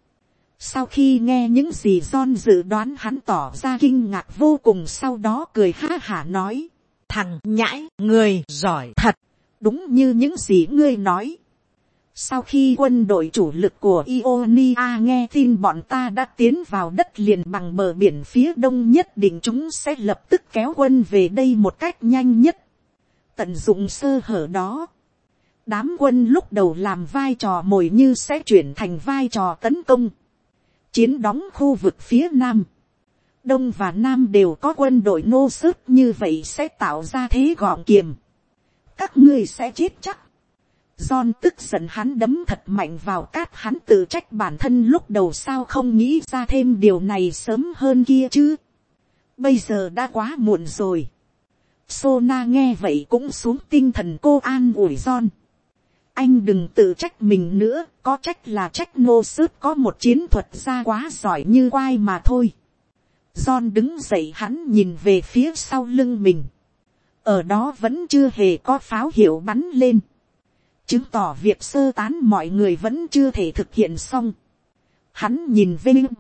Sau khi nghe những gì John dự đoán, hắn tỏ ra kinh ngạc vô cùng, sau đó cười ha hả nói. Thằng nhãi, người giỏi thật. Đúng như những gì ngươi nói. Sau khi quân đội chủ lực của Ionia nghe tin bọn ta đã tiến vào đất liền bằng bờ biển phía đông, nhất định chúng sẽ lập tức kéo quân về đây một cách nhanh nhất. Tận dụng sơ hở đó, đám quân lúc đầu làm vai trò mồi như sẽ chuyển thành vai trò tấn công. Chiến đóng khu vực phía nam, đông và nam đều có quân đội nô sớt, như vậy sẽ tạo ra thế gọng kiềm. Các ngươi sẽ chết chắc. John tức giận, hắn đấm thật mạnh vào cát, hắn tự trách bản thân lúc đầu sao không nghĩ ra thêm điều này sớm hơn kia chứ. Bây giờ đã quá muộn rồi. Sona nghe vậy cũng xuống tinh thần, cô an ủi John. Anh đừng tự trách mình nữa, có trách là trách nô sớt có một chiến thuật gia quá giỏi như quai mà thôi. John đứng dậy, hắn nhìn về phía sau lưng mình. Ở đó vẫn chưa hề có pháo hiệu bắn lên, chứng tỏ việc sơ tán mọi người vẫn chưa thể thực hiện xong. Hắn nhìn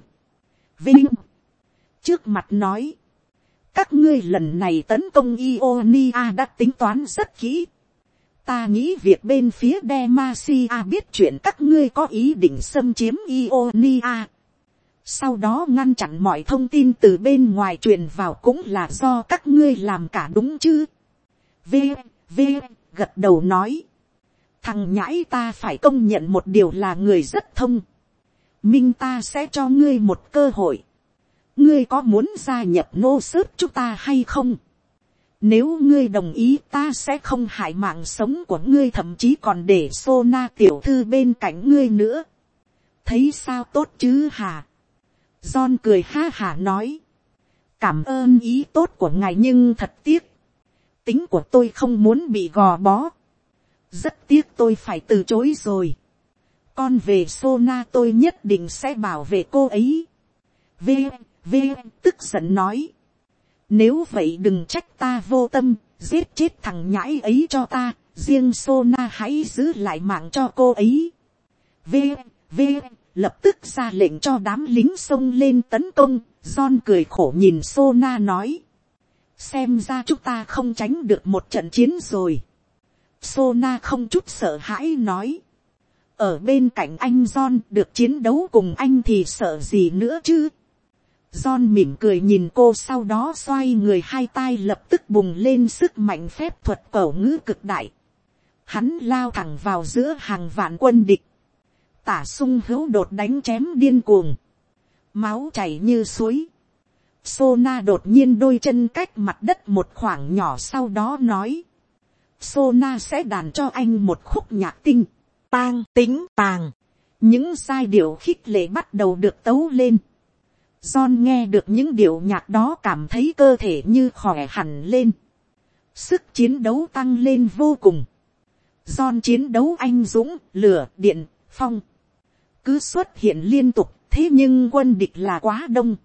Vinh trước mặt nói, các ngươi lần này tấn công Ionia đã tính toán rất kỹ. Ta nghĩ việc bên phía Demacia biết chuyện các ngươi có ý định xâm chiếm Ionia, sau đó ngăn chặn mọi thông tin từ bên ngoài truyền vào cũng là do các ngươi làm cả, đúng chứ? Gật đầu nói. Thằng nhãi, ta phải công nhận một điều là người rất thông minh, ta sẽ cho ngươi một cơ hội. ngươi có muốn gia nhập nô sớt chúng ta hay không? Nếu ngươi đồng ý ta sẽ không hại mạng sống của ngươi, thậm chí còn để Sona tiểu thư bên cạnh ngươi nữa. Thấy sao tốt chứ hả? John cười ha hả nói. Cảm ơn ý tốt của ngài nhưng thật tiếc. Tính của tôi không muốn bị gò bó. Rất tiếc tôi phải từ chối rồi. Con về Sona tôi nhất định sẽ bảo vệ cô ấy. V tức giận nói. Nếu vậy đừng trách ta vô tâm, giết chết thằng nhãi ấy cho ta, riêng Sona hãy giữ lại mạng cho cô ấy. Lập tức ra lệnh cho đám lính xông lên tấn công. John cười khổ nhìn Sona nói. Xem ra chúng ta không tránh được một trận chiến rồi. Sona không chút sợ hãi nói. Ở bên cạnh anh John, được chiến đấu cùng anh thì sợ gì nữa chứ. John mỉm cười nhìn cô, sau đó xoay người, hai tay lập tức bùng lên sức mạnh phép thuật cẩu ngữ cực đại. Hắn lao thẳng vào giữa hàng vạn quân địch. Tả sung hữu đột đánh chém điên cuồng. Máu chảy như suối. Sona đột nhiên đôi chân cách mặt đất một khoảng nhỏ, sau đó nói. Sona sẽ đàn cho anh một khúc nhạc tinh. Tang tính tàng. Những giai điệu khích lệ bắt đầu được tấu lên. John nghe được những điệu nhạc đó cảm thấy cơ thể như khỏe hẳn lên. Sức chiến đấu tăng lên vô cùng. John chiến đấu anh dũng, lửa, điện, phong. Cứ xuất hiện liên tục, thế nhưng quân địch là quá đông.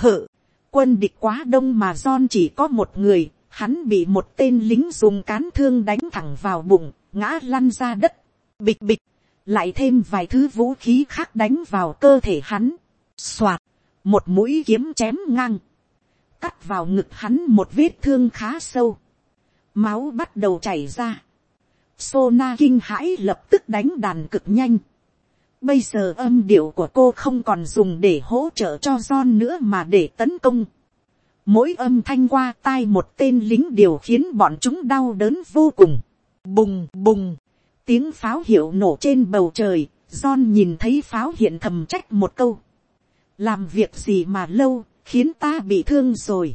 Quân địch quá đông mà John chỉ có một người, hắn bị một tên lính dùng cán thương đánh thẳng vào bụng, ngã lăn ra đất. Bịch bịch, lại thêm vài thứ vũ khí khác đánh vào cơ thể hắn. Soạt, một mũi kiếm chém ngang, cắt vào ngực hắn một vết thương khá sâu. Máu bắt đầu chảy ra. Sona kinh hãi lập tức đánh đàn cực nhanh. Bây giờ âm điệu của cô không còn dùng để hỗ trợ cho John nữa mà để tấn công. Mỗi âm thanh qua tai một tên lính điều khiến bọn chúng đau đớn vô cùng. Bùng bùng, tiếng pháo hiệu nổ trên bầu trời. John nhìn thấy pháo hiện thầm trách một câu. Làm việc gì mà lâu, khiến ta bị thương rồi.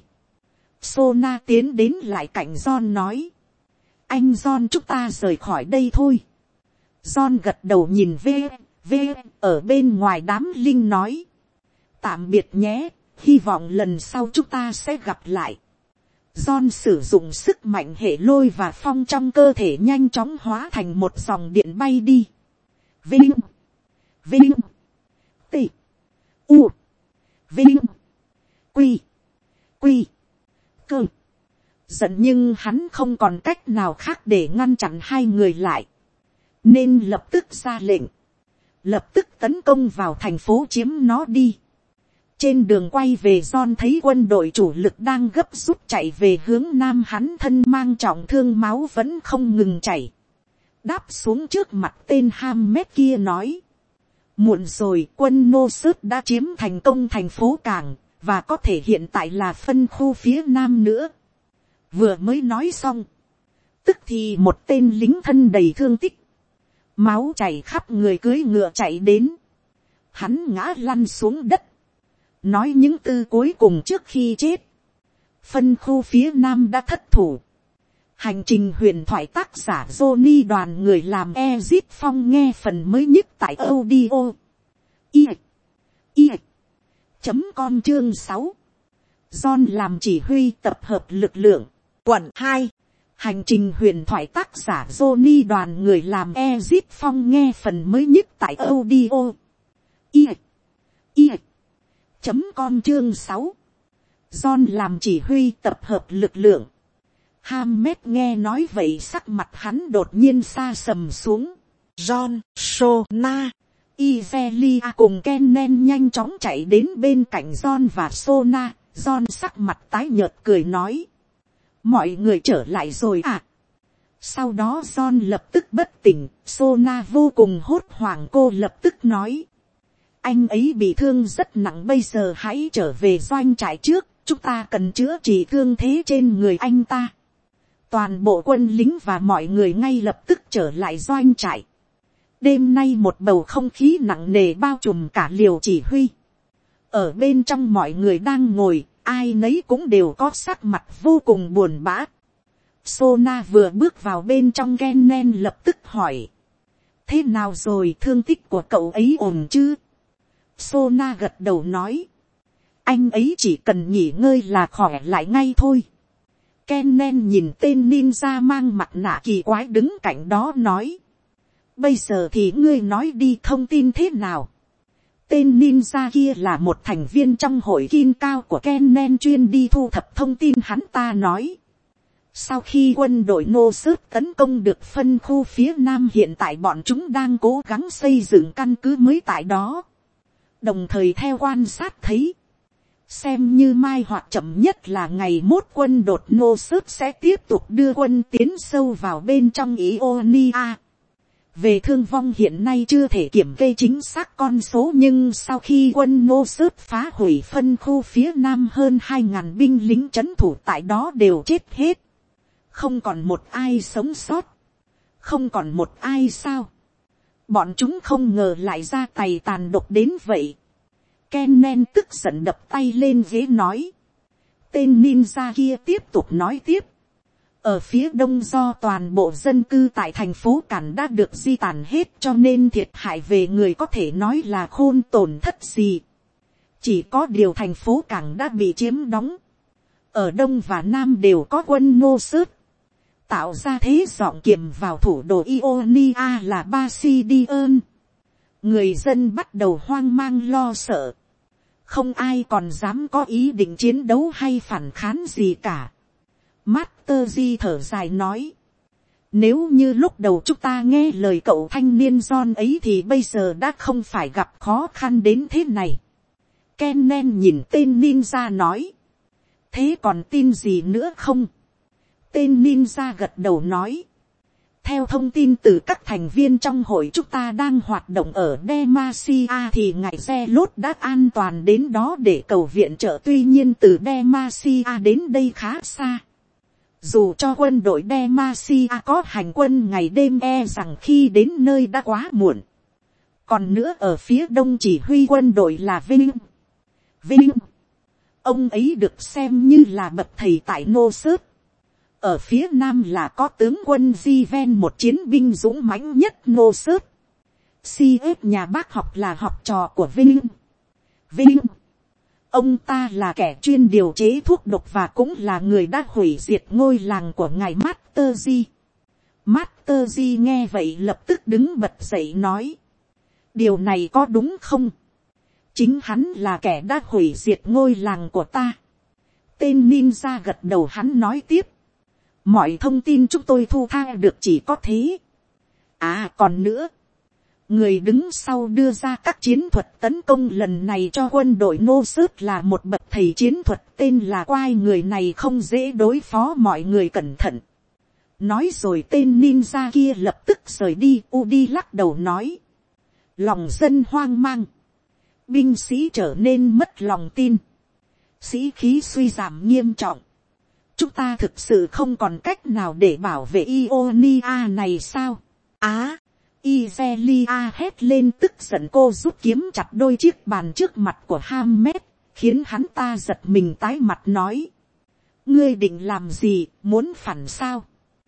Sona tiến đến lại cạnh John nói. Anh John, chúng ta rời khỏi đây thôi. John gật đầu nhìn ở bên ngoài đám linh nói. Tạm biệt nhé, hy vọng lần sau chúng ta sẽ gặp lại. John sử dụng sức mạnh hệ lôi và phong trong cơ thể nhanh chóng hóa thành một dòng điện bay đi. Vinh, T, U, Vinh, Quy, Cơ. Giận nhưng hắn không còn cách nào khác để ngăn chặn hai người lại. Nên lập tức ra lệnh. Lập tức tấn công vào thành phố, chiếm nó đi. Trên đường quay về, John thấy quân đội chủ lực đang gấp rút chạy về hướng nam, hắn thân mang trọng thương, máu vẫn không ngừng chảy. Đáp xuống trước mặt tên Hammett kia nói. Muộn rồi, quân nô sớt đã chiếm thành công thành phố cảng, và có thể hiện tại là phân khu phía nam nữa. Vừa mới nói xong, tức thì một tên lính thân đầy thương tích, máu chảy khắp người cưỡi ngựa chạy đến. Hắn ngã lăn xuống đất, nói những từ cuối cùng trước khi chết. Phân khu phía nam đã thất thủ. Hành trình huyền thoại, tác giả Johnny, đoàn người làm Ezit Phong, nghe phần mới nhất tại audio com chương 6. John làm chỉ huy tập hợp lực lượng. Quận 2. Hành trình huyền thoại, tác giả Johnny, đoàn người làm Ezit Phong, nghe phần mới nhất tại audio com chương 6. John làm chỉ huy tập hợp lực lượng. Hammett nghe nói vậy, sắc mặt hắn đột nhiên xa sầm xuống. John, Sona, Ivelia cùng Kennen nhanh chóng chạy đến bên cạnh John và Sona. John sắc mặt tái nhợt cười nói. Mọi người trở lại rồi à? Sau đó John lập tức bất tỉnh. Sona vô cùng hốt hoảng, cô lập tức nói. Anh ấy bị thương rất nặng, bây giờ hãy trở về doanh trại trước. Chúng ta cần chữa trị thương thế trên người anh ta. Toàn bộ quân lính và mọi người ngay lập tức trở lại doanh trại. Đêm nay một bầu không khí nặng nề bao trùm cả liều chỉ huy. Ở bên trong mọi người đang ngồi, ai nấy cũng đều có sắc mặt vô cùng buồn bã. Sona vừa bước vào bên trong, Kennen lập tức hỏi. Thế nào rồi, thương tích của cậu ấy ổn chứ? Sona gật đầu nói. Anh ấy chỉ cần nghỉ ngơi là khỏe lại ngay thôi. Kennen nhìn tên ninja mang mặt nạ kỳ quái đứng cạnh đó nói. Bây giờ thì ngươi nói đi, thông tin thế nào? Tên ninja kia là một thành viên trong hội kim cao của Kennen, chuyên đi thu thập thông tin. Hắn ta nói. Sau khi quân đội nô sớt tấn công được phân khu phía nam, hiện tại bọn chúng đang cố gắng xây dựng căn cứ mới tại đó. Đồng thời theo quan sát thấy, xem như mai hoặc chậm nhất là ngày mốt quân đột nô sớt sẽ tiếp tục đưa quân tiến sâu vào bên trong Ionia. Về thương vong hiện nay chưa thể kiểm kê chính xác con số, nhưng sau khi quân nô sớt phá hủy phân khu phía nam, hơn 2.000 binh lính trấn thủ tại đó đều chết hết. Không còn một ai sống sót. Không còn một ai sao? Bọn chúng không ngờ lại ra tay tàn độc đến vậy. Kennen tức giận đập tay lên ghế nói. Tên ninja kia tiếp tục nói tiếp. Ở phía đông, do toàn bộ dân cư tại thành phố Cản đã được di tản hết, cho nên thiệt hại về người có thể nói là khôn tổn thất gì. Chỉ có điều thành phố Cản đã bị chiếm đóng. Ở đông và nam đều có quân nô sớt. Tạo ra thế dọn kiềm vào thủ đô Ionia là Basilion. Người dân bắt đầu hoang mang lo sợ. Không ai còn dám có ý định chiến đấu hay phản kháng gì cả. Master Yi thở dài nói. Nếu như lúc đầu chúng ta nghe lời cậu thanh niên John ấy thì bây giờ đã không phải gặp khó khăn đến thế này. Kennen nhìn tên ninja nói. Thế còn tin gì nữa không? Tên ninja gật đầu nói. Theo thông tin từ các thành viên trong hội chúng ta đang hoạt động ở Demacia thì ngài Zealot đã an toàn đến đó để cầu viện trợ. Tuy nhiên từ Demacia đến đây khá xa. Dù cho quân đội Demacia có hành quân ngày đêm, rằng khi đến nơi đã quá muộn. Còn nữa ở phía đông chỉ huy quân đội là Vinh. Ông ấy được xem như là bậc thầy tại nô sớt. Ở phía nam là có tướng quân Jiven, một chiến binh dũng mãnh nhất nô sớt. CF nhà bác học là học trò của Vinh. Ông ta là kẻ chuyên điều chế thuốc độc và cũng là người đã hủy diệt ngôi làng của ngài Master Yi. Master Yi nghe vậy lập tức đứng bật dậy nói. Điều này có đúng không? Chính hắn là kẻ đã hủy diệt ngôi làng của ta. Tên ninja gật đầu, hắn nói tiếp. Mọi thông tin chúng tôi thu thập được chỉ có thế. À còn nữa. Người đứng sau đưa ra các chiến thuật tấn công lần này cho quân đội nô sớt là một bậc thầy chiến thuật tên là Quai. Người này không dễ đối phó, mọi người cẩn thận. Nói rồi tên ninja kia lập tức rời đi. Udi lắc đầu nói. Lòng dân hoang mang. Binh sĩ trở nên mất lòng tin. Sĩ khí suy giảm nghiêm trọng. Chúng ta thực sự không còn cách nào để bảo vệ Ionia này sao? Izelia hét lên tức giận. Cô rút kiếm chặt đôi chiếc bàn trước mặt của Hammet, khiến hắn ta giật mình tái mặt nói. Ngươi định làm gì, muốn phản sao?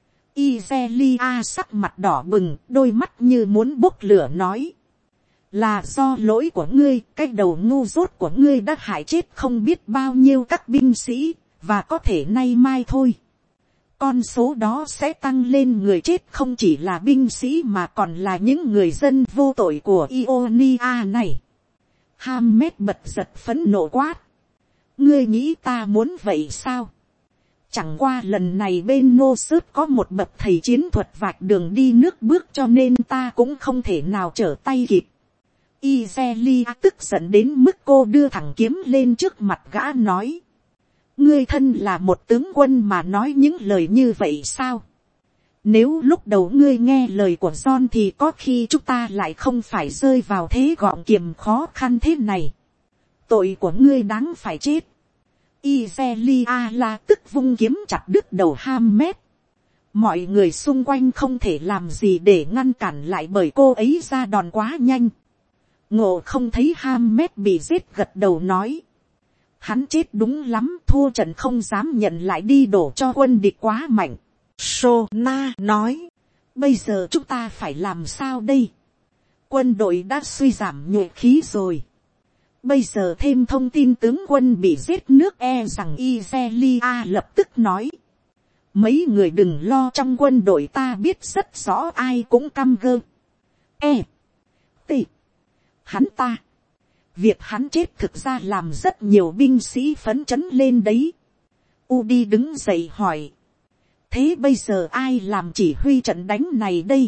Izelia sắc mặt đỏ bừng, đôi mắt như muốn bốc lửa nói. Là do lỗi của ngươi, cái đầu ngu dốt của ngươi đã hại chết không biết bao nhiêu các binh sĩ, và có thể nay mai thôi. Con số đó sẽ tăng lên, người chết không chỉ là binh sĩ mà còn là những người dân vô tội của Ionia này. Hammet bật giật phẫn nộ quát. Ngươi nghĩ ta muốn vậy sao? Chẳng qua lần này bên nô sớt có một bậc thầy chiến thuật vạch đường đi nước bước, cho nên ta cũng không thể nào trở tay kịp. Izelia tức giận đến mức cô đưa thẳng kiếm lên trước mặt gã nói. Ngươi thân là một tướng quân mà nói những lời như vậy sao? Nếu lúc đầu ngươi nghe lời của John thì có khi chúng ta lại không phải rơi vào thế gọng kiềm khó khăn thế này. Tội của ngươi đáng phải chết. Izelia la tức vung kiếm chặt đứt đầu Hammet. Mọi người xung quanh không thể làm gì để ngăn cản lại bởi cô ấy ra đòn quá nhanh. Ngộ không thấy Hamet bị giết gật đầu nói. Hắn chết đúng lắm, thua trận không dám nhận lại đi đổ cho quân địch quá mạnh. Sona nói. Bây giờ chúng ta phải làm sao đây? Quân đội đã suy giảm nhuệ khí rồi. Bây giờ thêm thông tin tướng quân bị giết nước rằng Izelia lập tức nói. Mấy người đừng lo, trong quân đội ta biết rất rõ ai cũng căm gơ. Hắn ta. Việc hắn chết thực ra làm rất nhiều binh sĩ phấn chấn lên đấy. Udi đứng dậy hỏi. Thế bây giờ ai làm chỉ huy trận đánh này đây?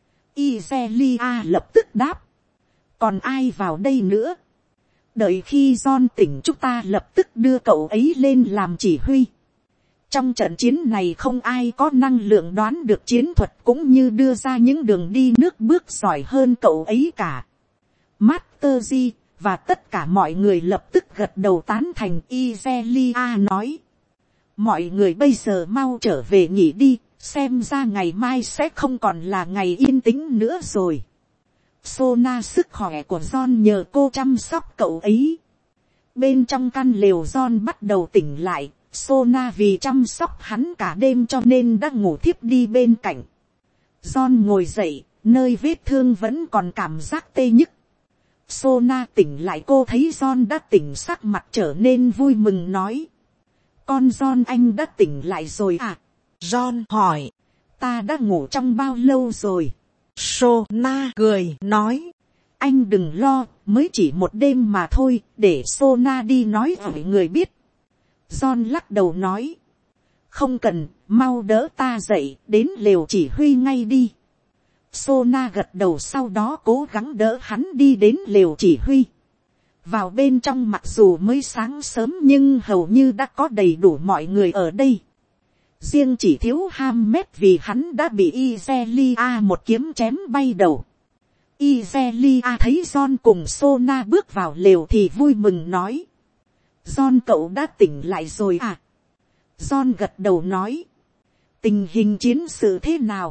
Izelia lập tức đáp. Còn ai vào đây nữa? Đợi khi John tỉnh chúng ta lập tức đưa cậu ấy lên làm chỉ huy. Trong trận chiến này không ai có năng lượng đoán được chiến thuật cũng như đưa ra những đường đi nước bước giỏi hơn cậu ấy cả. Master G và tất cả mọi người lập tức gật đầu tán thành. Izelia nói. Mọi người bây giờ mau trở về nghỉ đi, xem ra ngày mai sẽ không còn là ngày yên tĩnh nữa rồi. Sona sức khỏe của John nhờ cô chăm sóc cậu ấy. Bên trong căn lều John bắt đầu tỉnh lại. Sona vì chăm sóc hắn cả đêm cho nên đã ngủ thiếp đi bên cạnh. John ngồi dậy, nơi vết thương vẫn còn cảm giác tê nhức. Sona tỉnh lại, cô thấy John đã tỉnh, sắc mặt trở nên vui mừng nói. Con John, anh đã tỉnh lại rồi à? John hỏi. Ta đã ngủ trong bao lâu rồi? Sona cười nói. Anh đừng lo, mới chỉ một đêm mà thôi, để Sona đi nói với người biết. John lắc đầu nói. Không cần, mau đỡ ta dậy, đến lều chỉ huy ngay đi. Sona gật đầu, sau đó cố gắng đỡ hắn đi đến lều chỉ huy. Vào bên trong mặc dù mới sáng sớm nhưng hầu như đã có đầy đủ mọi người ở đây. Riêng chỉ thiếu Hamet vì hắn đã bị Izelia một kiếm chém bay đầu. Izelia thấy John cùng Sona bước vào lều thì vui mừng nói. John, cậu đã tỉnh lại rồi à? John gật đầu nói. Tình hình chiến sự thế nào?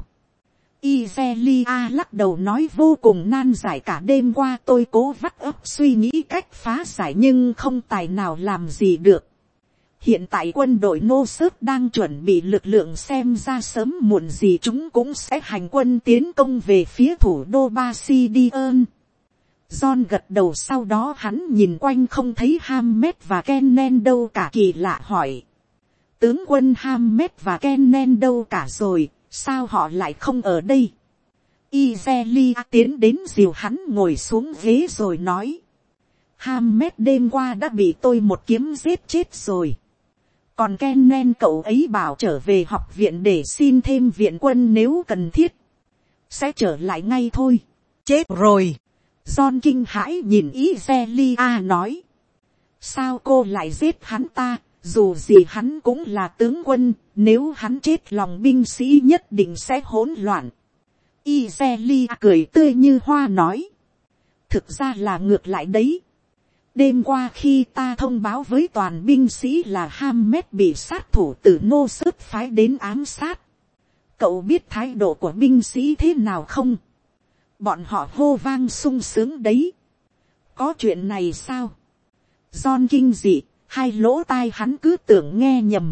Izelia lắc đầu nói, vô cùng nan giải, cả đêm qua tôi cố vắt óc suy nghĩ cách phá giải nhưng không tài nào làm gì được. Hiện tại quân đội Nô Sớt đang chuẩn bị lực lượng, xem ra sớm muộn gì chúng cũng sẽ hành quân tiến công về phía thủ đô Basidion. John gật đầu, sau đó hắn nhìn quanh không thấy Hamet và Kennen đâu cả, kỳ lạ hỏi. Tướng quân Hamet và Kennen đâu cả rồi, sao họ lại không ở đây? Izelia tiến đến dìu hắn ngồi xuống ghế rồi nói. Hamet đêm qua đã bị tôi một kiếm giết chết rồi. Còn Kennen cậu ấy bảo trở về học viện để xin thêm viện quân nếu cần thiết. Sẽ trở lại ngay thôi. Chết rồi. John kinh hãi nhìn Izelia nói. Sao cô lại giết hắn ta? Dù gì hắn cũng là tướng quân, nếu hắn chết lòng binh sĩ nhất định sẽ hỗn loạn. Izelia cười tươi như hoa nói. Thực ra là ngược lại đấy. Đêm qua khi ta thông báo với toàn binh sĩ là Hamet bị sát thủ từ Nô Sớt phái đến ám sát. Cậu biết thái độ của binh sĩ thế nào không? Bọn họ hô vang sung sướng đấy. Có chuyện này sao? John kinh dị, hai lỗ tai hắn cứ tưởng nghe nhầm.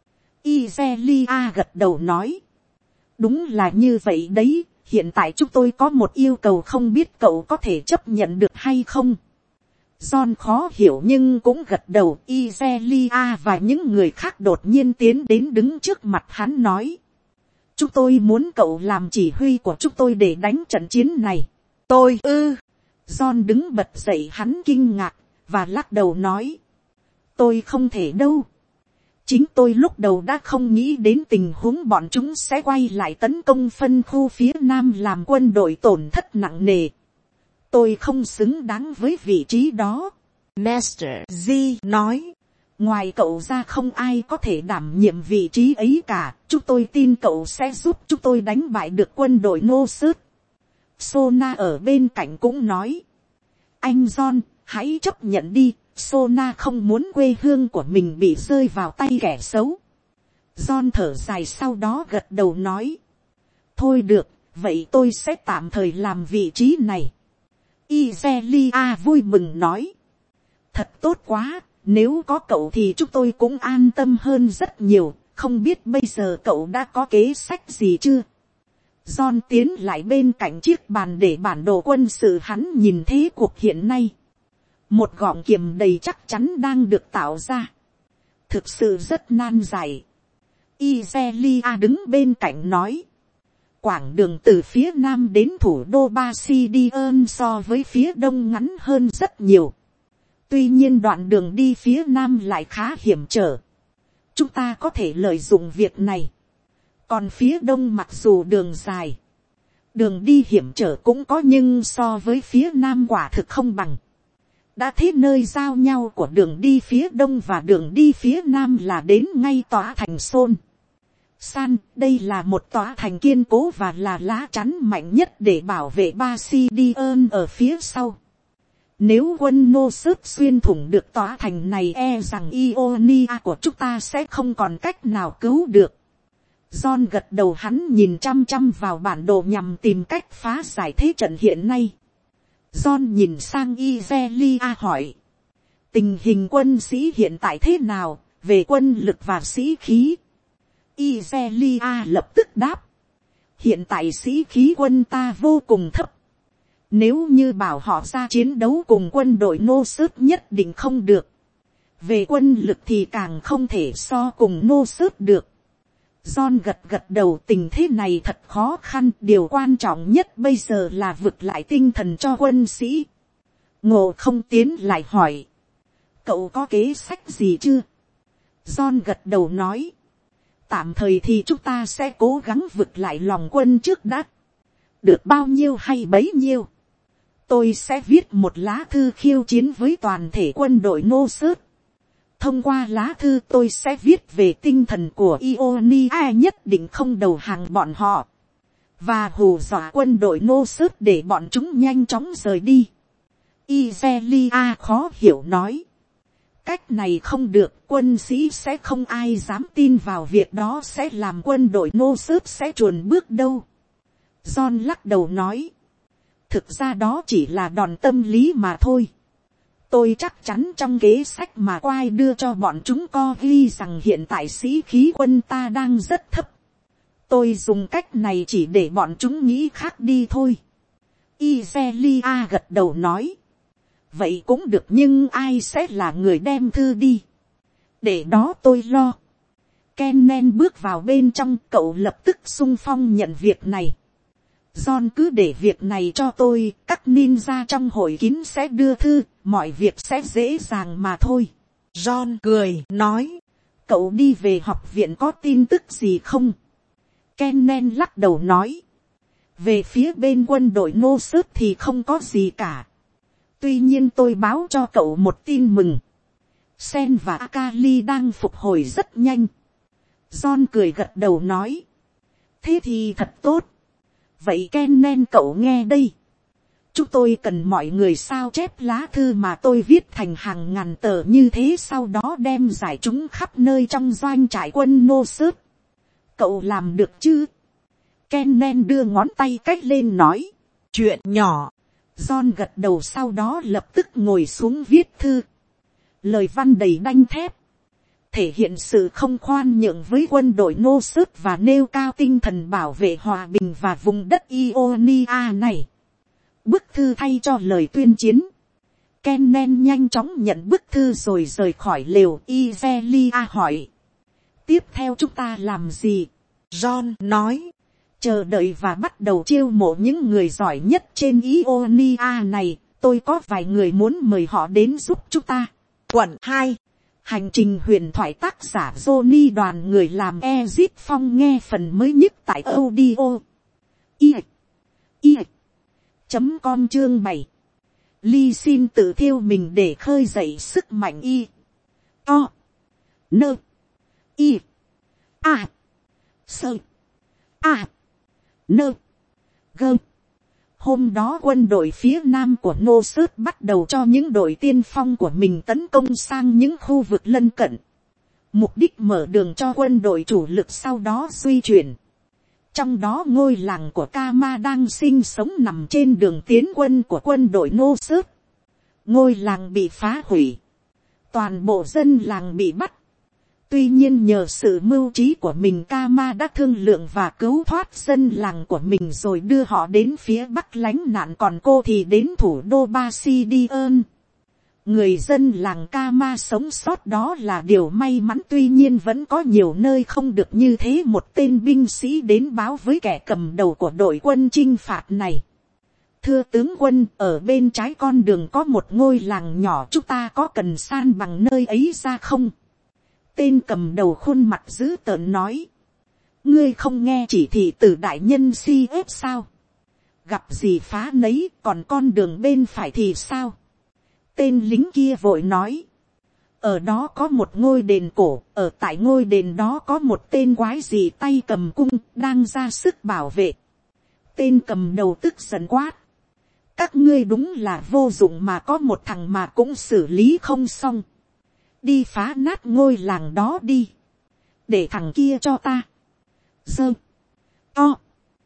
Izelia gật đầu nói. Đúng là như vậy đấy, hiện tại chúng tôi có một yêu cầu, không biết cậu có thể chấp nhận được hay không? John khó hiểu nhưng cũng gật đầu. Izelia và những người khác đột nhiên tiến đến đứng trước mặt hắn nói. Chúng tôi muốn cậu làm chỉ huy của chúng tôi để đánh trận chiến này. Tôi John đứng bật dậy, hắn kinh ngạc và lắc đầu nói. Tôi không thể đâu. Chính tôi lúc đầu đã không nghĩ đến tình huống bọn chúng sẽ quay lại tấn công phân khu phía nam làm quân đội tổn thất nặng nề. Tôi không xứng đáng với vị trí đó. Master G nói. Ngoài cậu ra không ai có thể đảm nhiệm vị trí ấy cả. Chúng tôi tin cậu sẽ giúp chúng tôi đánh bại được quân đội Nô Sớt. Sona ở bên cạnh cũng nói. Anh John, hãy chấp nhận đi. Sona không muốn quê hương của mình bị rơi vào tay kẻ xấu. John thở dài, sau đó gật đầu nói. Thôi được, vậy tôi sẽ tạm thời làm vị trí này. Izelia vui mừng nói. Thật tốt quá, nếu có cậu thì chúng tôi cũng an tâm hơn rất nhiều, không biết bây giờ cậu đã có kế sách gì chưa? John tiến lại bên cạnh chiếc bàn để bản đồ quân sự, hắn nhìn thế cuộc hiện nay. Một gọng kiềm đầy chắc chắn đang được tạo ra. Thực sự rất nan giải. Izelia đứng bên cạnh nói. Quãng đường từ phía nam đến thủ đô Basildon so với phía đông ngắn hơn rất nhiều. Tuy nhiên đoạn đường đi phía nam lại khá hiểm trở. Chúng ta có thể lợi dụng việc này. Còn phía đông mặc dù đường dài, đường đi hiểm trở cũng có, nhưng so với phía nam quả thực không bằng. Đã thế nơi giao nhau của đường đi phía đông và đường đi phía nam là đến ngay tòa thành Son. San, đây là một tòa thành kiên cố và là lá chắn mạnh nhất để bảo vệ Basildon ở phía sau. Nếu quân nô sớt xuyên thủng được tòa thành này, e rằng Ionia của chúng ta sẽ không còn cách nào cứu được. John gật đầu, hắn nhìn chăm chăm vào bản đồ nhằm tìm cách phá giải thế trận hiện nay. John nhìn sang Izelia hỏi. Tình hình quân sĩ hiện tại thế nào, về quân lực và sĩ khí? Izelia lập tức đáp. Hiện tại sĩ khí quân ta vô cùng thấp. Nếu như bảo họ ra chiến đấu cùng quân đội nô sớt nhất định không được. Về quân lực thì càng không thể so cùng nô sớt được. John gật đầu, tình thế này thật khó khăn. Điều quan trọng nhất bây giờ là vực lại tinh thần cho quân sĩ. Ngộ không tiến lại hỏi. Cậu có kế sách gì chưa? John gật đầu nói. Tạm thời thì chúng ta sẽ cố gắng vực lại lòng quân trước đã. Được bao nhiêu hay bấy nhiêu. Tôi sẽ viết một lá thư khiêu chiến với toàn thể quân đội nô sớt. Thông qua lá thư tôi sẽ viết về tinh thần của Ionia nhất định không đầu hàng bọn họ. Và hù dọa quân đội nô sớt để bọn chúng nhanh chóng rời đi. Izelia khó hiểu nói. Cách này không được, quân sĩ sẽ không ai dám tin vào việc đó sẽ làm quân đội nô sớt sẽ chuồn bước đâu. John lắc đầu nói. Thực ra đó chỉ là đòn tâm lý mà thôi. Tôi chắc chắn trong kế sách mà Quai đưa cho bọn chúng có ghi rằng hiện tại sĩ khí quân ta đang rất thấp. Tôi dùng cách này chỉ để bọn chúng nghĩ khác đi thôi. Izelia gật đầu nói. Vậy cũng được, nhưng ai sẽ là người đem thư đi? Để đó tôi lo. Kennen bước vào bên trong, cậu lập tức xung phong nhận việc này. John cứ để việc này cho tôi, các ninja trong hội kín sẽ đưa thư, mọi việc sẽ dễ dàng mà thôi. John cười, nói. Cậu đi về học viện có tin tức gì không? Kennen lắc đầu nói. Về phía bên quân đội nô sớt thì không có gì cả. Tuy nhiên tôi báo cho cậu một tin mừng. Sen và Akali đang phục hồi rất nhanh. John cười gật đầu nói. Thế thì thật tốt. Vậy Kennen cậu nghe đây. Chúng tôi cần mọi người sao chép lá thư mà tôi viết thành hàng ngàn tờ như thế, sau đó đem giải chúng khắp nơi trong doanh trại quân nô sớt. Cậu làm được chứ? Kennen đưa ngón tay cách lên nói. Chuyện nhỏ. John gật đầu, sau đó lập tức ngồi xuống viết thư. Lời văn đầy đanh thép. Thể hiện sự không khoan nhượng với quân đội nô sớt và nêu cao tinh thần bảo vệ hòa bình và vùng đất Ionia này. Bức thư thay cho lời tuyên chiến. Kennen nhanh chóng nhận bức thư rồi rời khỏi lều. Izelia hỏi. Tiếp theo chúng ta làm gì? John nói. Chờ đợi và bắt đầu chiêu mộ những người giỏi nhất trên Ionia này. Tôi có vài người muốn mời họ đến giúp chúng ta. Quận 2. Hành trình huyền thoại, tác giả Johnny, đoàn người làm Ezit Phong, nghe phần mới nhất tại audio com chương 7. Ly xin tự thiêu mình để khơi dậy sức mạnh Hôm đó quân đội phía nam của Nô Sớt bắt đầu cho những đội tiên phong của mình tấn công sang những khu vực lân cận. Mục đích mở đường cho quân đội chủ lực sau đó suy chuyển. Trong đó ngôi làng của Kama đang sinh sống nằm trên đường tiến quân của quân đội Nô Sớt. Ngôi làng bị phá hủy. Toàn bộ dân làng bị bắt. Tuy nhiên nhờ sự mưu trí của mình, Kama đã thương lượng và cứu thoát dân làng của mình rồi đưa họ đến phía bắc lánh nạn, còn cô thì đến thủ đô Basidion. Người dân làng Kama sống sót đó là điều may mắn, tuy nhiên vẫn có nhiều nơi không được như thế. Một tên binh sĩ đến báo với kẻ cầm đầu của đội quân chinh phạt này: thưa tướng quân, ở bên trái con đường có một ngôi làng nhỏ, chúng ta có cần san bằng nơi ấy ra không? Tên cầm đầu khuôn mặt dữ tợn nói: ngươi không nghe chỉ thị từ đại nhân CF sao? Gặp gì phá nấy, còn con đường bên phải thì sao? Tên lính kia vội nói: ở đó có một ngôi đền cổ, ở tại ngôi đền đó có một tên quái gì tay cầm cung đang ra sức bảo vệ. Tên cầm đầu tức giận quát: các ngươi đúng là vô dụng, mà có một thằng mà cũng xử lý không xong. Đi phá nát ngôi làng đó đi, để thằng kia cho ta. Dơ, to,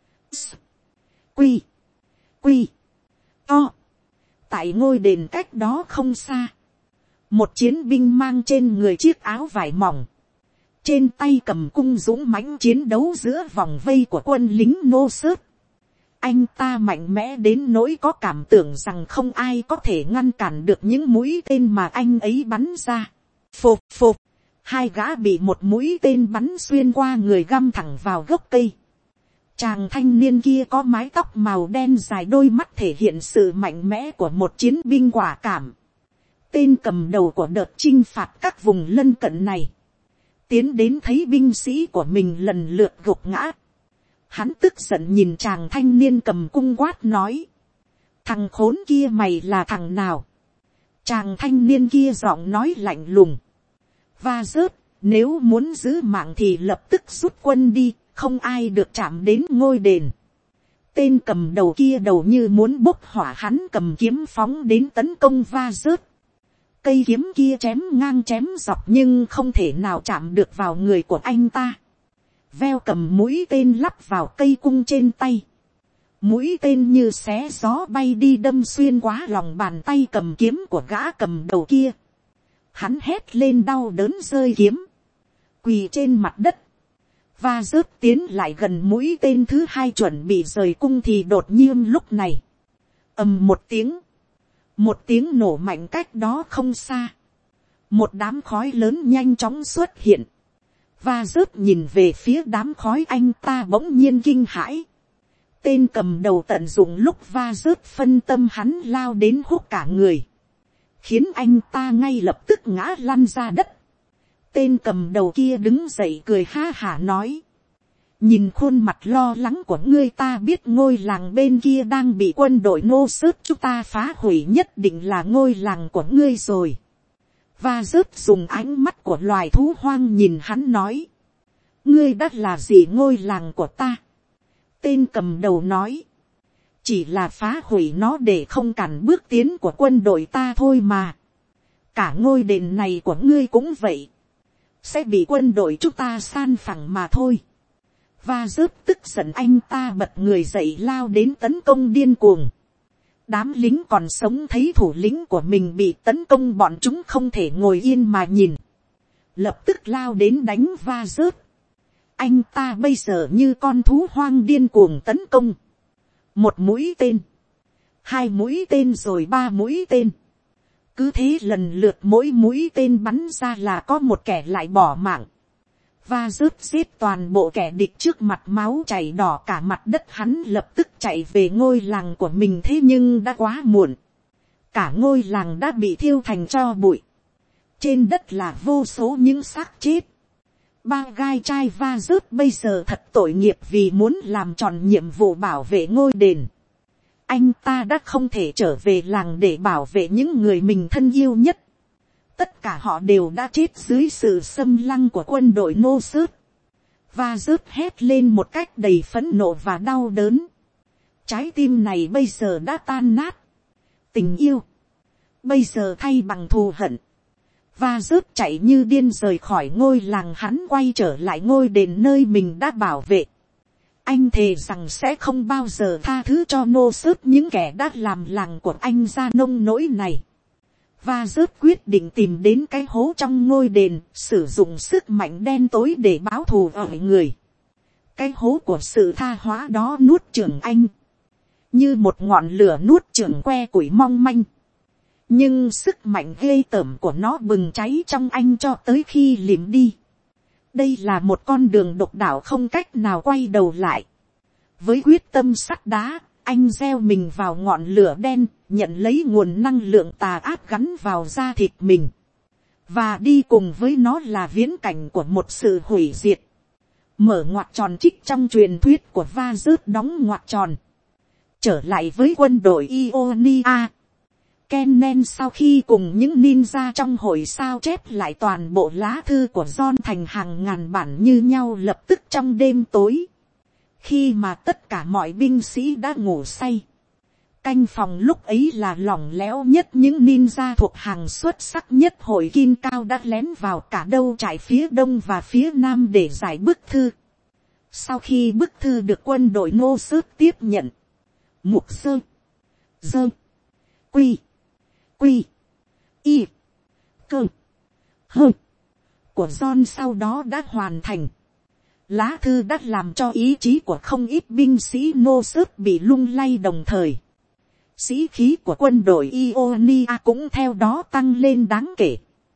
quy, quy, to. Tại ngôi đền cách đó không xa, một chiến binh mang trên người chiếc áo vải mỏng, trên tay cầm cung dũng mãnh chiến đấu giữa vòng vây của quân lính Nô Sớt. Anh ta mạnh mẽ đến nỗi có cảm tưởng rằng không ai có thể ngăn cản được những mũi tên mà anh ấy bắn ra. Phụp phụp, hai gã bị một mũi tên bắn xuyên qua người, găm thẳng vào gốc cây. Chàng thanh niên kia có mái tóc màu đen dài, đôi mắt thể hiện sự mạnh mẽ của một chiến binh quả cảm. Tên cầm đầu của đợt chinh phạt các vùng lân cận này tiến đến thấy binh sĩ của mình lần lượt gục ngã. Hắn tức giận nhìn chàng thanh niên cầm cung quát nói: thằng khốn kia mày là thằng nào? Chàng thanh niên kia giọng nói lạnh lùng: và rớt, nếu muốn giữ mạng thì lập tức rút quân đi, không ai được chạm đến ngôi đền. Tên cầm đầu kia đầu như muốn bốc hỏa, hắn cầm kiếm phóng đến tấn công va rớt. Cây kiếm kia chém ngang chém dọc nhưng không thể nào chạm được vào người của anh ta. Veo cầm mũi tên lắp vào cây cung trên tay. Mũi tên như xé gió bay đi, đâm xuyên quá lòng bàn tay cầm kiếm của gã cầm đầu kia. Hắn hét lên đau đớn rơi kiếm, quỳ trên mặt đất. Và rớt tiến lại gần mũi tên thứ hai chuẩn bị rời cung thì đột nhiên lúc này, ầm một tiếng nổ mạnh cách đó không xa. Một đám khói lớn nhanh chóng xuất hiện. Và rớt nhìn về phía đám khói, anh ta bỗng nhiên kinh hãi. Tên cầm đầu tận dụng lúc va rớt phân tâm, hắn lao đến húc cả người, khiến anh ta ngay lập tức ngã lăn ra đất. Tên cầm đầu kia đứng dậy cười ha hả nói: nhìn khuôn mặt lo lắng của ngươi, ta biết ngôi làng bên kia đang bị quân đội Nô Sớt chúng ta phá hủy, nhất định là ngôi làng của ngươi rồi. Và rớt dùng ánh mắt của loài thú hoang nhìn hắn nói: ngươi đã là gì ngôi làng của ta? Tên cầm đầu nói: chỉ là phá hủy nó để không cản bước tiến của quân đội ta thôi mà. Cả ngôi đền này của ngươi cũng vậy, sẽ bị quân đội chúng ta san phẳng mà thôi. Và rớt tức giận, anh ta bật người dậy lao đến tấn công điên cuồng. Đám lính còn sống thấy thủ lĩnh của mình bị tấn công, bọn chúng không thể ngồi yên mà nhìn, lập tức lao đến đánh va rớt. Anh ta bây giờ như con thú hoang điên cuồng tấn công. Một mũi tên, hai mũi tên, rồi ba mũi tên. Cứ thế lần lượt mỗi mũi tên bắn ra là có một kẻ lại bỏ mạng. Và rớt giết toàn bộ kẻ địch trước mặt, máu chảy đỏ cả mặt đất. Hắn lập tức chạy về ngôi làng của mình, thế nhưng đã quá muộn. Cả ngôi làng đã bị thiêu thành tro bụi. Trên đất là vô số những xác chết. Ba gai trai va rớt bây giờ thật tội nghiệp vì muốn làm tròn nhiệm vụ bảo vệ ngôi đền. Anh ta đã không thể trở về làng để bảo vệ những người mình thân yêu nhất. Tất cả họ đều đã chết dưới sự xâm lăng của quân đội Nô Sớt. Và rớt hét lên một cách đầy phẫn nộ và đau đớn. Trái tim này bây giờ đã tan nát. Tình yêu bây giờ thay bằng thù hận. Và rớt chạy như điên rời khỏi ngôi làng, hắn quay trở lại ngôi đền nơi mình đã bảo vệ. Anh thề rằng sẽ không bao giờ tha thứ cho nô sớt những kẻ đã làm làng của anh ra nông nỗi này. Và rớt quyết định tìm đến cái hố trong ngôi đền, sử dụng sức mạnh đen tối để báo thù ở người. Cái hố của sự tha hóa đó nuốt chửng anh, như một ngọn lửa nuốt chửng que củi mong manh. Nhưng sức mạnh ghê tởm của nó bừng cháy trong anh cho tới khi lìm đi. Đây là một con đường độc đạo không cách nào quay đầu lại. Với quyết tâm sắt đá, anh gieo mình vào ngọn lửa đen, nhận lấy nguồn năng lượng tà ác gắn vào da thịt mình. Và đi cùng với nó là viễn cảnh của một sự hủy diệt. Mở ngoặc tròn trích trong truyền thuyết của Va Rớt đóng ngoặc tròn. Trở lại với quân đội Ionia. Kennen sau khi cùng những ninja trong hội sao chép lại toàn bộ lá thư của John thành hàng ngàn bản như nhau lập tức trong đêm tối. Khi mà tất cả mọi binh sĩ đã ngủ say. Canh phòng lúc ấy là lỏng lẽo nhất, những ninja thuộc hàng xuất sắc nhất hội Kim Cao đã lén vào cả đâu trại phía đông và phía nam để giải bức thư. Sau khi bức thư được quân đội nô sớt tiếp nhận, mục sơ, dơ, quy, y, cơ, hơ của John sau đó đã hoàn thành. Lá thư đã làm cho ý chí của không ít binh sĩ nô sớt bị lung lay, đồng thời sĩ khí của quân đội Ionia cũng theo đó tăng lên đáng kể.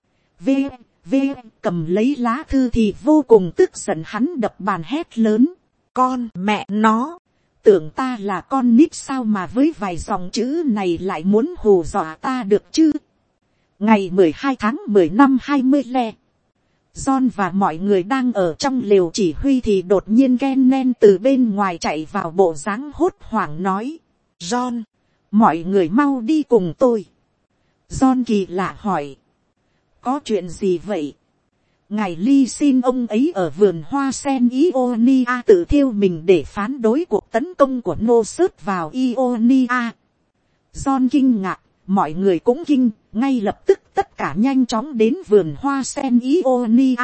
V cầm lấy lá thư thì vô cùng tức giận, hắn đập bàn hét lớn: con mẹ nó, tưởng ta là con nít sao mà với vài dòng chữ này lại muốn hù dọa ta được chứ. Ngày 12 tháng 10 năm 20 lẻ, John và mọi người đang ở trong lều chỉ huy thì đột nhiên Kennen từ bên ngoài chạy vào, bộ dáng hốt hoảng nói: John, mọi người mau đi cùng tôi. John kỳ lạ hỏi: có chuyện gì vậy? Ngài Ly xin ông ấy ở vườn hoa sen Ionia tự thiêu mình để phản đối cuộc tấn công của nô sớt vào Ionia. John kinh ngạc, mọi người cũng kinh, ngay lập tức tất cả nhanh chóng đến vườn hoa sen Ionia.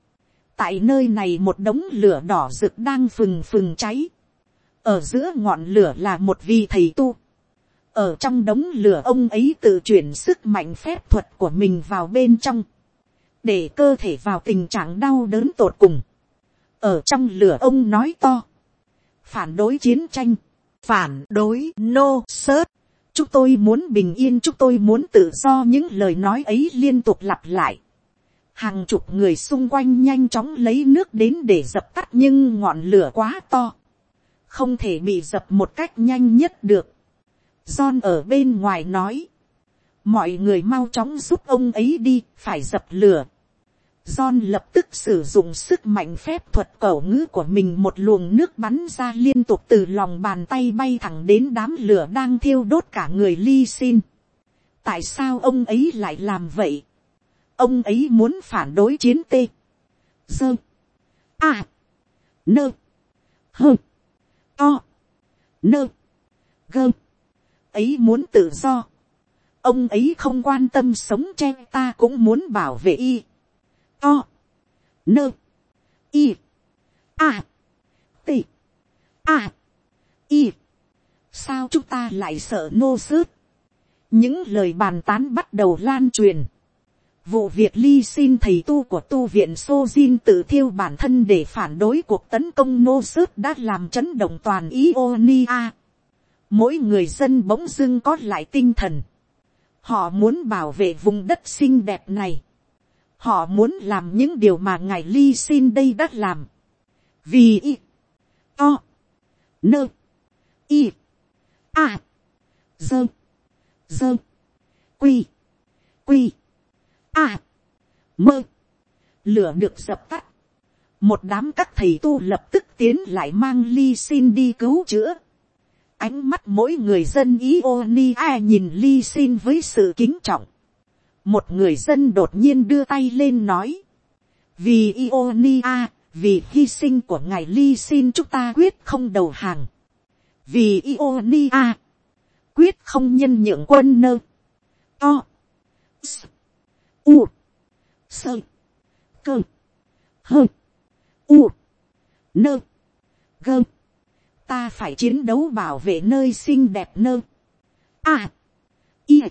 Tại nơi này một đống lửa đỏ rực đang phừng phừng cháy. Ở giữa ngọn lửa là một vị thầy tu. Ở trong đống lửa ông ấy tự chuyển sức mạnh phép thuật của mình vào bên trong, để cơ thể vào tình trạng đau đớn tột cùng. Ở trong lửa ông nói to: phản đối chiến tranh, phản đối nô sớt, chúng tôi muốn bình yên, chúng tôi muốn tự do. Những lời nói ấy liên tục lặp lại. Hàng chục người xung quanh nhanh chóng lấy nước đến để dập tắt, nhưng ngọn lửa quá to, không thể bị dập một cách nhanh nhất được. John ở bên ngoài nói: mọi người mau chóng giúp ông ấy đi, phải dập lửa. John lập tức sử dụng sức mạnh phép thuật cẩu ngữ của mình, một luồng nước bắn ra liên tục từ lòng bàn tay bay thẳng đến đám lửa đang thiêu đốt cả người Ly Sin. Tại sao ông ấy lại làm vậy? Ông ấy muốn phản đối chiến tê, dơ, a, nơ, hơ, to, nơ, gơ. Ấy muốn tự do. Ông ấy không quan tâm sống che, ta cũng muốn bảo vệ y, to, nơ, y, a, t, a, y. Sao chúng ta lại sợ nô sớt? Những lời bàn tán bắt đầu lan truyền. Vụ việc Ly xin thầy tu của tu viện Sojin tự thiêu bản thân để phản đối cuộc tấn công nô sớt đã làm chấn động toàn Ionia. Mỗi người dân bỗng dưng có lại tinh thần. Họ muốn bảo vệ vùng đất xinh đẹp này. Họ muốn làm những điều mà ngài Ly xin đây đã làm. Vì y, to, nơ, y, a, dơ, dơ, quy, a, mơ. Lửa được dập tắt. Một đám các thầy tu lập tức tiến lại mang Ly xin đi cứu chữa. Ánh mắt mỗi người dân Ionia nhìn Ly xin với sự kính trọng. Một người dân đột nhiên đưa tay lên nói: vì Ionia, vì hy sinh của ngài Ly xin, chúng ta quyết không đầu hàng. Vì Ionia, quyết không nhân nhượng quân nơ, to, u, sơ, cơ, hơ, u, nơ, gơ. ta phải chiến đấu bảo vệ nơi xinh đẹp nơ. A. I.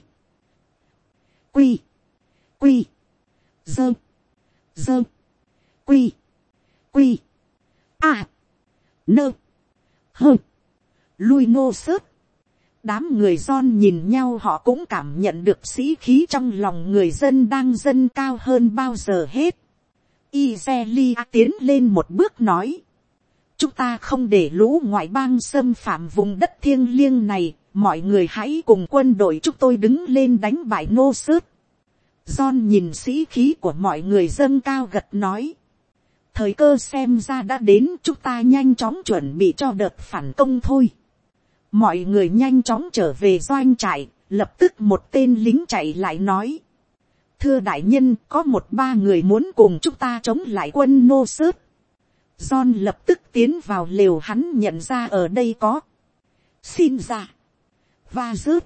Quy. Quy. Dơ. Dơ. Quy. Quy. A. Nơ. Hơ. Lui nô sớt. Đám người John nhìn nhau, họ cũng cảm nhận được sĩ khí trong lòng người dân đang dâng cao hơn bao giờ hết. Izelia tiến lên một bước nói. Chúng ta không để lũ ngoại bang xâm phạm vùng đất thiêng liêng này. Mọi người hãy cùng quân đội chúng tôi đứng lên đánh bại nô sớt. John nhìn sĩ khí của mọi người dâng cao gật nói. Thời cơ xem ra đã đến, chúng ta nhanh chóng chuẩn bị cho đợt phản công thôi. Mọi người nhanh chóng trở về doanh trại, lập tức một tên lính chạy lại nói. Thưa đại nhân, có 1-3 người muốn cùng chúng ta chống lại quân nô sớt. John lập tức tiến vào lều, hắn nhận ra ở đây có xin ra và rớt.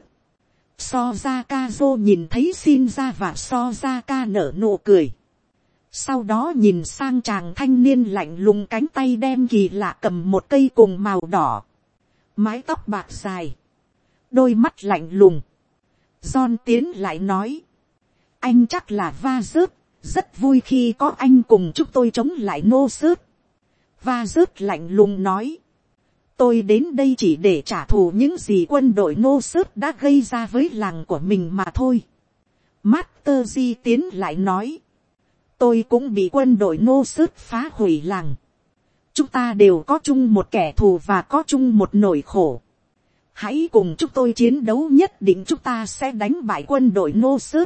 Sozakazo nhìn thấy xin ra và Sozaka nở nụ cười. Sau đó nhìn sang chàng thanh niên lạnh lùng cánh tay đem kỳ lạ cầm một cây cùng màu đỏ. Mái tóc bạc dài. Đôi mắt lạnh lùng. John tiến lại nói. Anh chắc là va rớt. Rất vui khi có anh cùng chúng tôi chống lại nô sớt. Va rớt lạnh lùng nói. Tôi đến đây chỉ để trả thù những gì quân đội nô sớt đã gây ra với làng của mình mà thôi. Master G tiến lại nói. Tôi cũng bị quân đội nô sớt phá hủy làng. Chúng ta đều có chung một kẻ thù và có chung một nỗi khổ. Hãy cùng chúng tôi chiến đấu, nhất định chúng ta sẽ đánh bại quân đội nô sớt.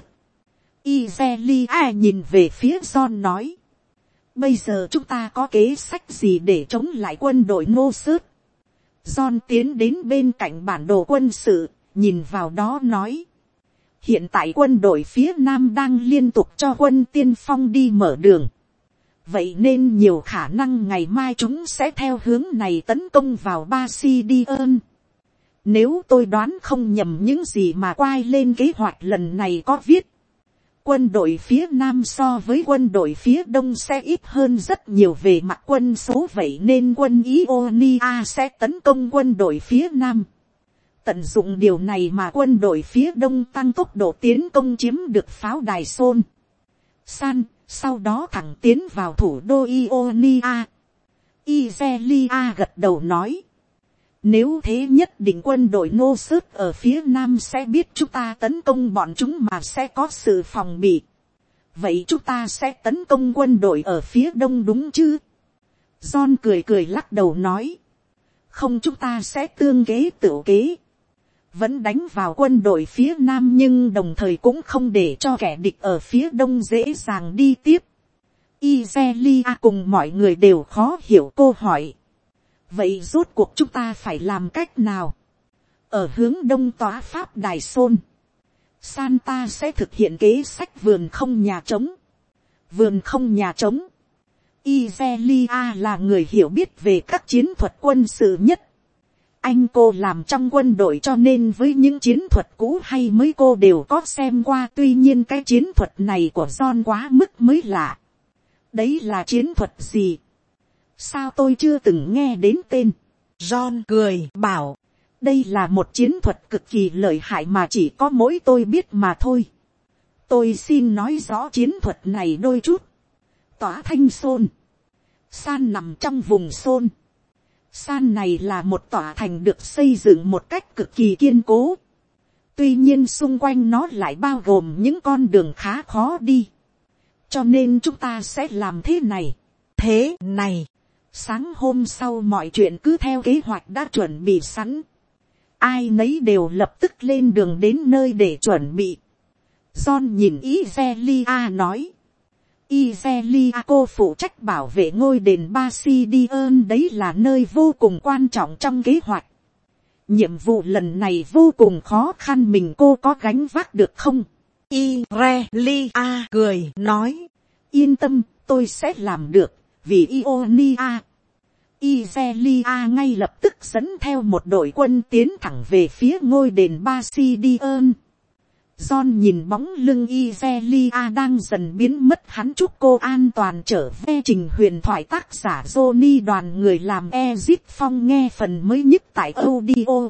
Izelia nhìn về phía John nói. Bây giờ chúng ta có kế sách gì để chống lại quân đội nô sớt? John tiến đến bên cạnh bản đồ quân sự, nhìn vào đó nói. Hiện tại quân đội phía Nam đang liên tục cho quân tiên phong đi mở đường. Vậy nên nhiều khả năng ngày mai chúng sẽ theo hướng này tấn công vào Basildon. Nếu tôi đoán không nhầm những gì mà quay lên kế hoạch lần này có viết. Quân đội phía Nam so với quân đội phía Đông sẽ ít hơn rất nhiều về mặt quân số, vậy nên quân Ionia sẽ tấn công quân đội phía Nam. Tận dụng điều này mà quân đội phía Đông tăng tốc độ tiến công chiếm được pháo đài Son San, sau đó thẳng tiến vào thủ đô Ionia. Izelia gật đầu nói. Nếu thế nhất định quân đội nô sớt ở phía Nam sẽ biết chúng ta tấn công bọn chúng mà sẽ có sự phòng bị. Vậy chúng ta sẽ tấn công quân đội ở phía Đông đúng chứ? John cười cười lắc đầu nói. Không, chúng ta sẽ tương kế tửu kế. Vẫn đánh vào quân đội phía Nam nhưng đồng thời cũng không để cho kẻ địch ở phía Đông dễ dàng đi tiếp. Izelia cùng mọi người đều khó hiểu cô hỏi. Vậy rốt cuộc chúng ta phải làm cách nào? Ở hướng đông tỏa pháp đài Son Santa sẽ thực hiện kế sách vườn không nhà trống. Vườn không nhà trống. Izelia là người hiểu biết về các chiến thuật quân sự nhất. Anh cô làm trong quân đội cho nên với những chiến thuật cũ hay mới cô đều có xem qua. Tuy nhiên cái chiến thuật này của John quá mức mới lạ. Đấy là chiến thuật gì? Sao tôi chưa từng nghe đến tên? John cười bảo. Đây là một chiến thuật cực kỳ lợi hại mà chỉ có mỗi tôi biết mà thôi. Tôi xin nói rõ chiến thuật này đôi chút. Tỏa thanh Son San nằm trong vùng Son San này là một tòa thành được xây dựng một cách cực kỳ kiên cố. Tuy nhiên xung quanh nó lại bao gồm những con đường khá khó đi. Cho nên chúng ta sẽ làm thế này. Thế này. Sáng hôm sau mọi chuyện cứ theo kế hoạch đã chuẩn bị sẵn. Ai nấy đều lập tức lên đường đến nơi để chuẩn bị. John nhìn Izelia nói. Izelia, cô phụ trách bảo vệ ngôi đền Basildon, đấy là nơi vô cùng quan trọng trong kế hoạch. Nhiệm vụ lần này vô cùng khó khăn, mình cô có gánh vác được không? Irelia cười nói. Yên tâm, tôi sẽ làm được, vì Ionia. Izelia ngay lập tức dẫn theo một đội quân tiến thẳng về phía ngôi đền Basildon. John nhìn bóng lưng Ivelia đang dần biến mất, hắn chúc cô an toàn trở về. Trình huyền thoại tác giả Johnny đoàn người làm Ezit Phong nghe phần mới nhất tại audio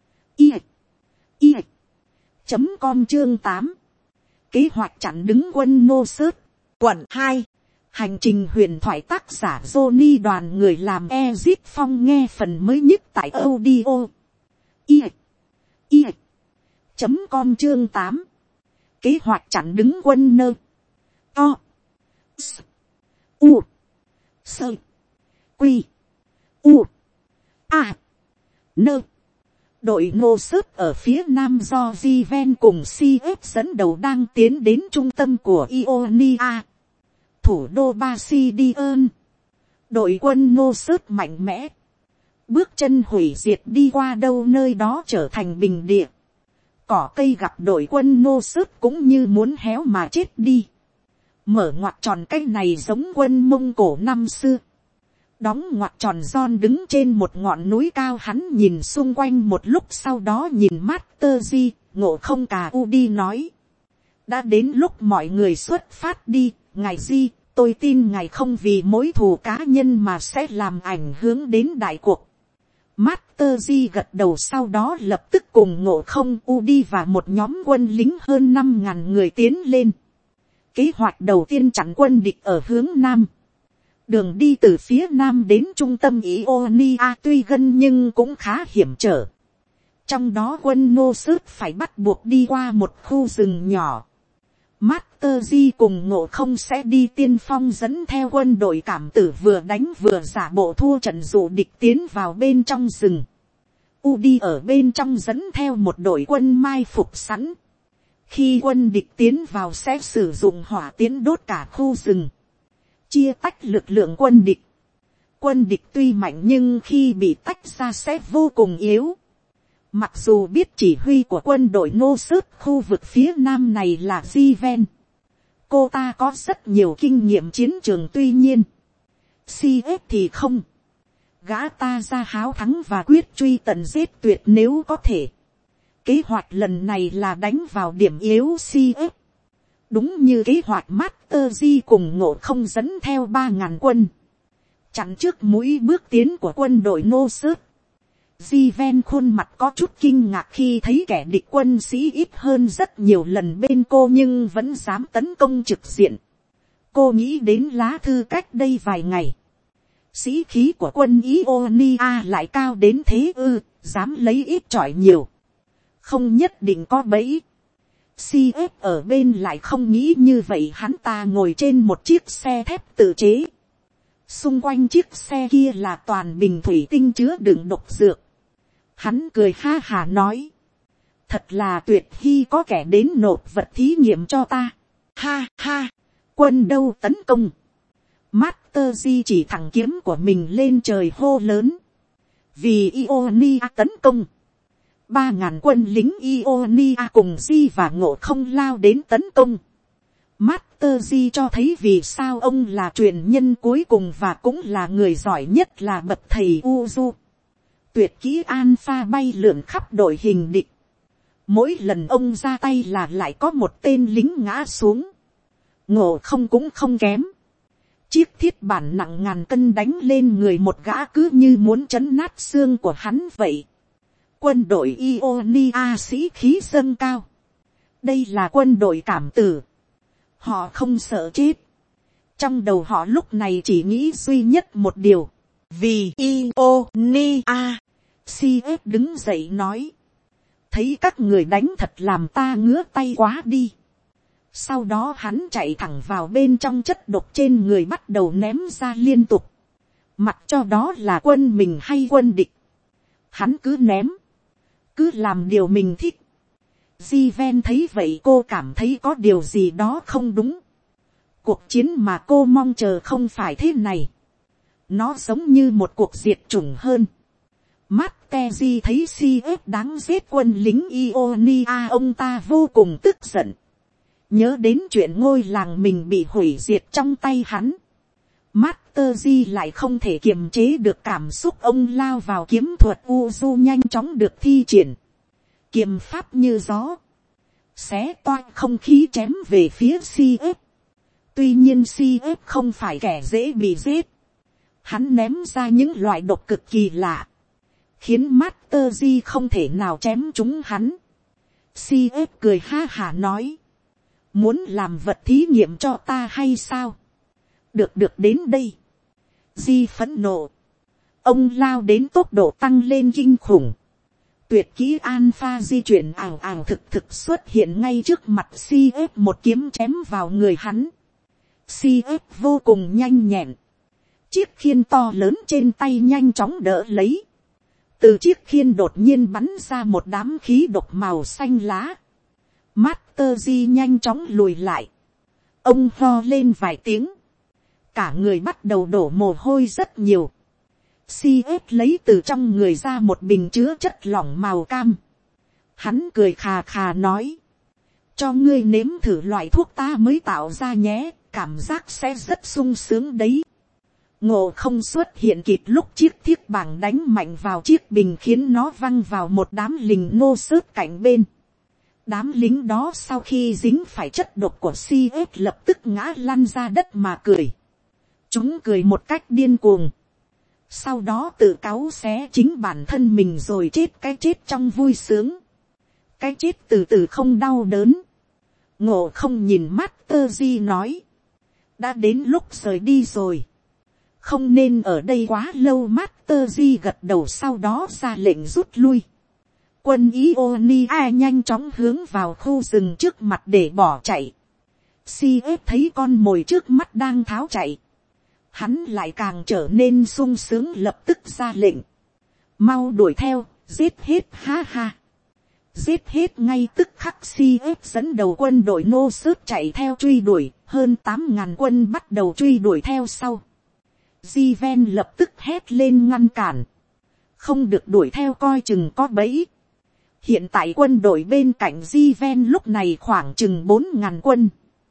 com chương 8. Kế hoạch chặn đứng quân Nô Sớt, quận 2. Hành trình huyền thoại tác giả Johnny đoàn người làm Ezit Phong nghe phần mới nhất tại audio com chương 8. Kế hoạch chặn đứng quân Nơ To U Sơ Quy U A Nơ. Đội Nô Sớt ở phía nam do Jiven cùng CF dẫn đầu đang tiến đến trung tâm của Ionia, thủ đô Basidion. Đội quân Nô Sớt mạnh mẽ, bước chân hủy diệt đi qua đâu nơi đó trở thành bình địa. Cỏ cây gặp đội quân Nô Sớt cũng như muốn héo mà chết đi. Mở ngoặt tròn cái này giống quân Mông Cổ năm xưa. Đóng ngoặt tròn John đứng trên một ngọn núi cao, hắn nhìn xung quanh một lúc, sau đó nhìn Master Yi, Ngộ Không Cà U đi nói. Đã đến lúc mọi người xuất phát đi, ngài Yi, tôi tin ngài không vì mối thù cá nhân mà sẽ làm ảnh hưởng đến đại cuộc. Master Yi gật đầu, sau đó lập tức cùng Ngộ Không U đi và một nhóm quân lính hơn 5.000 người tiến lên. Kế hoạch đầu tiên chặn quân địch ở hướng nam. Đường đi từ phía nam đến trung tâm Ionia tuy gần nhưng cũng khá hiểm trở. Trong đó quân Nô Sớt phải bắt buộc đi qua một khu rừng nhỏ. Master Yi cùng Ngộ Không sẽ đi tiên phong dẫn theo quân đội cảm tử vừa đánh vừa giả bộ thua trận dụ địch tiến vào bên trong rừng. Udi ở bên trong dẫn theo một đội quân mai phục sẵn. Khi quân địch tiến vào sẽ sử dụng hỏa tiến đốt cả khu rừng, chia tách lực lượng quân địch. Quân địch tuy mạnh nhưng khi bị tách ra sẽ vô cùng yếu. Mặc dù biết chỉ huy của quân đội Nô Sớt khu vực phía nam này là Jiven, cô ta có rất nhiều kinh nghiệm chiến trường, tuy nhiên CF thì không. Gã ta ra háo thắng và quyết truy tận giết tuyệt nếu có thể. Kế hoạch lần này là đánh vào điểm yếu CF. Đúng như kế hoạch, Master Yi cùng Ngộ Không dẫn theo 3.000 quân, chặn trước mũi bước tiến của quân đội Nô Sớt. Jiven khuôn mặt có chút kinh ngạc khi thấy kẻ địch quân sĩ ít hơn rất nhiều lần bên cô nhưng vẫn dám tấn công trực diện. Cô nghĩ đến lá thư cách đây vài ngày. Sĩ khí của quân Ionia lại cao đến thế ư, dám lấy ít chọi nhiều. Không nhất định có bẫy. CF ở bên lại không nghĩ như vậy, hắn ta ngồi trên một chiếc xe thép tự chế. Xung quanh chiếc xe kia là toàn bình thủy tinh chứa đựng độc dược. Hắn cười ha hà nói. Thật là tuyệt khi có kẻ đến nộp vật thí nghiệm cho ta. Ha ha, quân đâu tấn công. Master Yi chỉ thẳng kiếm của mình lên trời hô lớn. Vì Ionia tấn công. 3.000 quân lính Ionia cùng Yi và Ngộ Không lao đến tấn công. Master Yi cho thấy vì sao ông là truyền nhân cuối cùng và cũng là người giỏi nhất là bậc thầy Uzu. Tuyệt kỹ Alpha bay lượn khắp đội hình địch. Mỗi lần ông ra tay là lại có một tên lính ngã xuống. Ngộ Không cũng không kém. Chiếc thiết bản nặng ngàn cân đánh lên người một gã cứ như muốn trấn nát xương của hắn vậy. Quân đội Ionia sĩ khí dâng cao. Đây là quân đội cảm tử. Họ không sợ chết. Trong đầu họ lúc này chỉ nghĩ duy nhất một điều. Vì Ionia. CF đứng dậy nói. Thấy các người đánh thật làm ta ngứa tay quá đi. Sau đó hắn chạy thẳng vào bên trong chất độc trên người bắt đầu ném ra liên tục. Mặc cho đó là quân mình hay quân địch. Hắn cứ ném. Cứ làm điều mình thích. Jiven thấy vậy cô cảm thấy có điều gì đó không đúng. Cuộc chiến mà cô mong chờ không phải thế này. Nó giống như một cuộc diệt chủng hơn. Matteji thấy CF đáng giết quân lính Ionia, ông ta vô cùng tức giận. Nhớ đến chuyện ngôi làng mình bị hủy diệt trong tay hắn. Matteji lại không thể kiềm chế được cảm xúc, ông lao vào kiếm thuật Uzu nhanh chóng được thi triển. Kiềm pháp như gió. xé toang không khí chém về phía CF. Tuy nhiên CF không phải kẻ dễ bị giết. Hắn ném ra những loại độc cực kỳ lạ, khiến Master Yi không thể nào chém chúng hắn. CF cười ha hả nói, muốn làm vật thí nghiệm cho ta hay sao? Được được, đến đây. Yi phẫn nộ. Ông lao đến tốc độ tăng lên kinh khủng. Tuyệt kỹ Alpha di chuyển ảo ảo thực xuất hiện ngay trước mặt CF, một kiếm chém vào người hắn. CF vô cùng nhanh nhẹn. Chiếc khiên to lớn trên tay nhanh chóng đỡ lấy. Từ chiếc khiên đột nhiên bắn ra một đám khí độc màu xanh lá. Master Yi nhanh chóng lùi lại. Ông ho lên vài tiếng. Cả người bắt đầu đổ mồ hôi rất nhiều. CF lấy từ trong người ra một bình chứa chất lỏng màu cam. Hắn cười khà khà nói, cho ngươi nếm thử loại thuốc ta mới tạo ra nhé, cảm giác sẽ rất sung sướng đấy. Ngộ không xuất hiện kịp lúc chiếc thiết bảng đánh mạnh vào chiếc bình, khiến nó văng vào một đám lính nô sớt cạnh bên. Đám lính đó sau khi dính phải chất độc của CF lập tức ngã lăn ra đất mà cười. Chúng cười một cách điên cuồng. Sau đó tự cáu xé chính bản thân mình rồi chết cái chết trong vui sướng. Cái chết từ từ không đau đớn. Ngộ không nhìn Master Yi nói, đã đến lúc rời đi rồi. Không nên ở đây quá lâu. Master Yi gật đầu, sau đó ra lệnh rút lui. Quân Ionia nhanh chóng hướng vào khu rừng trước mặt để bỏ chạy. CF thấy con mồi trước mắt đang tháo chạy. Hắn lại càng trở nên sung sướng, lập tức ra lệnh, mau đuổi theo, giết hết, ha ha. Giết hết ngay tức khắc. CF dẫn đầu quân đội nô sớt chạy theo truy đuổi, hơn 8.000 quân bắt đầu truy đuổi theo sau. Jiven lập tức hét lên ngăn cản, không được đuổi theo, coi chừng có bẫy. Hiện tại quân đội bên cạnh Jiven lúc này khoảng chừng 4.000 quân.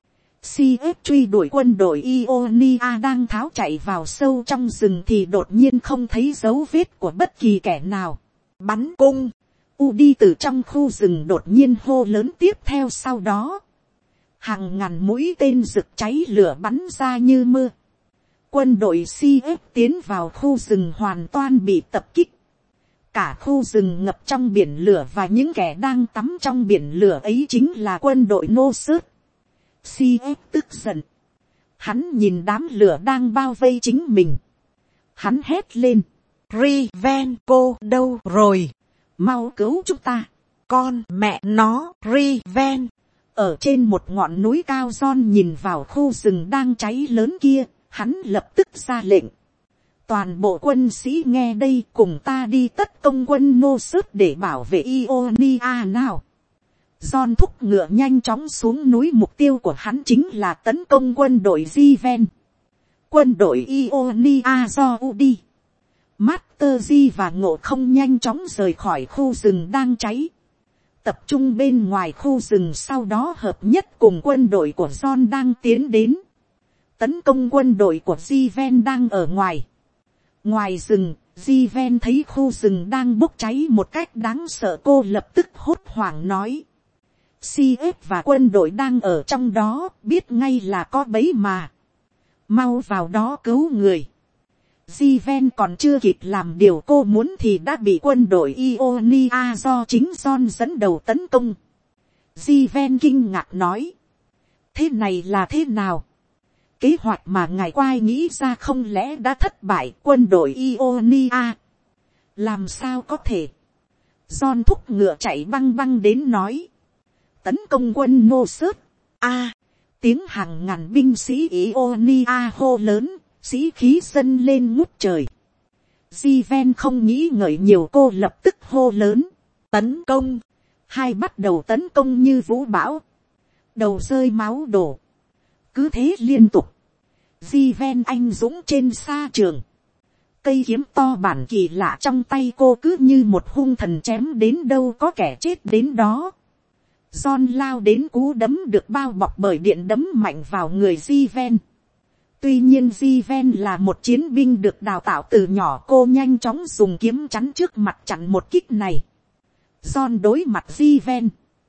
CF truy đuổi quân đội Ionia đang tháo chạy vào sâu trong rừng thì đột nhiên không thấy dấu vết của bất kỳ kẻ nào. Bắn cung. Đi từ trong khu rừng đột nhiên hô lớn, tiếp theo sau đó hàng ngàn mũi tên rực cháy lửa bắn ra như mưa. Quân đội CF tiến vào khu rừng hoàn toàn bị tập kích. Cả khu rừng ngập trong biển lửa, và những kẻ đang tắm trong biển lửa ấy chính là quân đội nô sớt. CF tức giận. Hắn nhìn đám lửa đang bao vây chính mình. Hắn hét lên, Rivenco đâu rồi? Mau cứu chúng ta. Con mẹ nó, Riven. Ở trên một ngọn núi cao, John nhìn vào khu rừng đang cháy lớn kia. Hắn lập tức ra lệnh, toàn bộ quân sĩ nghe đây, cùng ta đi tấn công quân nô sớt để bảo vệ Ionia nào. John thúc ngựa nhanh chóng xuống núi, mục tiêu của hắn chính là tấn công quân đội Jiven. Quân đội Ionia do Udi, Master Yi và Ngộ không nhanh chóng rời khỏi khu rừng đang cháy, tập trung bên ngoài khu rừng, sau đó hợp nhất cùng quân đội của John đang tiến đến, tấn công quân đội của Jiven đang ở ngoài. Ngoài rừng, Jiven thấy khu rừng đang bốc cháy một cách đáng sợ, cô lập tức hốt hoảng nói, CF và quân đội đang ở trong đó, biết ngay là có bẫy mà. Mau vào đó cứu người. Jiven còn chưa kịp làm điều cô muốn thì đã bị quân đội Ionia do chính John dẫn đầu tấn công. Jiven kinh ngạc nói, thế này là thế nào? Kế hoạch mà ngài Quai nghĩ ra không lẽ đã thất bại? Quân đội Ionia làm sao có thể? John thúc ngựa chạy băng băng đến nói, tấn công quân nô sớt. Tiếng hàng ngàn binh sĩ Ionia hô lớn, sĩ khí dâng lên ngút trời. Jiven không nghĩ ngợi nhiều, cô lập tức hô lớn, tấn công. Hai bắt đầu tấn công như vũ bão, đầu rơi máu đổ, cứ thế liên tục. Jiven anh dũng trên sa trường, cây kiếm to bản kỳ lạ trong tay cô cứ như một hung thần chém đến đâu có kẻ chết đến đó. John lao đến, cú đấm được bao bọc bởi điện đấm mạnh vào người Jiven. Tuy nhiên Jiven là một chiến binh được đào tạo từ nhỏ, cô nhanh chóng dùng kiếm chắn trước mặt chặn một kích này. John đối mặt Jiven.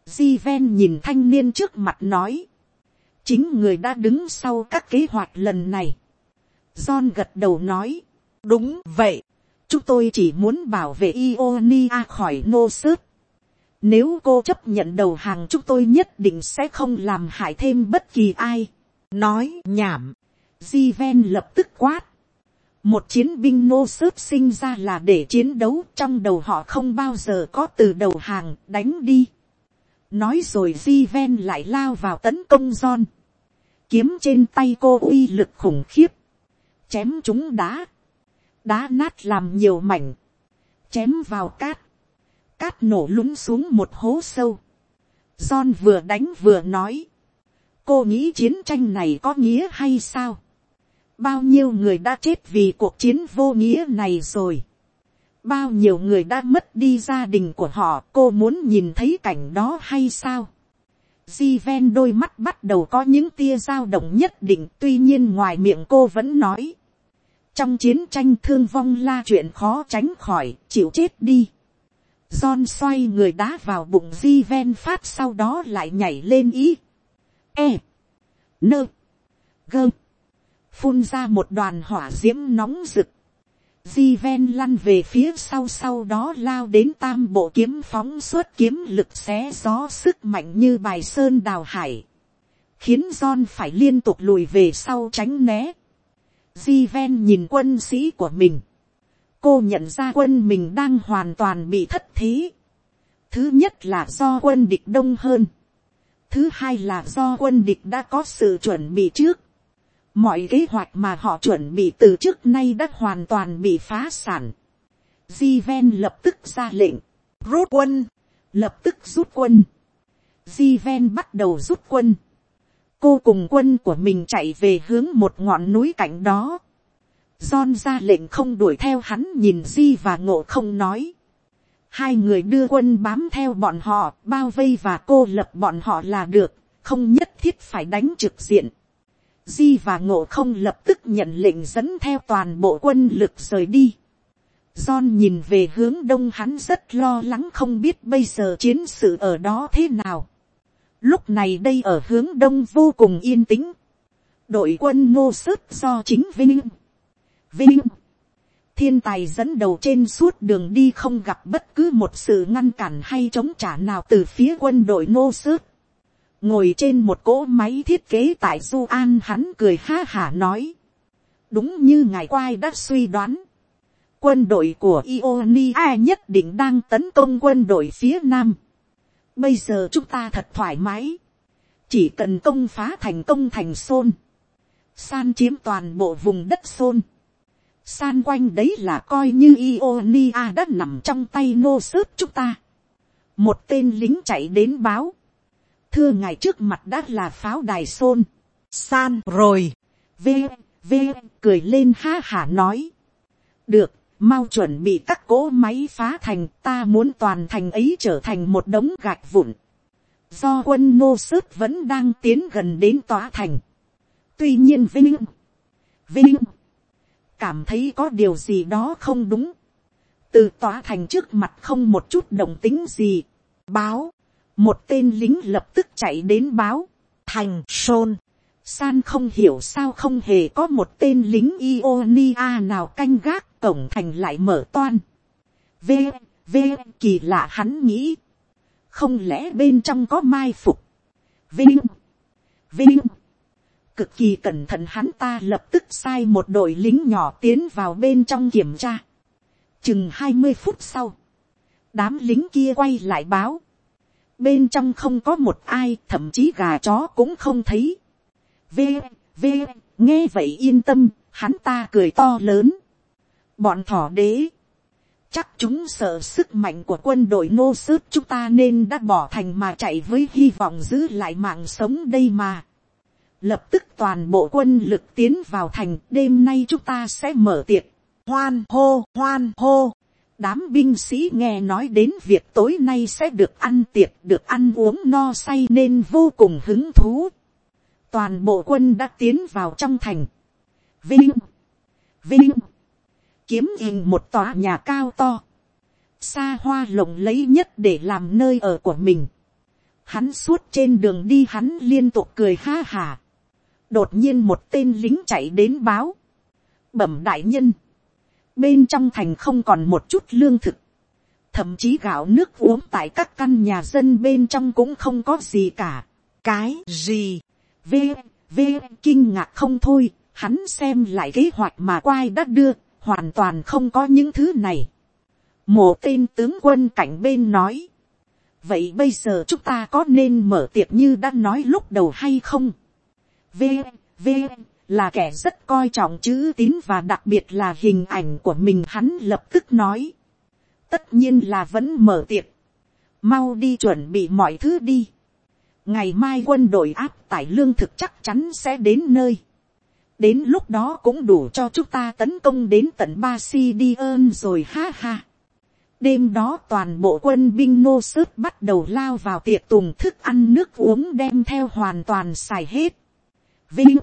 Di Ven nhìn thanh niên trước mặt nói. Chính người đã đứng sau các kế hoạch lần này. John gật đầu nói. Đúng vậy. Chúng tôi chỉ muốn bảo vệ Ionia khỏi nô sớt. Nếu cô chấp nhận đầu hàng chúng tôi nhất định sẽ không làm hại thêm bất kỳ ai. Nói nhảm. Di Ven lập tức quát. Một chiến binh nô sớt sinh ra là để chiến đấu, trong đầu họ không bao giờ có từ đầu hàng, đánh đi. Nói rồi Di Ven lại lao vào tấn công John. Kiếm trên tay cô uy lực khủng khiếp. Chém chúng đá. Đá nát làm nhiều mảnh. Chém vào cát. Cát nổ lún xuống một hố sâu. John vừa đánh vừa nói. Cô nghĩ chiến tranh này có nghĩa hay sao? Bao nhiêu người đã chết vì cuộc chiến vô nghĩa này rồi. Bao nhiêu người đã mất đi gia đình của họ. Cô muốn nhìn thấy cảnh đó hay sao? Di Ven đôi mắt bắt đầu có những tia dao động nhất định. Tuy nhiên ngoài miệng cô vẫn nói. Trong chiến tranh thương vong là chuyện khó tránh khỏi. Chịu chết đi. John xoay người đá vào bụng Di Ven phát, sau đó lại nhảy lên ý. E. Nơ. Gơ. Phun ra một đoàn hỏa diễm nóng rực. Di Ven lăn về phía sau, sau đó lao đến tam bộ kiếm phóng suốt kiếm lực xé gió sức mạnh như bài sơn đào hải. Khiến John phải liên tục lùi về sau tránh né. Di Ven nhìn quân sĩ của mình. Cô nhận ra quân mình đang hoàn toàn bị thất thế. Thứ nhất là do quân địch đông hơn. Thứ hai là do quân địch đã có sự chuẩn bị trước. Mọi kế hoạch mà họ chuẩn bị từ trước nay đã hoàn toàn bị phá sản. Di Ven lập tức ra lệnh. Rút quân. Lập tức rút quân. Di Ven bắt đầu rút quân. Cô cùng quân của mình chạy về hướng một ngọn núi cạnh đó. John ra lệnh không đuổi theo hắn, nhìn Di và Ngộ không nói. Hai người đưa quân bám theo bọn họ, bao vây và cô lập bọn họ là được, không nhất thiết phải đánh trực diện. Di và Ngộ không lập tức nhận lệnh dẫn theo toàn bộ quân lực rời đi. John nhìn về hướng đông, hắn rất lo lắng không biết bây giờ chiến sự ở đó thế nào. Lúc này đây ở hướng đông vô cùng yên tĩnh. Đội quân nô sớt do chính Vinh Thiên Tài dẫn đầu trên suốt đường đi, không gặp bất cứ một sự ngăn cản hay chống trả nào từ phía quân đội nô sớt. Ngồi trên một cỗ máy thiết kế tại Du An, hắn cười ha hả nói. Đúng như ngài Quai đã suy đoán. Quân đội của Ionia nhất định đang tấn công quân đội phía nam. Bây giờ chúng ta thật thoải mái. Chỉ cần công phá thành công thành Xôn. San chiếm toàn bộ vùng đất Xôn. San quanh đấy là coi như Ionia đã nằm trong tay nô sớt chúng ta. Một tên lính chạy đến báo. Thưa ngài, trước mặt đã là pháo đài Xôn. San rồi. Cười lên ha hả nói. Được, mau chuẩn bị các cỗ máy phá thành, ta muốn toàn thành ấy trở thành một đống gạch vụn. Do quân nô sớt vẫn đang tiến gần đến tòa thành. Tuy nhiên Vinh cảm thấy có điều gì đó không đúng. Từ tòa thành trước mặt không một chút động tĩnh gì. Báo. Một tên lính lập tức chạy đến báo. Thành Xôn. San không hiểu sao không hề có một tên lính Ionia nào canh gác, cổng thành lại mở toan. Kỳ lạ, hắn nghĩ. Không lẽ bên trong có mai phục. Vinh cực kỳ cẩn thận, hắn ta lập tức sai một đội lính nhỏ tiến vào bên trong kiểm tra. Chừng 20 phút sau, đám lính kia quay lại báo. Bên trong không có một ai, thậm chí gà chó cũng không thấy. Nghe vậy yên tâm, hắn ta cười to lớn. Bọn thỏ đế. Chắc chúng sợ sức mạnh của quân đội nô sớt chúng ta nên đã bỏ thành mà chạy với hy vọng giữ lại mạng sống đây mà. Lập tức toàn bộ quân lực tiến vào thành, đêm nay chúng ta sẽ mở tiệc. Hoan hô. Đám binh sĩ nghe nói đến việc tối nay sẽ được ăn tiệc, được ăn uống no say nên vô cùng hứng thú. Toàn bộ quân đã tiến vào trong thành. Vinh kiếm hình một tòa nhà cao to, xa hoa lộng lẫy nhất để làm nơi ở của mình. Hắn suốt trên đường đi hắn liên tục cười ha hà. Đột nhiên một tên lính chạy đến báo. Bẩm đại nhân. Bên trong thành không còn một chút lương thực. Thậm chí gạo nước uống tại các căn nhà dân bên trong cũng không có gì cả. Cái gì? V kinh ngạc không thôi. Hắn xem lại kế hoạch mà Quai đã đưa. Hoàn toàn không có những thứ này. Một tên tướng quân cạnh bên nói. Vậy bây giờ chúng ta có nên mở tiệc như đã nói lúc đầu hay không? V là kẻ rất coi trọng chữ tín và đặc biệt là hình ảnh của mình. Hắn lập tức nói. Tất nhiên là vẫn mở tiệc. Mau đi chuẩn bị mọi thứ đi. Ngày mai quân đội áp tải lương thực chắc chắn sẽ đến nơi. Đến lúc đó cũng đủ cho chúng ta tấn công đến tận Basildon rồi ha ha. Đêm đó toàn bộ quân binh nô sớt bắt đầu lao vào tiệc tùng, thức ăn nước uống đem theo hoàn toàn xài hết. Vinh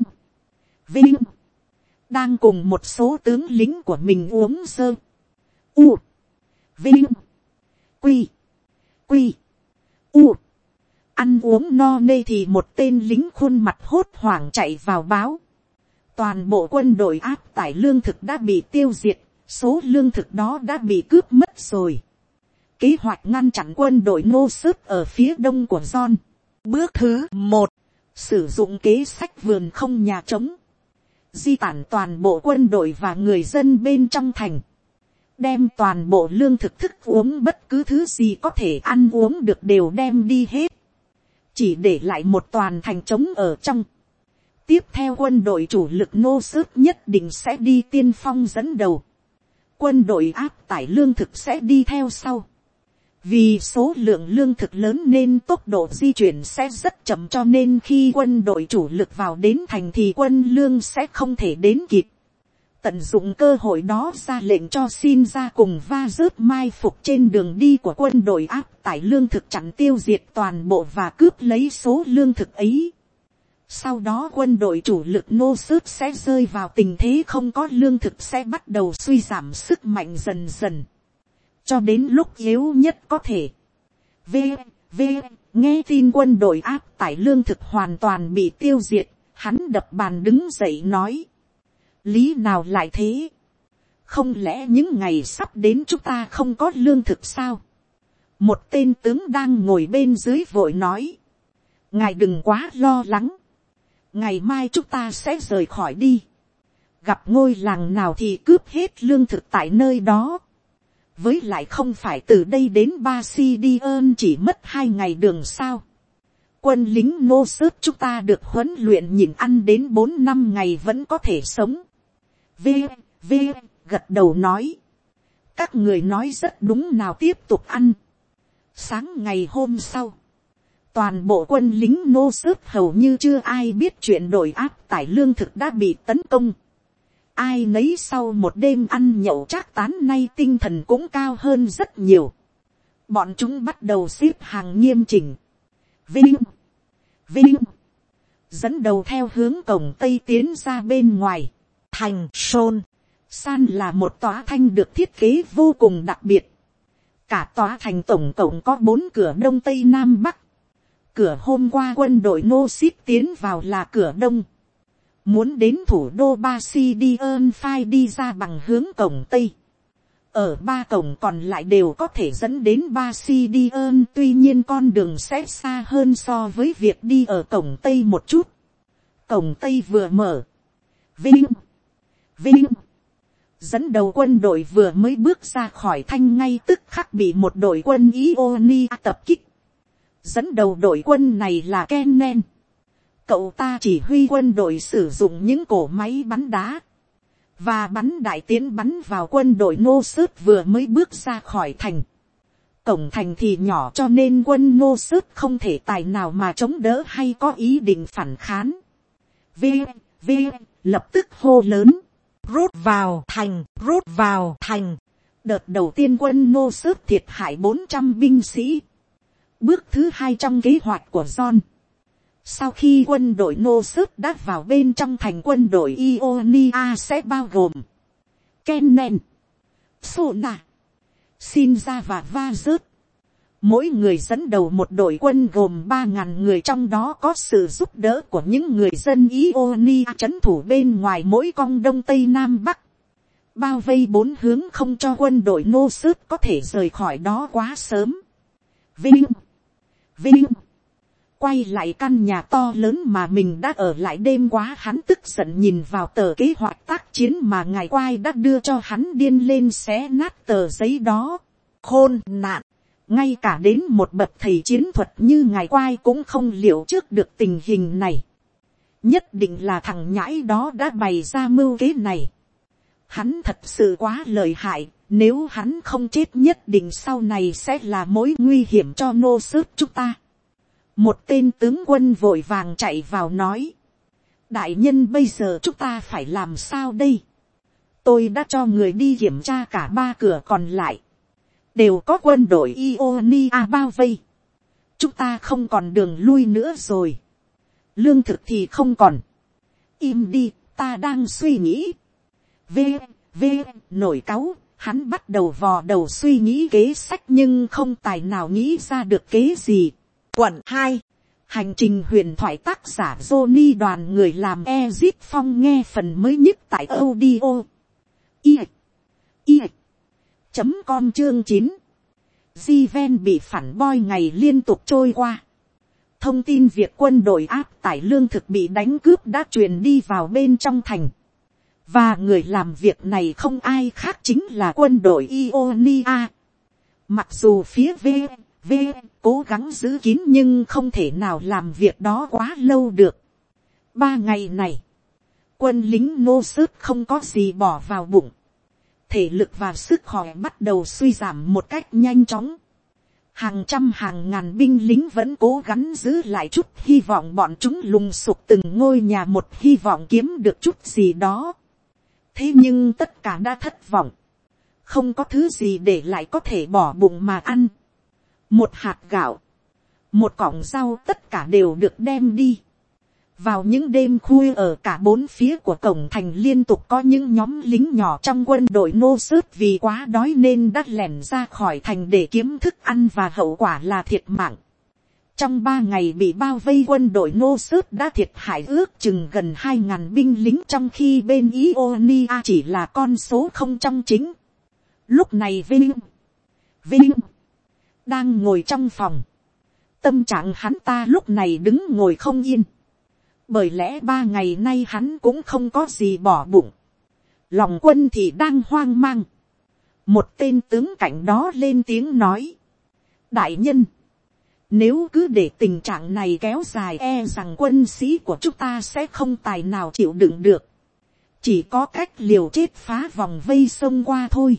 đang cùng một số tướng lính của mình uống sơ. Vinh Quy ăn uống no nê thì một tên lính khuôn mặt hốt hoảng chạy vào báo. Toàn bộ quân đội áp tải lương thực đã bị tiêu diệt, số lương thực đó đã bị cướp mất rồi. Kế hoạch ngăn chặn quân đội nô sớt ở phía đông của John. Bước thứ 1. Sử dụng kế sách vườn không nhà trống. Di tản toàn bộ quân đội và người dân bên trong thành. Đem toàn bộ lương thực thức uống bất cứ thứ gì có thể ăn uống được đều đem đi hết. Chỉ để lại một toàn thành trống ở trong. Tiếp theo quân đội chủ lực nô sớt nhất định sẽ đi tiên phong dẫn đầu. Quân đội áp tải lương thực sẽ đi theo sau. Vì số lượng lương thực lớn nên tốc độ di chuyển sẽ rất chậm, cho nên khi quân đội chủ lực vào đến thành thì quân lương sẽ không thể đến kịp. Tận dụng cơ hội đó ra lệnh cho xin ra cùng va rớt mai phục trên đường đi của quân đội áp tải lương thực, chặn tiêu diệt toàn bộ và cướp lấy số lương thực ấy. Sau đó quân đội chủ lực nô sớt sẽ rơi vào tình thế không có lương thực, sẽ bắt đầu suy giảm sức mạnh dần dần. Cho đến lúc yếu nhất có thể. Nghe tin quân đội áp tải lương thực hoàn toàn bị tiêu diệt, hắn đập bàn đứng dậy nói. Lý nào lại thế? Không lẽ những ngày sắp đến chúng ta không có lương thực sao? Một tên tướng đang ngồi bên dưới vội nói. Ngài đừng quá lo lắng. Ngày mai chúng ta sẽ rời khỏi đi. Gặp ngôi làng nào thì cướp hết lương thực tại nơi đó. Với lại không phải từ đây đến Basildon chỉ mất 2 ngày đường sao. Quân lính nô sớt chúng ta được huấn luyện nhịn ăn đến 4-5 ngày vẫn có thể sống. Gật đầu nói. Các người nói rất đúng, nào tiếp tục ăn. Sáng ngày hôm sau. Toàn bộ quân lính nô sớt hầu như chưa ai biết chuyện đội áp tải lương thực đã bị tấn công. Ai nấy sau một đêm ăn nhậu trác tán nay tinh thần cũng cao hơn rất nhiều. Bọn chúng bắt đầu xếp hàng nghiêm chỉnh. Vinh dẫn đầu theo hướng cổng Tây tiến ra bên ngoài. Thành Sôn San là một tòa thành được thiết kế vô cùng đặc biệt. Cả tòa thành tổng cộng có 4 cửa đông tây nam bắc. Cửa hôm qua quân đội nô ship tiến vào là cửa đông. Muốn đến thủ đô Basildon phải đi ra bằng hướng cổng tây. Ở 3 cổng còn lại đều có thể dẫn đến Basildon, tuy nhiên con đường sẽ xa hơn so với việc đi ở cổng tây một chút. Cổng tây vừa mở. Vinh dẫn đầu quân đội vừa mới bước ra khỏi thanh ngay tức khắc bị một đội quân Ionia tập kích. Dẫn đầu đội quân này là Kennen. Cậu ta chỉ huy quân đội sử dụng những cổ máy bắn đá và bắn đại tiến bắn vào quân đội nô sớt vừa mới bước ra khỏi thành. Cổng thành thì nhỏ cho nên quân nô sớt không thể tài nào mà chống đỡ hay có ý định phản kháng. Lập tức hô lớn. Rút vào thành. Đợt đầu tiên quân nô sớt thiệt hại 400 binh sĩ. Bước thứ 2 trong kế hoạch của John. Sau khi quân đội nô sớt đã vào bên trong thành, quân đội Ionia sẽ bao gồm Kennen, Sona, Shinza và Vazut. Mỗi người dẫn đầu một đội quân gồm 3.000 người, trong đó có sự giúp đỡ của những người dân Ionia trấn thủ bên ngoài mỗi cong đông tây nam bắc. Bao vây 4 hướng không cho quân đội Nô Sớt có thể rời khỏi đó quá sớm. Vinh. Quay lại căn nhà to lớn mà mình đã ở lại đêm quá, hắn tức giận nhìn vào tờ kế hoạch tác chiến mà ngài Quai đã đưa cho hắn, điên lên xé nát tờ giấy đó. Khôn nạn. Ngay cả đến một bậc thầy chiến thuật như ngài Quai cũng không liệu trước được tình hình này. Nhất định là thằng nhãi đó đã bày ra mưu kế này. Hắn thật sự quá lợi hại, nếu hắn không chết nhất định sau này sẽ là mối nguy hiểm cho Nô Sớt chúng ta. Một tên tướng quân vội vàng chạy vào nói. Đại nhân, bây giờ chúng ta phải làm sao đây? Tôi đã cho người đi kiểm tra cả 3 cửa còn lại. Đều có quân đội Ionia bao vây. Chúng ta không còn đường lui nữa rồi. Lương thực thì không còn. Im đi, ta đang suy nghĩ. Nổi cáu, hắn bắt đầu vò đầu suy nghĩ kế sách nhưng không tài nào nghĩ ra được kế gì. Quận 2, hành trình huyền thoại, tác giả Johnny, đoàn người làm Ezit Phong, nghe phần mới nhất tại audio com chương 9. Given bị phản boi ngày liên tục trôi qua. Thông tin việc quân đội áp tải lương thực bị đánh cướp đã truyền đi vào bên trong thành. Và người làm việc này không ai khác chính là quân đội Ionia. Mặc dù phía V cố gắng giữ kín nhưng không thể nào làm việc đó quá lâu được. 3 ngày này, quân lính Nô Sớt không có gì bỏ vào bụng. Thể lực và sức khỏe bắt đầu suy giảm một cách nhanh chóng. Hàng trăm hàng ngàn binh lính vẫn cố gắng giữ lại chút hy vọng bọn chúng lùng sục từng ngôi nhà một, hy vọng kiếm được chút gì đó. Thế nhưng tất cả đã thất vọng. Không có thứ gì để lại có thể bỏ bụng mà ăn. Một hạt gạo, một cọng rau, tất cả đều được đem đi. Vào những đêm khuya, ở cả 4 phía của cổng thành liên tục có những nhóm lính nhỏ trong quân đội Nô Sớt vì quá đói nên đã lẻn ra khỏi thành để kiếm thức ăn, và hậu quả là thiệt mạng. Trong 3 ngày bị bao vây, quân đội Nô Sớt đã thiệt hại ước chừng gần 2.000 binh lính, trong khi bên Ionia chỉ là con số không trong chính. Lúc này Vinh đang ngồi trong phòng. Tâm trạng hắn ta lúc này đứng ngồi không yên. Bởi lẽ 3 ngày nay hắn cũng không có gì bỏ bụng. Lòng quân thì đang hoang mang. Một tên tướng cảnh đó lên tiếng nói. Đại nhân, nếu cứ để tình trạng này kéo dài, e rằng quân sĩ của chúng ta sẽ không tài nào chịu đựng được. Chỉ có cách liều chết phá vòng vây xông qua thôi.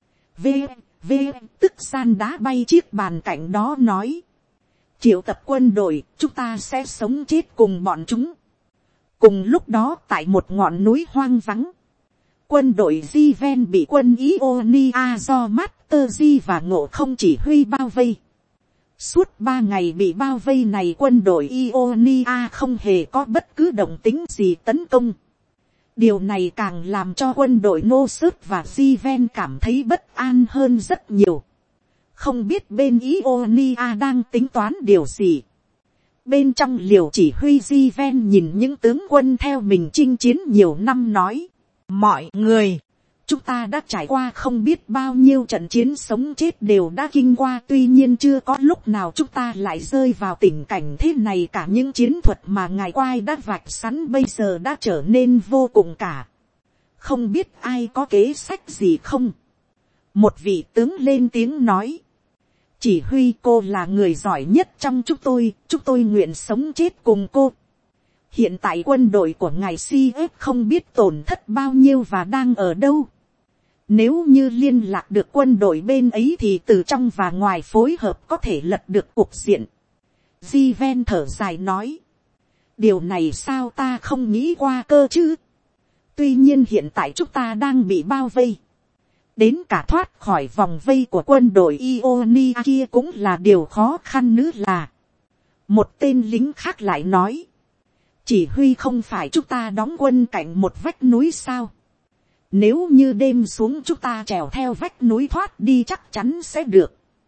Tức san đá bay chiếc bàn cạnh đó nói. Triệu tập quân đội, chúng ta sẽ sống chết cùng bọn chúng. Cùng lúc đó, tại một ngọn núi hoang vắng, quân đội Given bị quân Ionia do Master G và Ngộ Không chỉ huy bao vây. Suốt 3 ngày bị bao vây này, quân đội Ionia không hề có bất cứ động tĩnh gì tấn công. Điều này càng làm cho quân đội Nô Sớt và Given cảm thấy bất an hơn rất nhiều. Không biết bên Ionia đang tính toán điều gì. Bên trong liều chỉ huy Given nhìn những tướng quân theo mình chinh chiến nhiều năm nói. Mọi người, chúng ta đã trải qua không biết bao nhiêu trận chiến sống chết đều đã kinh qua. Tuy nhiên chưa có lúc nào chúng ta lại rơi vào tình cảnh thế này cả. Những chiến thuật mà ngài Quai đã vạch sẵn bây giờ đã trở nên vô cùng cả. Không biết ai có kế sách gì không? Một vị tướng lên tiếng nói. Chỉ huy, cô là người giỏi nhất trong chúng tôi nguyện sống chết cùng cô. Hiện tại quân đội của ngài CF không biết tổn thất bao nhiêu và đang ở đâu. Nếu như liên lạc được quân đội bên ấy thì từ trong và ngoài phối hợp có thể lật được cuộc diện. Given thở dài nói. Điều này sao ta không nghĩ qua cơ chứ. Tuy nhiên hiện tại chúng ta đang bị bao vây. Đến cả thoát khỏi vòng vây của quân đội Ionia kia cũng là điều khó khăn nữa là. Một tên lính khác lại nói. Chỉ huy, không phải chúng ta đóng quân cạnh một vách núi sao? Nếu như đêm xuống chúng ta trèo theo vách núi thoát đi chắc chắn sẽ được.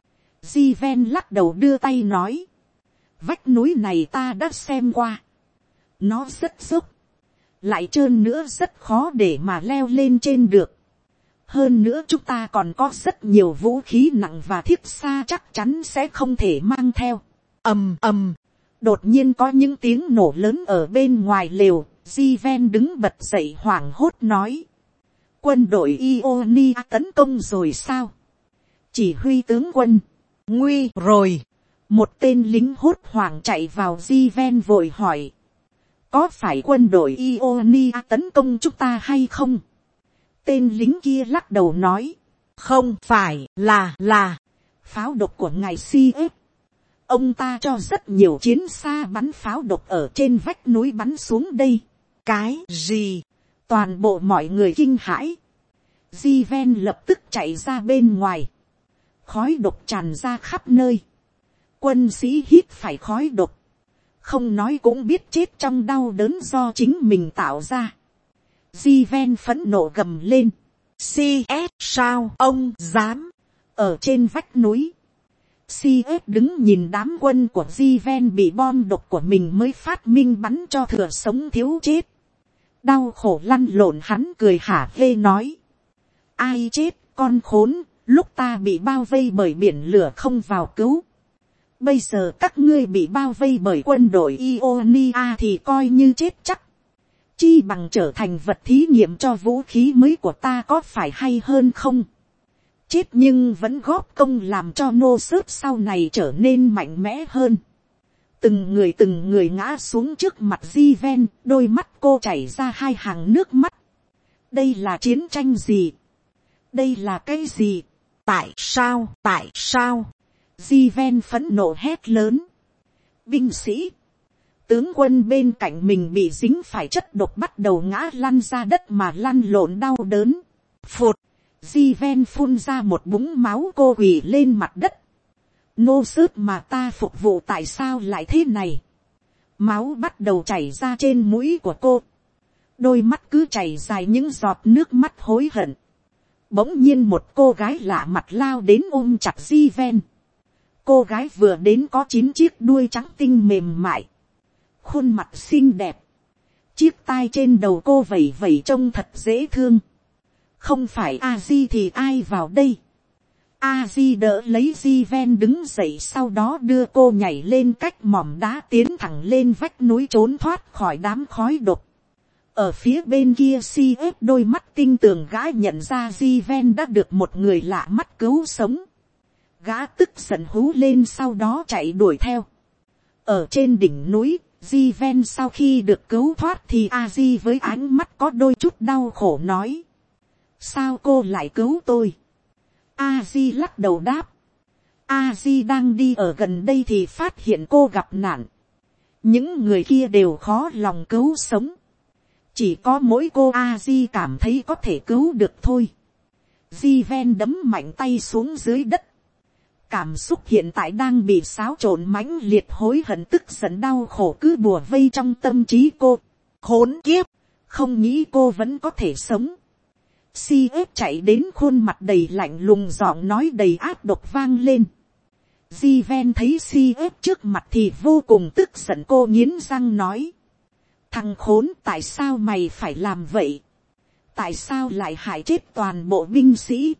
Di Ven lắc đầu đưa tay nói. Vách núi này ta đã xem qua. Nó rất dốc. Lại trơn nữa rất khó để mà leo lên trên được. Hơn nữa chúng ta còn có rất nhiều vũ khí nặng và thiết xa chắc chắn sẽ không thể mang theo. ầm ầm. Đột nhiên có những tiếng nổ lớn ở bên ngoài lều. Di Ven đứng bật dậy hoảng hốt nói. Quân đội Ionia tấn công rồi sao? Chỉ huy tướng quân. Nguy rồi. Một tên lính hốt hoảng chạy vào. Di Ven vội hỏi. Có phải quân đội Ionia tấn công chúng ta hay không? Tên lính kia lắc đầu nói. Không phải là. Pháo độc của ngài CF. Ông ta cho rất nhiều chiến xa bắn pháo độc ở trên vách núi bắn xuống đây. Cái gì? Toàn bộ mọi người kinh hãi. Di Ven lập tức chạy ra bên ngoài. Khói độc tràn ra khắp nơi. Quân sĩ hít phải khói độc. Không nói cũng biết chết trong đau đớn do chính mình tạo ra. Di Ven phẫn nộ gầm lên. CS sao ông dám? Ở trên vách núi. CS đứng nhìn đám quân của Di Ven bị bom độc của mình mới phát minh bắn cho thừa sống thiếu chết. Đau khổ lăn lộn hắn cười hả hê nói. Ai chết con khốn, lúc ta bị bao vây bởi biển lửa không vào cứu. Bây giờ các ngươi bị bao vây bởi quân đội Ionia thì coi như chết chắc. Chi bằng trở thành vật thí nghiệm cho vũ khí mới của ta có phải hay hơn không? Chết nhưng vẫn góp công làm cho nô sớt sau này trở nên mạnh mẽ hơn. Từng người ngã xuống trước mặt Di Ven, đôi mắt cô chảy ra hai hàng nước mắt. Đây là chiến tranh gì? Đây là cái gì? Tại sao? Di Ven phẫn nộ hét lớn. Binh sĩ, tướng quân bên cạnh mình bị dính phải chất độc bắt đầu ngã lăn ra đất mà lăn lộn đau đớn. Phụt, Di Ven phun ra một búng máu, cô quỳ lên mặt đất. Nô sớt mà ta phục vụ tại sao lại thế này? Máu bắt đầu chảy ra trên mũi của cô. Đôi mắt cứ chảy dài những giọt nước mắt hối hận. Bỗng nhiên một cô gái lạ mặt lao đến ôm chặt Di Ven. Cô gái vừa đến có 9 chiếc đuôi trắng tinh mềm mại. Khuôn mặt xinh đẹp. Chiếc tai trên đầu cô vẩy vẩy trông thật dễ thương. Không phải A-di thì ai vào đây? A-di đỡ lấy Di Ven đứng dậy, sau đó đưa cô nhảy lên cách mỏm đá tiến thẳng lên vách núi trốn thoát khỏi đám khói độc. Ở phía bên kia CF đôi mắt tinh tường gã nhận ra Di Ven đã được một người lạ mắt cứu sống. Gã tức giận hú lên sau đó chạy đuổi theo. Ở trên đỉnh núi, Di Ven sau khi được cứu thoát thì A-di với ánh mắt có đôi chút đau khổ nói. Sao cô lại cứu tôi? A-di lắc đầu đáp. A-di đang đi ở gần đây thì phát hiện cô gặp nạn. Những người kia đều khó lòng cứu sống. Chỉ có mỗi cô A-di cảm thấy có thể cứu được thôi. Di Ven đấm mạnh tay xuống dưới đất. Cảm xúc hiện tại đang bị xáo trộn mãnh liệt, hối hận tức giận đau khổ cứ bùa vây trong tâm trí cô. Khốn kiếp, không nghĩ cô vẫn có thể sống. CF chạy đến, khuôn mặt đầy lạnh lùng, giọng nói đầy áp độc vang lên. Di Ven thấy CF trước mặt thì vô cùng tức giận, cô nghiến răng nói. Thằng khốn, tại sao mày phải làm vậy? Tại sao lại hại chết toàn bộ binh sĩ?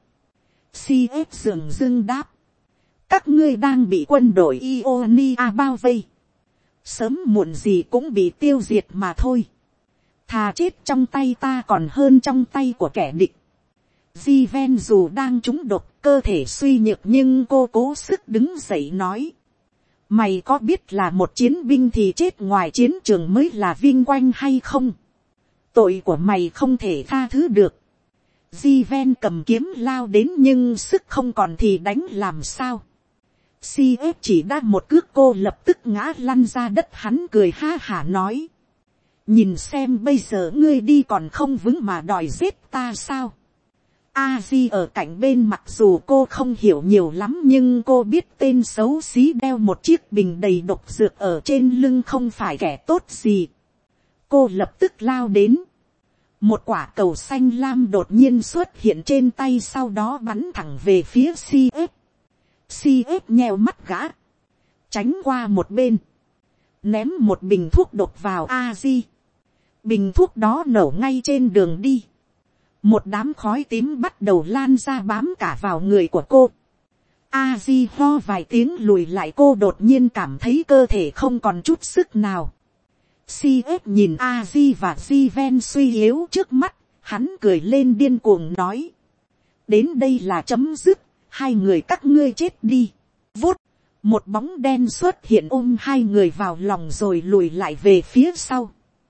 CF dường dưng đáp. Các ngươi đang bị quân đội Ionia bao vây. Sớm muộn gì cũng bị tiêu diệt mà thôi. Thà chết trong tay ta còn hơn trong tay của kẻ địch. Di Ven dù đang trúng độc, cơ thể suy nhược, nhưng cô cố sức đứng dậy nói. Mày có biết là một chiến binh thì chết ngoài chiến trường mới là vinh quang hay không? Tội của mày không thể tha thứ được. Di Ven cầm kiếm lao đến nhưng sức không còn thì đánh làm sao? CF chỉ đá một cước cô lập tức ngã lăn ra đất, hắn cười ha hả nói. Nhìn xem bây giờ ngươi đi còn không vững mà đòi giết ta sao? A-di ở cạnh bên mặc dù cô không hiểu nhiều lắm nhưng cô biết tên xấu xí đeo một chiếc bình đầy độc dược ở trên lưng không phải kẻ tốt gì. Cô lập tức lao đến. Một quả cầu xanh lam đột nhiên xuất hiện trên tay, sau đó bắn thẳng về phía CF. Si ép nheo mắt gã, tránh qua một bên, ném một bình thuốc độc vào Aji. Bình thuốc đó nổ ngay trên đường đi. Một đám khói tím bắt đầu lan ra bám cả vào người của cô. Aji ho vài tiếng lùi lại, cô đột nhiên cảm thấy cơ thể không còn chút sức nào. Si ép nhìn Aji và Jiven suy yếu trước mắt, hắn cười lên điên cuồng nói. Đến đây là chấm dứt, hai người các ngươi chết đi. Vút, một bóng đen xuất hiện ôm hai người vào lòng rồi lùi lại về phía sau.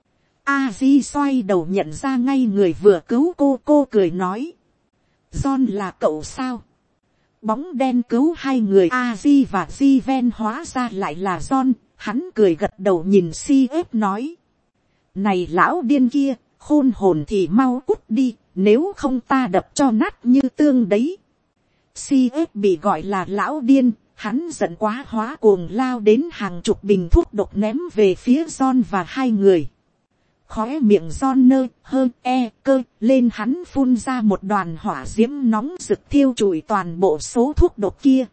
Aji xoay đầu nhận ra ngay người vừa cứu cô cười nói. John là cậu sao? Bóng đen cứu hai người Aji và Jiven hóa ra lại là John, hắn cười gật đầu nhìn Si ép nói. Này lão điên kia, khôn hồn thì mau cút đi, nếu không ta đập cho nát như tương đấy. Si ép bị gọi là lão điên, hắn giận quá hóa cuồng lao đến hàng chục bình thuốc độc ném về phía John và hai người. Khóe miệng John nơ hơ cơ lên, hắn phun ra một đoàn hỏa diễm nóng rực thiêu trụi toàn bộ số thuốc độc kia.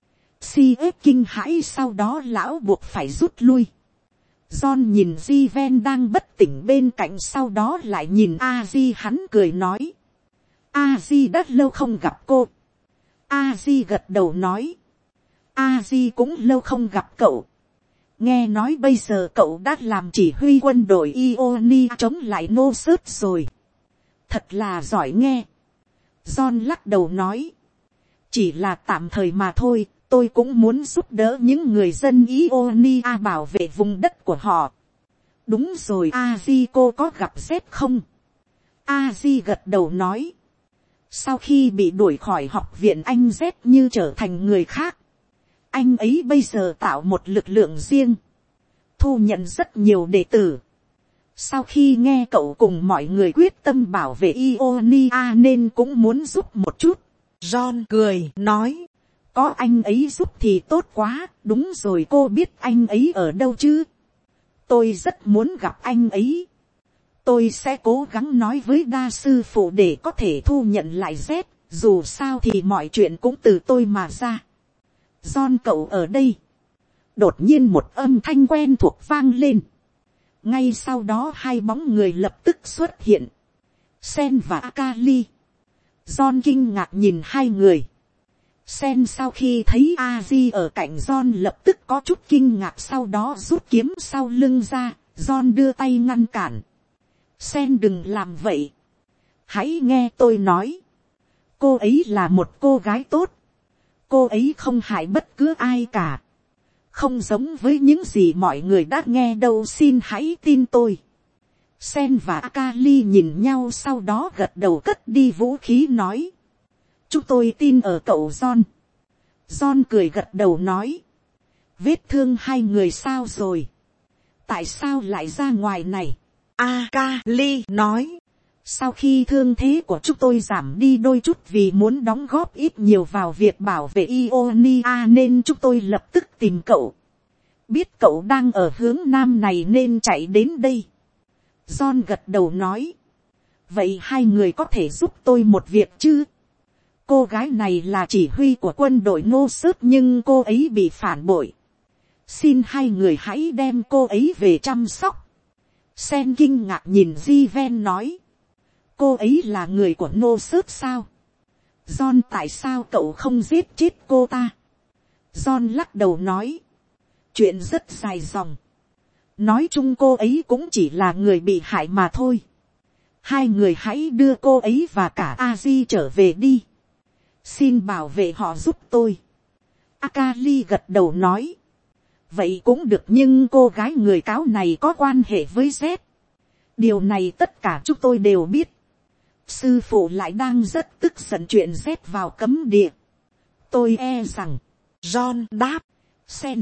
Si ép kinh hãi, sau đó lão buộc phải rút lui. John nhìn Jiven đang bất tỉnh bên cạnh, sau đó lại nhìn Aji, hắn cười nói. Aji đã lâu không gặp cô. Aji gật đầu nói. Aji cũng lâu không gặp cậu. Nghe nói bây giờ cậu đã làm chỉ huy quân đội Ionia chống lại Nosus rồi. Thật là giỏi nghe. John lắc đầu nói. Chỉ là tạm thời mà thôi, tôi cũng muốn giúp đỡ những người dân Ionia bảo vệ vùng đất của họ. Đúng rồi, Aji cô có gặp Z không? Aji gật đầu nói. Sau khi bị đuổi khỏi học viện, anh Z như trở thành người khác. Anh ấy bây giờ tạo một lực lượng riêng, thu nhận rất nhiều đệ tử. Sau khi nghe cậu cùng mọi người quyết tâm bảo vệ Ionia nên cũng muốn giúp một chút. John cười nói. Có anh ấy giúp thì tốt quá. Đúng rồi, cô biết anh ấy ở đâu chứ? Tôi rất muốn gặp anh ấy. Tôi sẽ cố gắng nói với đa sư phụ để có thể thu nhận lại Z. Dù sao thì mọi chuyện cũng từ tôi mà ra. John cậu ở đây. Đột nhiên một âm thanh quen thuộc vang lên. Ngay sau đó hai bóng người lập tức xuất hiện. Sen và Akali. John kinh ngạc nhìn hai người. Sen sau khi thấy Aji ở cạnh John lập tức có chút kinh ngạc, sau đó rút kiếm sau lưng ra. John đưa tay ngăn cản. Sen đừng làm vậy. Hãy nghe tôi nói. Cô ấy là một cô gái tốt. Cô ấy không hại bất cứ ai cả. Không giống với những gì mọi người đã nghe đâu, xin hãy tin tôi. Sen và Akali nhìn nhau, sau đó gật đầu cất đi vũ khí nói. Chúng tôi tin ở cậu John. John cười gật đầu nói. Vết thương hai người sao rồi? Tại sao lại ra ngoài này? Akali nói. Sau khi thương thế của chúng tôi giảm đi đôi chút vì muốn đóng góp ít nhiều vào việc bảo vệ Ionia nên chúng tôi lập tức tìm cậu. Biết cậu đang ở hướng nam này nên chạy đến đây. John gật đầu nói. Vậy hai người có thể giúp tôi một việc chứ? Cô gái này là chỉ huy của quân đội Nosus nhưng cô ấy bị phản bội. Xin hai người hãy đem cô ấy về chăm sóc. Sen kinh ngạc nhìn Jiven nói. Cô ấy là người của Nosus sao? John tại sao cậu không giết chết cô ta? John lắc đầu nói. Chuyện rất dài dòng. Nói chung cô ấy cũng chỉ là người bị hại mà thôi. Hai người hãy đưa cô ấy và cả Aji trở về đi. Xin bảo vệ họ giúp tôi. Akali gật đầu nói. Vậy cũng được, nhưng cô gái người cáo này có quan hệ với Z. Điều này tất cả chúng tôi đều biết. Sư phụ lại đang rất tức giận chuyện Z vào cấm địa. Tôi e rằng. John đáp. Sen,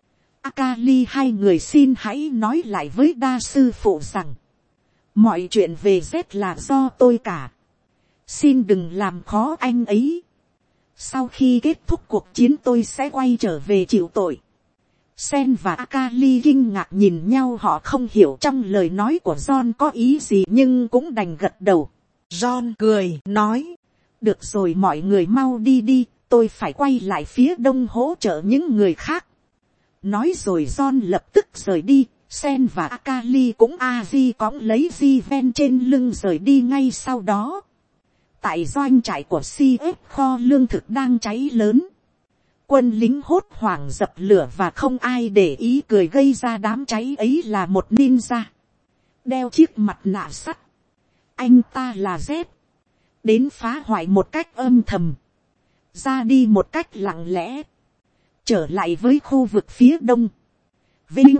Akali hai người xin hãy nói lại với đa sư phụ rằng. Mọi chuyện về Z là do tôi cả. Xin đừng làm khó anh ấy. Sau khi kết thúc cuộc chiến tôi sẽ quay trở về chịu tội. Sen và Akali kinh ngạc nhìn nhau, họ không hiểu trong lời nói của John có ý gì nhưng cũng đành gật đầu. John cười nói. Được rồi, mọi người mau đi đi, tôi phải quay lại phía đông hỗ trợ những người khác. Nói rồi John lập tức rời đi. Sen và Akali cũng Aji cõng lấy Jiven trên lưng rời đi ngay sau đó. Tại doanh trại của CF kho lương thực đang cháy lớn. Quân lính hốt hoảng dập lửa và không ai để ý cười gây ra đám cháy ấy là một ninja. Đeo chiếc mặt nạ sắt. Anh ta là Z. Đến phá hoại một cách âm thầm. Ra đi một cách lặng lẽ. Trở lại với khu vực phía đông. Vinh.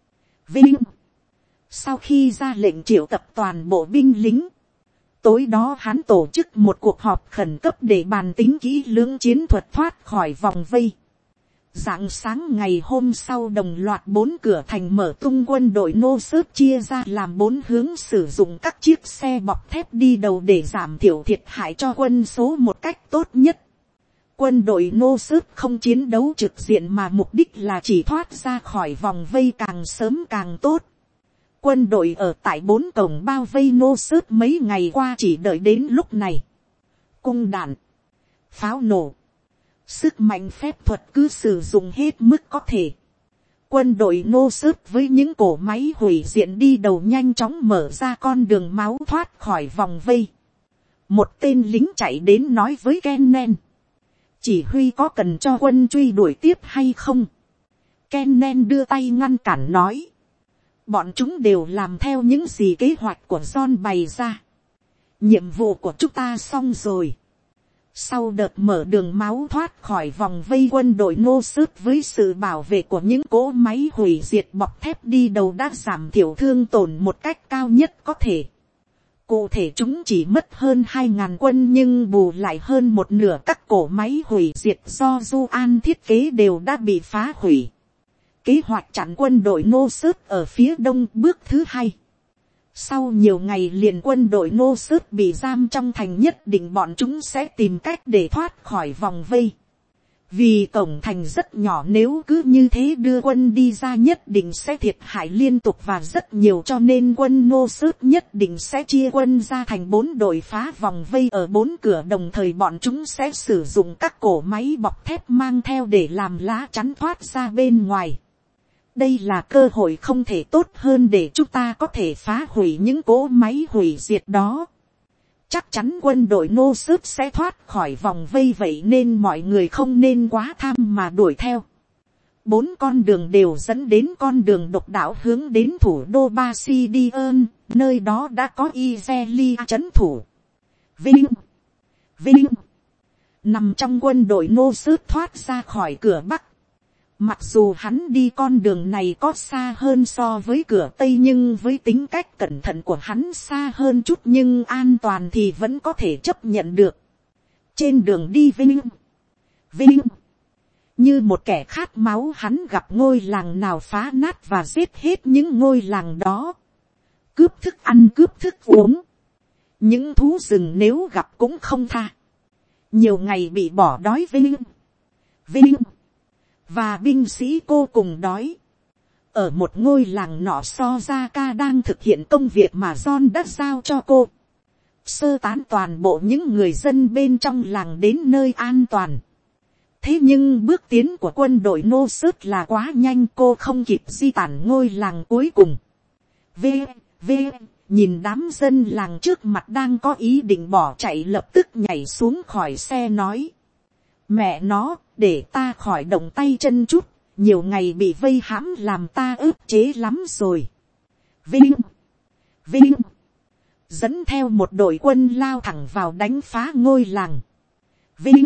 Sau khi ra lệnh triệu tập toàn bộ binh lính. Tối đó hắn tổ chức một cuộc họp khẩn cấp để bàn tính kỹ lưỡng chiến thuật thoát khỏi vòng vây. Rạng sáng ngày hôm sau đồng loạt 4 cửa thành mở tung, quân đội nô sớt chia ra làm 4 hướng, sử dụng các chiếc xe bọc thép đi đầu để giảm thiểu thiệt hại cho quân số một cách tốt nhất. Quân đội nô sớt không chiến đấu trực diện mà mục đích là chỉ thoát ra khỏi vòng vây càng sớm càng tốt. Quân đội ở tại 4 cổng bao vây nô sớt mấy ngày qua chỉ đợi đến lúc này. Cung đạn, pháo nổ, sức mạnh phép thuật cứ sử dụng hết mức có thể. Quân đội nô sớt với những cỗ máy hủy diện đi đầu nhanh chóng mở ra con đường máu thoát khỏi vòng vây. Một tên lính chạy đến nói với Kennen. Chỉ huy có cần cho quân truy đuổi tiếp hay không? Kennen đưa tay ngăn cản nói. Bọn chúng đều làm theo những gì kế hoạch của John bày ra. Nhiệm vụ của chúng ta xong rồi. Sau đợt mở đường máu thoát khỏi vòng vây, quân đội nô sớt với sự bảo vệ của những cỗ máy hủy diệt bọc thép đi đầu đã giảm thiểu thương tổn một cách cao nhất có thể. Cụ thể chúng chỉ mất hơn 2.000 quân, nhưng bù lại hơn một nửa các cỗ máy hủy diệt do Juan thiết kế đều đã bị phá hủy. Kế hoạch chặn quân đội nô sớt ở phía đông bước thứ 2. Sau nhiều ngày liền quân đội nô sớt bị giam trong thành, nhất định bọn chúng sẽ tìm cách để thoát khỏi vòng vây. Vì cổng thành rất nhỏ, nếu cứ như thế đưa quân đi ra nhất định sẽ thiệt hại liên tục và rất nhiều, cho nên quân nô sớt nhất định sẽ chia quân ra thành 4 đội phá vòng vây ở 4 cửa, đồng thời bọn chúng sẽ sử dụng các cỗ máy bọc thép mang theo để làm lá chắn thoát ra bên ngoài. Đây là cơ hội không thể tốt hơn để chúng ta có thể phá hủy những cỗ máy hủy diệt đó. Chắc chắn quân đội nô sớt sẽ thoát khỏi vòng vây, vậy nên mọi người không nên quá tham mà đuổi theo. 4 con đường đều dẫn đến con đường độc đạo hướng đến thủ đô Basidion, nơi đó đã có Izelia trấn thủ. Vinh. Nằm trong quân đội nô sớt thoát ra khỏi cửa Bắc. Mặc dù hắn đi con đường này có xa hơn so với cửa Tây, nhưng với tính cách cẩn thận của hắn xa hơn chút nhưng an toàn thì vẫn có thể chấp nhận được. Trên đường đi Vinh. Như một kẻ khát máu, hắn gặp ngôi làng nào phá nát và giết hết những ngôi làng đó. Cướp thức ăn, cướp thức uống. Những thú rừng nếu gặp cũng không tha. Nhiều ngày bị bỏ đói Vinh. Và binh sĩ cô cùng đói. Ở một ngôi làng nọ, Sojaka đang thực hiện công việc mà John đã giao cho cô. Sơ tán toàn bộ những người dân bên trong làng đến nơi an toàn. Thế nhưng bước tiến của quân đội nô sớt là quá nhanh, cô không kịp di tản ngôi làng cuối cùng. Nhìn đám dân làng trước mặt đang có ý định bỏ chạy, lập tức nhảy xuống khỏi xe nói. Mẹ nó, để ta khỏi động tay chân chút, nhiều ngày bị vây hãm làm ta ức chế lắm rồi. Vinh. Dẫn theo một đội quân lao thẳng vào đánh phá ngôi làng. Vinh.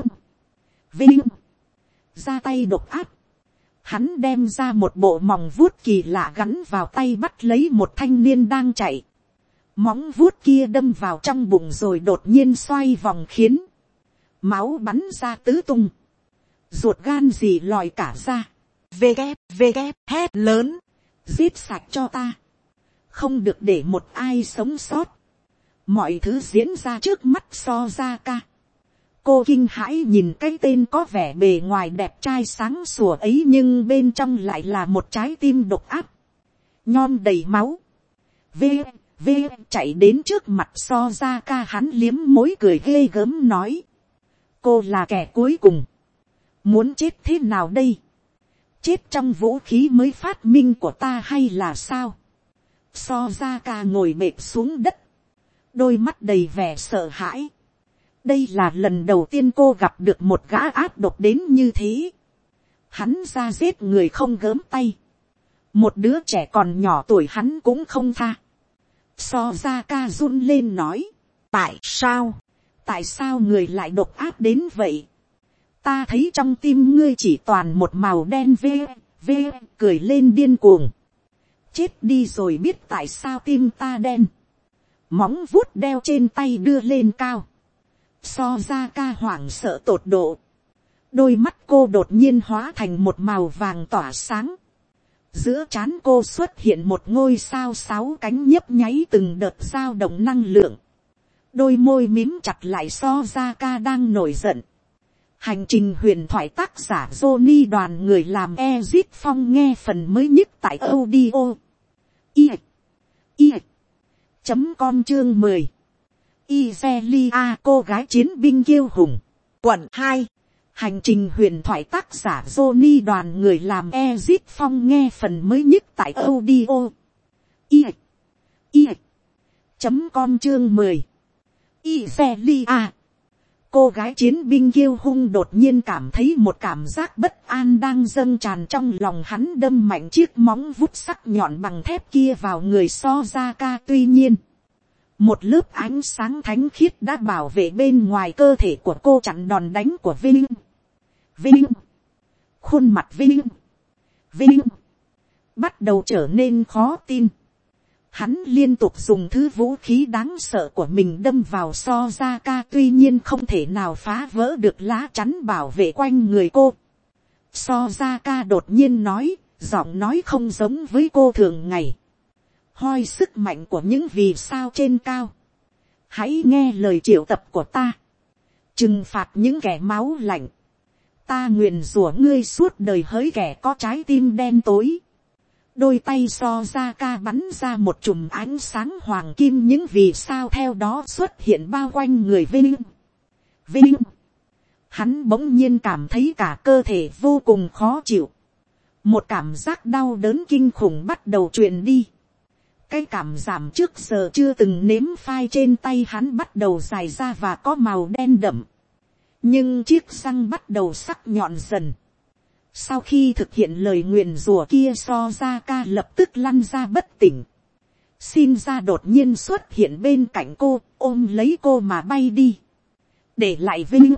Ra tay độc áp. Hắn đem ra một bộ mỏng vuốt kỳ lạ gắn vào tay, bắt lấy một thanh niên đang chạy. Móng vuốt kia đâm vào trong bụng rồi đột nhiên xoay vòng khiến máu bắn ra tứ tung. Ruột gan gì lòi cả ra. Hét lớn. Giết sạch cho ta. Không được để một ai sống sót. Mọi thứ diễn ra trước mắt Sojaka. Cô kinh hãi nhìn cái tên có vẻ bề ngoài đẹp trai sáng sủa ấy, nhưng bên trong lại là một trái tim độc áp. Nhom đầy máu. Chạy đến trước mặt Sojaka, hắn liếm môi cười ghê gớm nói. Cô là kẻ cuối cùng. Muốn chết thế nào đây? Chết trong vũ khí mới phát minh của ta hay là sao? Sozaka ngồi bệt xuống đất, đôi mắt đầy vẻ sợ hãi. Đây là lần đầu tiên cô gặp được một gã ác độc đến như thế. Hắn ra giết người không gớm tay, một đứa trẻ còn nhỏ tuổi hắn cũng không tha. Sozaka run lên nói, tại sao người lại độc ác đến vậy? Ta thấy trong tim ngươi chỉ toàn một màu đen. Cười lên điên cuồng. Chết đi rồi biết tại sao tim ta đen. Móng vuốt đeo trên tay đưa lên cao. Sozaka hoảng sợ tột độ. Đôi mắt cô đột nhiên hóa thành một màu vàng tỏa sáng. Giữa trán cô xuất hiện một ngôi sao 6 cánh nhấp nháy từng đợt dao động năng lượng. Đôi môi mím chặt lại. Sozaka đang nổi giận. Hành trình huyền thoại tác giả Johnny đoàn người làm Ezit Phong nghe phần mới nhất tại audio com chương 10. Izelia cô gái chiến binh kiêu hùng. Quận 2. Hành trình huyền thoại tác giả Johnny đoàn người làm Ezit Phong nghe phần mới nhất tại audio com chương 10. Izelia cô gái chiến binh kiêu hung đột nhiên cảm thấy một cảm giác bất an đang dâng tràn trong lòng hắn, đâm mạnh chiếc móng vuốt sắc nhọn bằng thép kia vào người Sozaka. Tuy nhiên, một lớp ánh sáng thánh khiết đã bảo vệ bên ngoài cơ thể của cô, chặn đòn đánh của Vinh. Khuôn mặt Vinh bắt đầu trở nên khó tin. Hắn liên tục dùng thứ vũ khí đáng sợ của mình đâm vào Sozaka, tuy nhiên không thể nào phá vỡ được lá chắn bảo vệ quanh người cô. Sozaka đột nhiên nói, giọng nói không giống với cô thường ngày. Hoi sức mạnh của những vì sao trên cao. Hãy nghe lời triệu tập của ta. Trừng phạt những kẻ máu lạnh. Ta nguyền rủa ngươi suốt đời hỡi kẻ có trái tim đen tối. Đôi tay Sozaka bắn ra một chùm ánh sáng hoàng kim, những vì sao theo đó xuất hiện bao quanh người Vinh. Hắn bỗng nhiên cảm thấy cả cơ thể vô cùng khó chịu. Một cảm giác đau đớn kinh khủng bắt đầu truyền đi. Cái cảm giảm trước giờ chưa từng nếm phai trên tay hắn bắt đầu dài ra và có màu đen đậm. Nhưng chiếc răng bắt đầu sắc nhọn dần. Sau khi thực hiện lời nguyền rủa kia, Sozaka lập tức lăn ra bất tỉnh. Shinja đột nhiên xuất hiện bên cạnh cô, ôm lấy cô mà bay đi. Để lại Vinh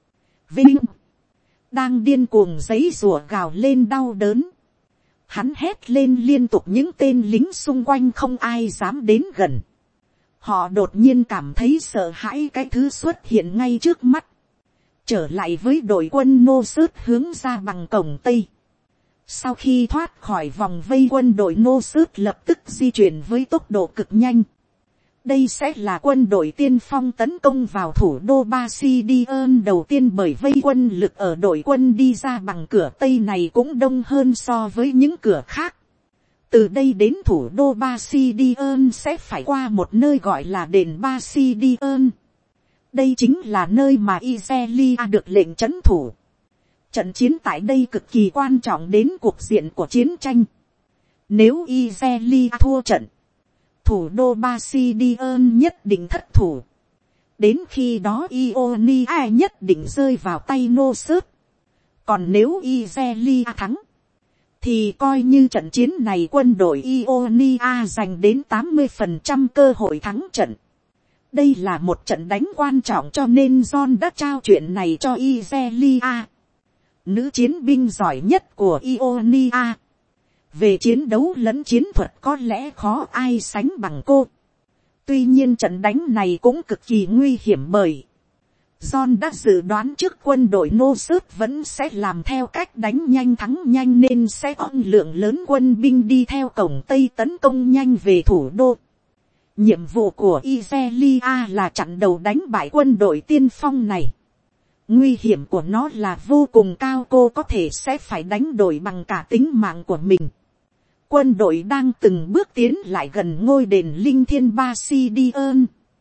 đang điên cuồng giãy giụa gào lên đau đớn. Hắn hét lên liên tục, những tên lính xung quanh không ai dám đến gần. Họ đột nhiên cảm thấy sợ hãi cái thứ xuất hiện ngay trước mắt. Trở lại với đội quân nô sớt hướng ra bằng cổng Tây. Sau khi thoát khỏi vòng vây, quân đội nô sớt lập tức di chuyển với tốc độ cực nhanh. Đây sẽ là quân đội tiên phong tấn công vào thủ đô Basidion đầu tiên, bởi vây quân lực ở đội quân đi ra bằng cửa Tây này cũng đông hơn so với những cửa khác. Từ đây đến thủ đô Basidion sẽ phải qua một nơi gọi là đền Basidion. Đây chính là nơi mà Izelia được lệnh trấn thủ. Trận chiến tại đây cực kỳ quan trọng đến cuộc diện của chiến tranh. Nếu Izelia thua trận, thủ đô Basidion nhất định thất thủ. Đến khi đó Ionia nhất định rơi vào tay nô sớt. Còn nếu Izelia thắng, thì coi như trận chiến này quân đội Ionia giành đến 80% cơ hội thắng trận. Đây là một trận đánh quan trọng, cho nên John đã trao chuyện này cho Izelia, nữ chiến binh giỏi nhất của Ionia. Về chiến đấu lẫn chiến thuật có lẽ khó ai sánh bằng cô. Tuy nhiên trận đánh này cũng cực kỳ nguy hiểm, bởi John đã dự đoán trước quân đội nô sớt vẫn sẽ làm theo cách đánh nhanh thắng nhanh, nên sẽ có lượng lớn quân binh đi theo cổng Tây tấn công nhanh về thủ đô. Nhiệm vụ của Izelia là chặn đầu đánh bại quân đội tiên phong này. Nguy hiểm của nó là vô cùng cao, cô có thể sẽ phải đánh đổi bằng cả tính mạng của mình. Quân đội đang từng bước tiến lại gần ngôi đền linh thiêng Basidion.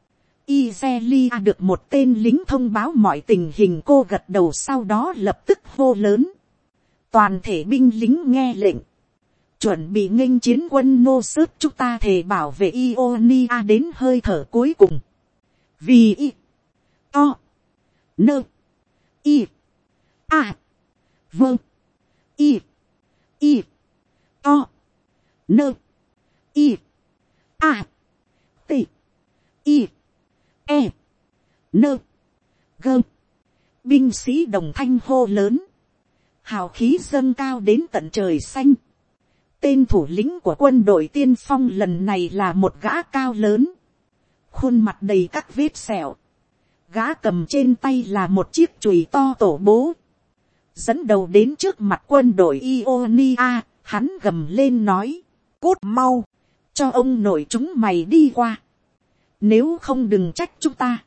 Izelia được một tên lính thông báo mọi tình hình, cô gật đầu, sau đó lập tức hô lớn. Toàn thể binh lính nghe lệnh. Chuẩn bị nghênh chiến quân nô sớt, chúng ta thề bảo vệ Ionia đến hơi thở cuối cùng. Vì I, O, Nơ, I, A, Vâng, I, O, Nơ, I, A, T, I, E, Nơ, Gơ. Binh sĩ đồng thanh hô lớn. Hào khí dâng cao đến tận trời xanh. Tên thủ lĩnh của quân đội tiên phong lần này là một gã cao lớn. Khuôn mặt đầy các vết sẹo. Gã cầm trên tay là một chiếc chùy to tổ bố. Dẫn đầu đến trước mặt quân đội Ionia, hắn gầm lên nói. Cút mau, cho ông nội chúng mày đi qua. Nếu không đừng trách chúng ta.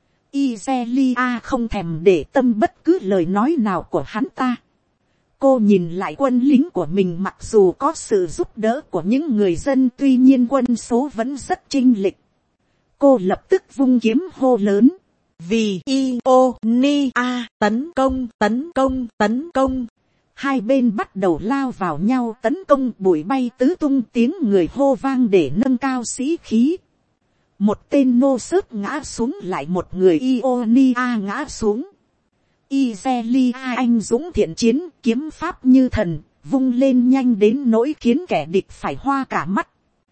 Izelia không thèm để tâm bất cứ lời nói nào của hắn ta. Cô nhìn lại quân lính của mình, mặc dù có sự giúp đỡ của những người dân, tuy nhiên quân số vẫn rất chênh lệch. Cô lập tức vung kiếm hô lớn. Vì Ionia tấn công, tấn công, tấn công. Hai bên bắt đầu lao vào nhau tấn công, bụi bay tứ tung, tiếng người hô vang để nâng cao sĩ khí. Một tên nô sớt ngã xuống, lại một người Ionia ngã xuống. Izelia anh dũng thiện chiến, kiếm pháp như thần, vung lên nhanh đến nỗi khiến kẻ địch phải hoa cả mắt.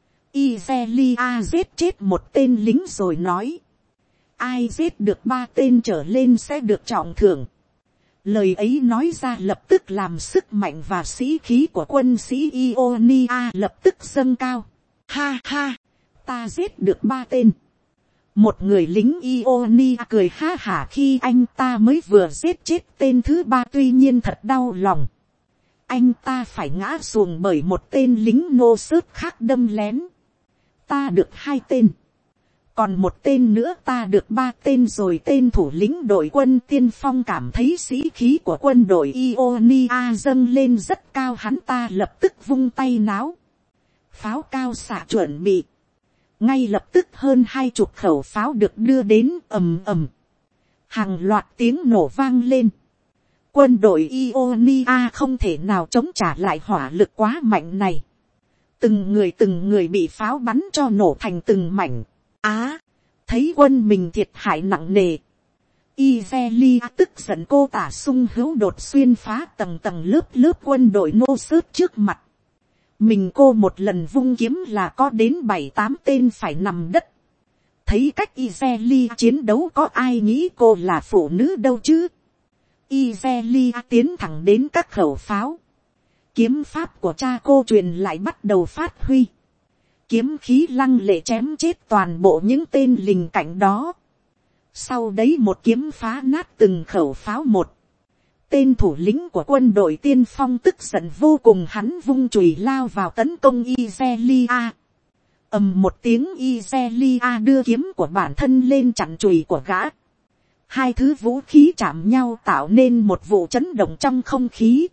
Izelia giết chết một tên lính rồi nói. Ai giết được 3 tên trở lên sẽ được trọng thưởng. Lời ấy nói ra lập tức làm sức mạnh và sĩ khí của quân sĩ Ionia lập tức dâng cao. Ha ha, ta giết được 3 tên. Một người lính Ionia cười ha hả khi anh ta mới vừa giết chết tên thứ 3, tuy nhiên thật đau lòng. Anh ta phải ngã xuồng bởi một tên lính nô sớt khác đâm lén. Ta được 2 tên. Còn một tên nữa ta được 3 tên rồi. Tên thủ lĩnh đội quân tiên phong cảm thấy sĩ khí của quân đội Ionia dâng lên rất cao, hắn ta lập tức vung tay náo. Pháo cao xạ chuẩn bị. Ngay lập tức hơn 20 khẩu pháo được đưa đến, ầm ầm. Hàng loạt tiếng nổ vang lên. Quân đội Ionia không thể nào chống trả lại hỏa lực quá mạnh này. Từng người bị pháo bắn cho nổ thành từng mảnh. Thấy quân mình thiệt hại nặng nề. Izelia tức giận, cô tả sung hữu đột xuyên phá tầng tầng lớp lớp quân đội nô sớt trước mặt. Mình cô một lần vung kiếm là có đến 7-8 tên phải nằm đất. Thấy cách Izelia chiến đấu, có ai nghĩ cô là phụ nữ đâu chứ. Izelia tiến thẳng đến các khẩu pháo. Kiếm pháp của cha cô truyền lại bắt đầu phát huy. Kiếm khí lăng lệ chém chết toàn bộ những tên lính cảnh đó. Sau đấy một kiếm phá nát từng khẩu pháo một. Tên thủ lĩnh của quân đội tiên phong tức giận vô cùng, hắn vung chùy lao vào tấn công Izelia. Ầm một tiếng, Izelia đưa kiếm của bản thân lên chặn chùy của gã. Hai thứ vũ khí chạm nhau tạo nên một vụ chấn động trong không khí.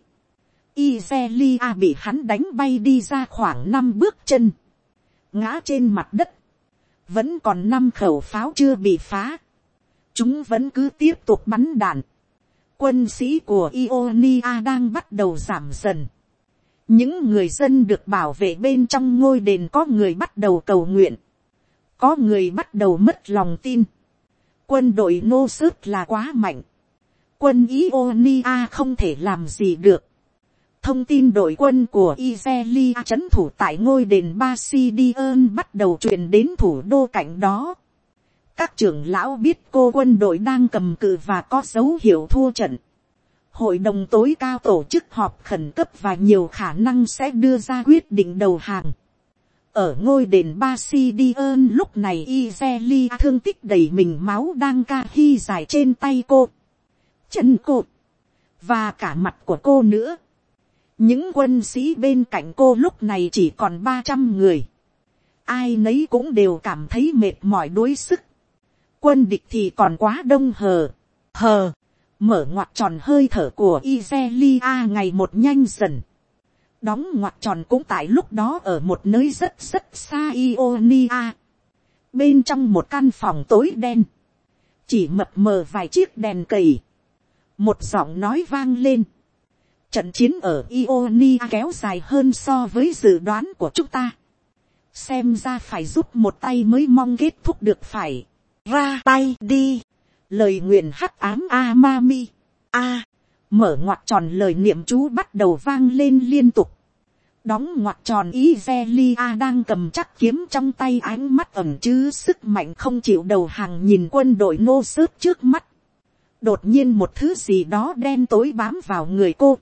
Izelia bị hắn đánh bay đi ra khoảng 5 bước chân. Ngã trên mặt đất. Vẫn còn 5 khẩu pháo chưa bị phá. Chúng vẫn cứ tiếp tục bắn đạn. Quân sĩ của Ionia đang bắt đầu giảm dần. Những người dân được bảo vệ bên trong ngôi đền có người bắt đầu cầu nguyện. Có người bắt đầu mất lòng tin. Quân đội nô sớt là quá mạnh. Quân Ionia không thể làm gì được. Thông tin đội quân của Izelia trấn thủ tại ngôi đền Basidion bắt đầu truyền đến thủ đô cạnh đó. Các trưởng lão biết cô quân đội đang cầm cự và có dấu hiệu thua trận. Hội đồng tối cao tổ chức họp khẩn cấp và nhiều khả năng sẽ đưa ra quyết định đầu hàng. Ở ngôi đền Basidion lúc này, Izelia thương tích đầy mình, máu đang ca hy dài trên tay cô, chân cô và cả mặt của cô nữa. Những quân sĩ bên cạnh cô lúc này chỉ còn 300 người. Ai nấy cũng đều cảm thấy mệt mỏi đuối sức. Quân địch thì còn quá đông hờ. Mở ngoặc tròn, hơi thở của Izelia ngày một nhanh dần. Đóng ngoặc tròn cũng tại lúc đó ở một nơi rất rất xa Ionia. Bên trong một căn phòng tối đen, chỉ mập mờ vài chiếc đèn cầy. Một giọng nói vang lên. Trận chiến ở Ionia kéo dài hơn so với dự đoán của chúng ta. Xem ra phải giúp một tay mới mong kết thúc được, phải ra tay đi. Lời nguyện hắc ám Amami. Mở ngoặc tròn, lời niệm chú bắt đầu vang lên liên tục. Đóng ngoặc tròn, Izelia đang cầm chắc kiếm trong tay, ánh mắt ẩn chứa sức mạnh không chịu đầu hàng nhìn quân đội nô sớt trước mắt. Đột nhiên một thứ gì đó đen tối bám vào người cô.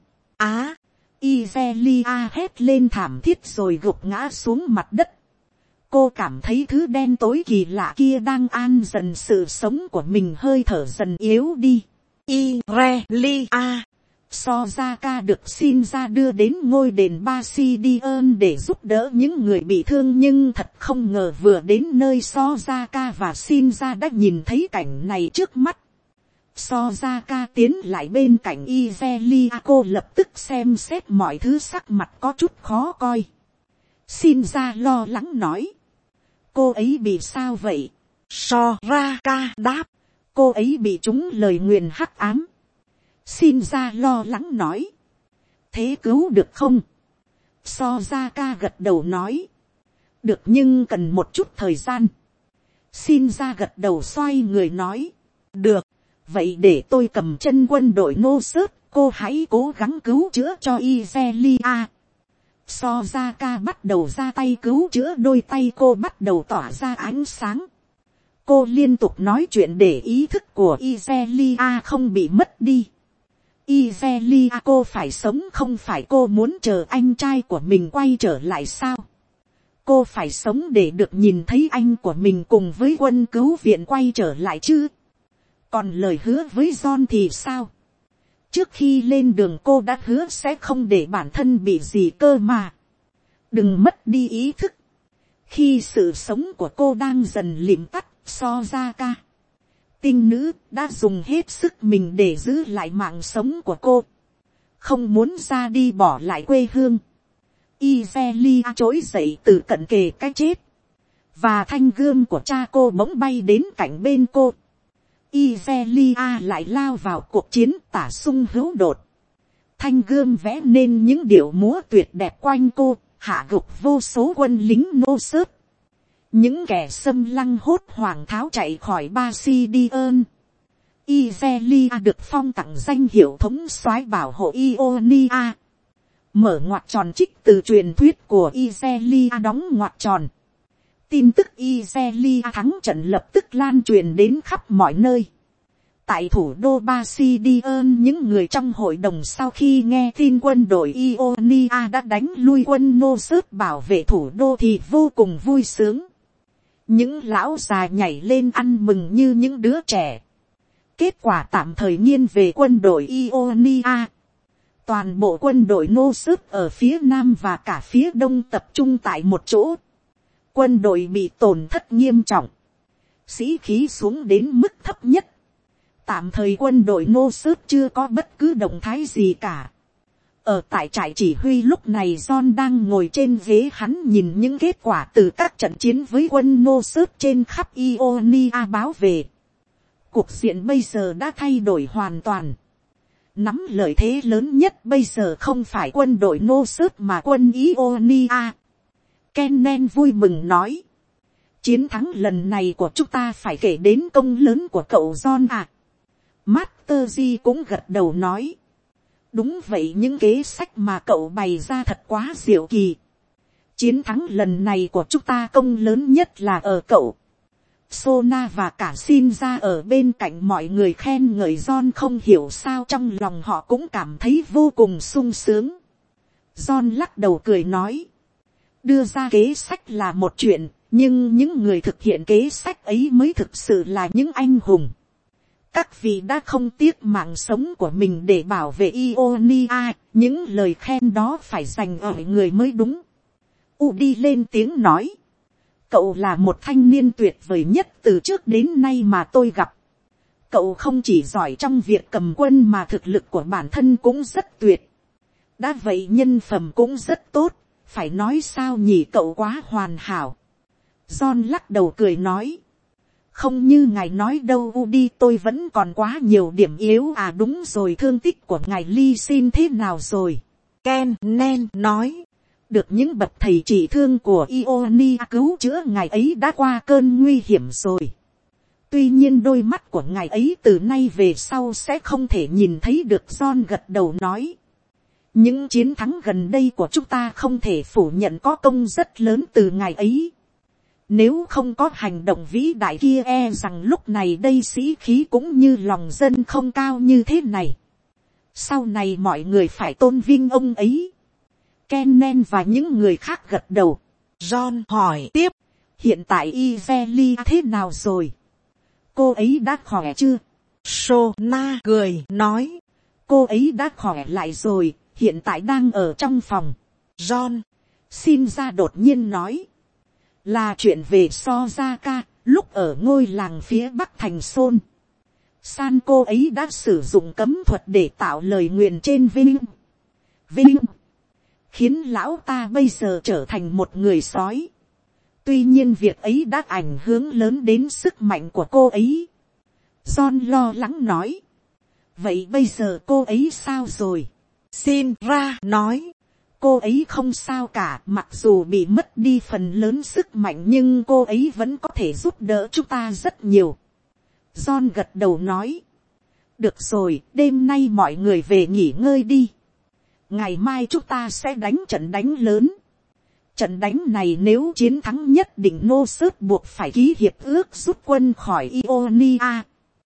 Izelia hét lên thảm thiết rồi gục ngã xuống mặt đất. Cô cảm thấy thứ đen tối kỳ lạ kia đang an dần sự sống của mình, hơi thở dần yếu đi. Irelia Sozaka được xin ra đưa đến ngôi đền Basidion để giúp đỡ những người bị thương, nhưng thật không ngờ vừa đến nơi Sozaka và Shinja đã nhìn thấy cảnh này trước mắt. Sozaka tiến lại bên cạnh Izelia, cô lập tức xem xét mọi thứ, sắc mặt có chút khó coi. Shinja lo lắng nói. Cô ấy bị sao vậy? Soraka đáp. Cô ấy bị trúng lời nguyền hắc ám. Shinja lo lắng nói. Thế cứu được không? Sozaka gật đầu nói. Được, nhưng cần một chút thời gian. Shinja gật đầu xoay người nói. Được, vậy để tôi cầm chân quân đội nô sớt, cô hãy cố gắng cứu chữa cho Izelia. Sozaka bắt đầu ra tay cứu chữa, đôi tay cô bắt đầu tỏa ra ánh sáng. Cô liên tục nói chuyện để ý thức của Izelia không bị mất đi. Izelia, cô phải sống không phải cô muốn chờ anh trai của mình quay trở lại sao? Cô phải sống để được nhìn thấy anh của mình cùng với quân cứu viện quay trở lại chứ? Còn lời hứa với John thì sao? Trước khi lên đường cô đã hứa sẽ không để bản thân bị gì cơ mà. Đừng mất đi ý thức. Khi sự sống của cô đang dần lịm tắt, Sozaka, tinh nữ, đã dùng hết sức mình để giữ lại mạng sống của cô. Không muốn ra đi bỏ lại quê hương. Izelia trỗi dậy từ cận kề cái chết. Và thanh gươm của cha cô bỗng bay đến cạnh bên cô. Izelia lại lao vào cuộc chiến, tả sung hữu đột. Thanh gươm vẽ nên những điệu múa tuyệt đẹp quanh cô, hạ gục vô số quân lính nô sớt. Những kẻ xâm lăng hốt hoảng tháo chạy khỏi Basidion. Izelia được phong tặng danh hiệu thống soái bảo hộ Ionia. Mở ngoặc tròn, trích từ truyền thuyết của Izelia đóng ngoặc tròn. Tin tức Izelia thắng trận lập tức lan truyền đến khắp mọi nơi. Tại thủ đô Basidion, những người trong hội đồng sau khi nghe tin quân đội Ionia đã đánh lui quân nô sớt bảo vệ thủ đô thì vô cùng vui sướng. Những lão già nhảy lên ăn mừng như những đứa trẻ. Kết quả tạm thời nghiêng về quân đội Ionia. Toàn bộ quân đội nô sớt ở phía nam và cả phía đông tập trung tại một chỗ. Quân đội bị tổn thất nghiêm trọng. Sĩ khí xuống đến mức thấp nhất. Tạm thời quân đội nô sớt chưa có bất cứ động thái gì cả. Ở tại trại chỉ huy lúc này, John đang ngồi trên ghế, hắn nhìn những kết quả từ các trận chiến với quân nô sớt trên khắp Ionia báo về. Cuộc diện bây giờ đã thay đổi hoàn toàn. Nắm lợi thế lớn nhất bây giờ không phải quân đội nô sớt mà quân Ionia. Kennen vui mừng nói. Chiến thắng lần này của chúng ta phải kể đến công lớn của cậu John à. Master G cũng gật đầu nói. Đúng vậy, những kế sách mà cậu bày ra thật quá diệu kỳ. Chiến thắng lần này của chúng ta công lớn nhất là ở cậu. Sona và cả Shinja ở bên cạnh mọi người khen ngợi John, không hiểu sao trong lòng họ cũng cảm thấy vô cùng sung sướng. John lắc đầu cười nói. Đưa ra kế sách là một chuyện, nhưng những người thực hiện kế sách ấy mới thực sự là những anh hùng. Các vị đã không tiếc mạng sống của mình để bảo vệ Ionia, những lời khen đó phải dành ở người mới đúng. Udi lên tiếng nói. Cậu là một thanh niên tuyệt vời nhất từ trước đến nay mà tôi gặp. Cậu không chỉ giỏi trong việc cầm quân mà thực lực của bản thân cũng rất tuyệt. Đã vậy nhân phẩm cũng rất tốt, phải nói sao nhỉ, cậu quá hoàn hảo. John lắc đầu cười nói. Không như ngài nói đâu đi, tôi vẫn còn quá nhiều điểm yếu à. Đúng rồi, thương tích của ngài Ly Sin thế nào rồi? Kennen nói. Được những bậc thầy trị thương của Ionia cứu chữa, ngài ấy đã qua cơn nguy hiểm rồi. Tuy nhiên đôi mắt của ngài ấy từ nay về sau sẽ không thể nhìn thấy được. John gật đầu nói. Những chiến thắng gần đây của chúng ta không thể phủ nhận có công rất lớn từ ngài ấy. Nếu không có hành động vĩ đại kia, e rằng lúc này đây sĩ khí cũng như lòng dân không cao như thế này. Sau này mọi người phải tôn vinh ông ấy. Kennen và những người khác gật đầu. John hỏi tiếp. Hiện tại Ivelia thế nào rồi? Cô ấy đã khỏe chưa? Sona cười nói. Cô ấy đã khỏe lại rồi, hiện tại đang ở trong phòng. John xin ra đột nhiên nói. Là chuyện về Sozaka, lúc ở ngôi làng phía bắc thành Son. San cô ấy đã sử dụng cấm thuật để tạo lời nguyền trên Vinh. Khiến lão ta bây giờ trở thành một người sói. Tuy nhiên việc ấy đã ảnh hưởng lớn đến sức mạnh của cô ấy. John lo lắng nói. Vậy bây giờ cô ấy sao rồi? Xin ra nói. Cô ấy không sao cả, mặc dù bị mất đi phần lớn sức mạnh nhưng cô ấy vẫn có thể giúp đỡ chúng ta rất nhiều. John gật đầu nói. Được rồi, đêm nay mọi người về nghỉ ngơi đi. Ngày mai chúng ta sẽ đánh trận đánh lớn. Trận đánh này nếu chiến thắng nhất định Nô Sớt buộc phải ký hiệp ước rút quân khỏi Ionia.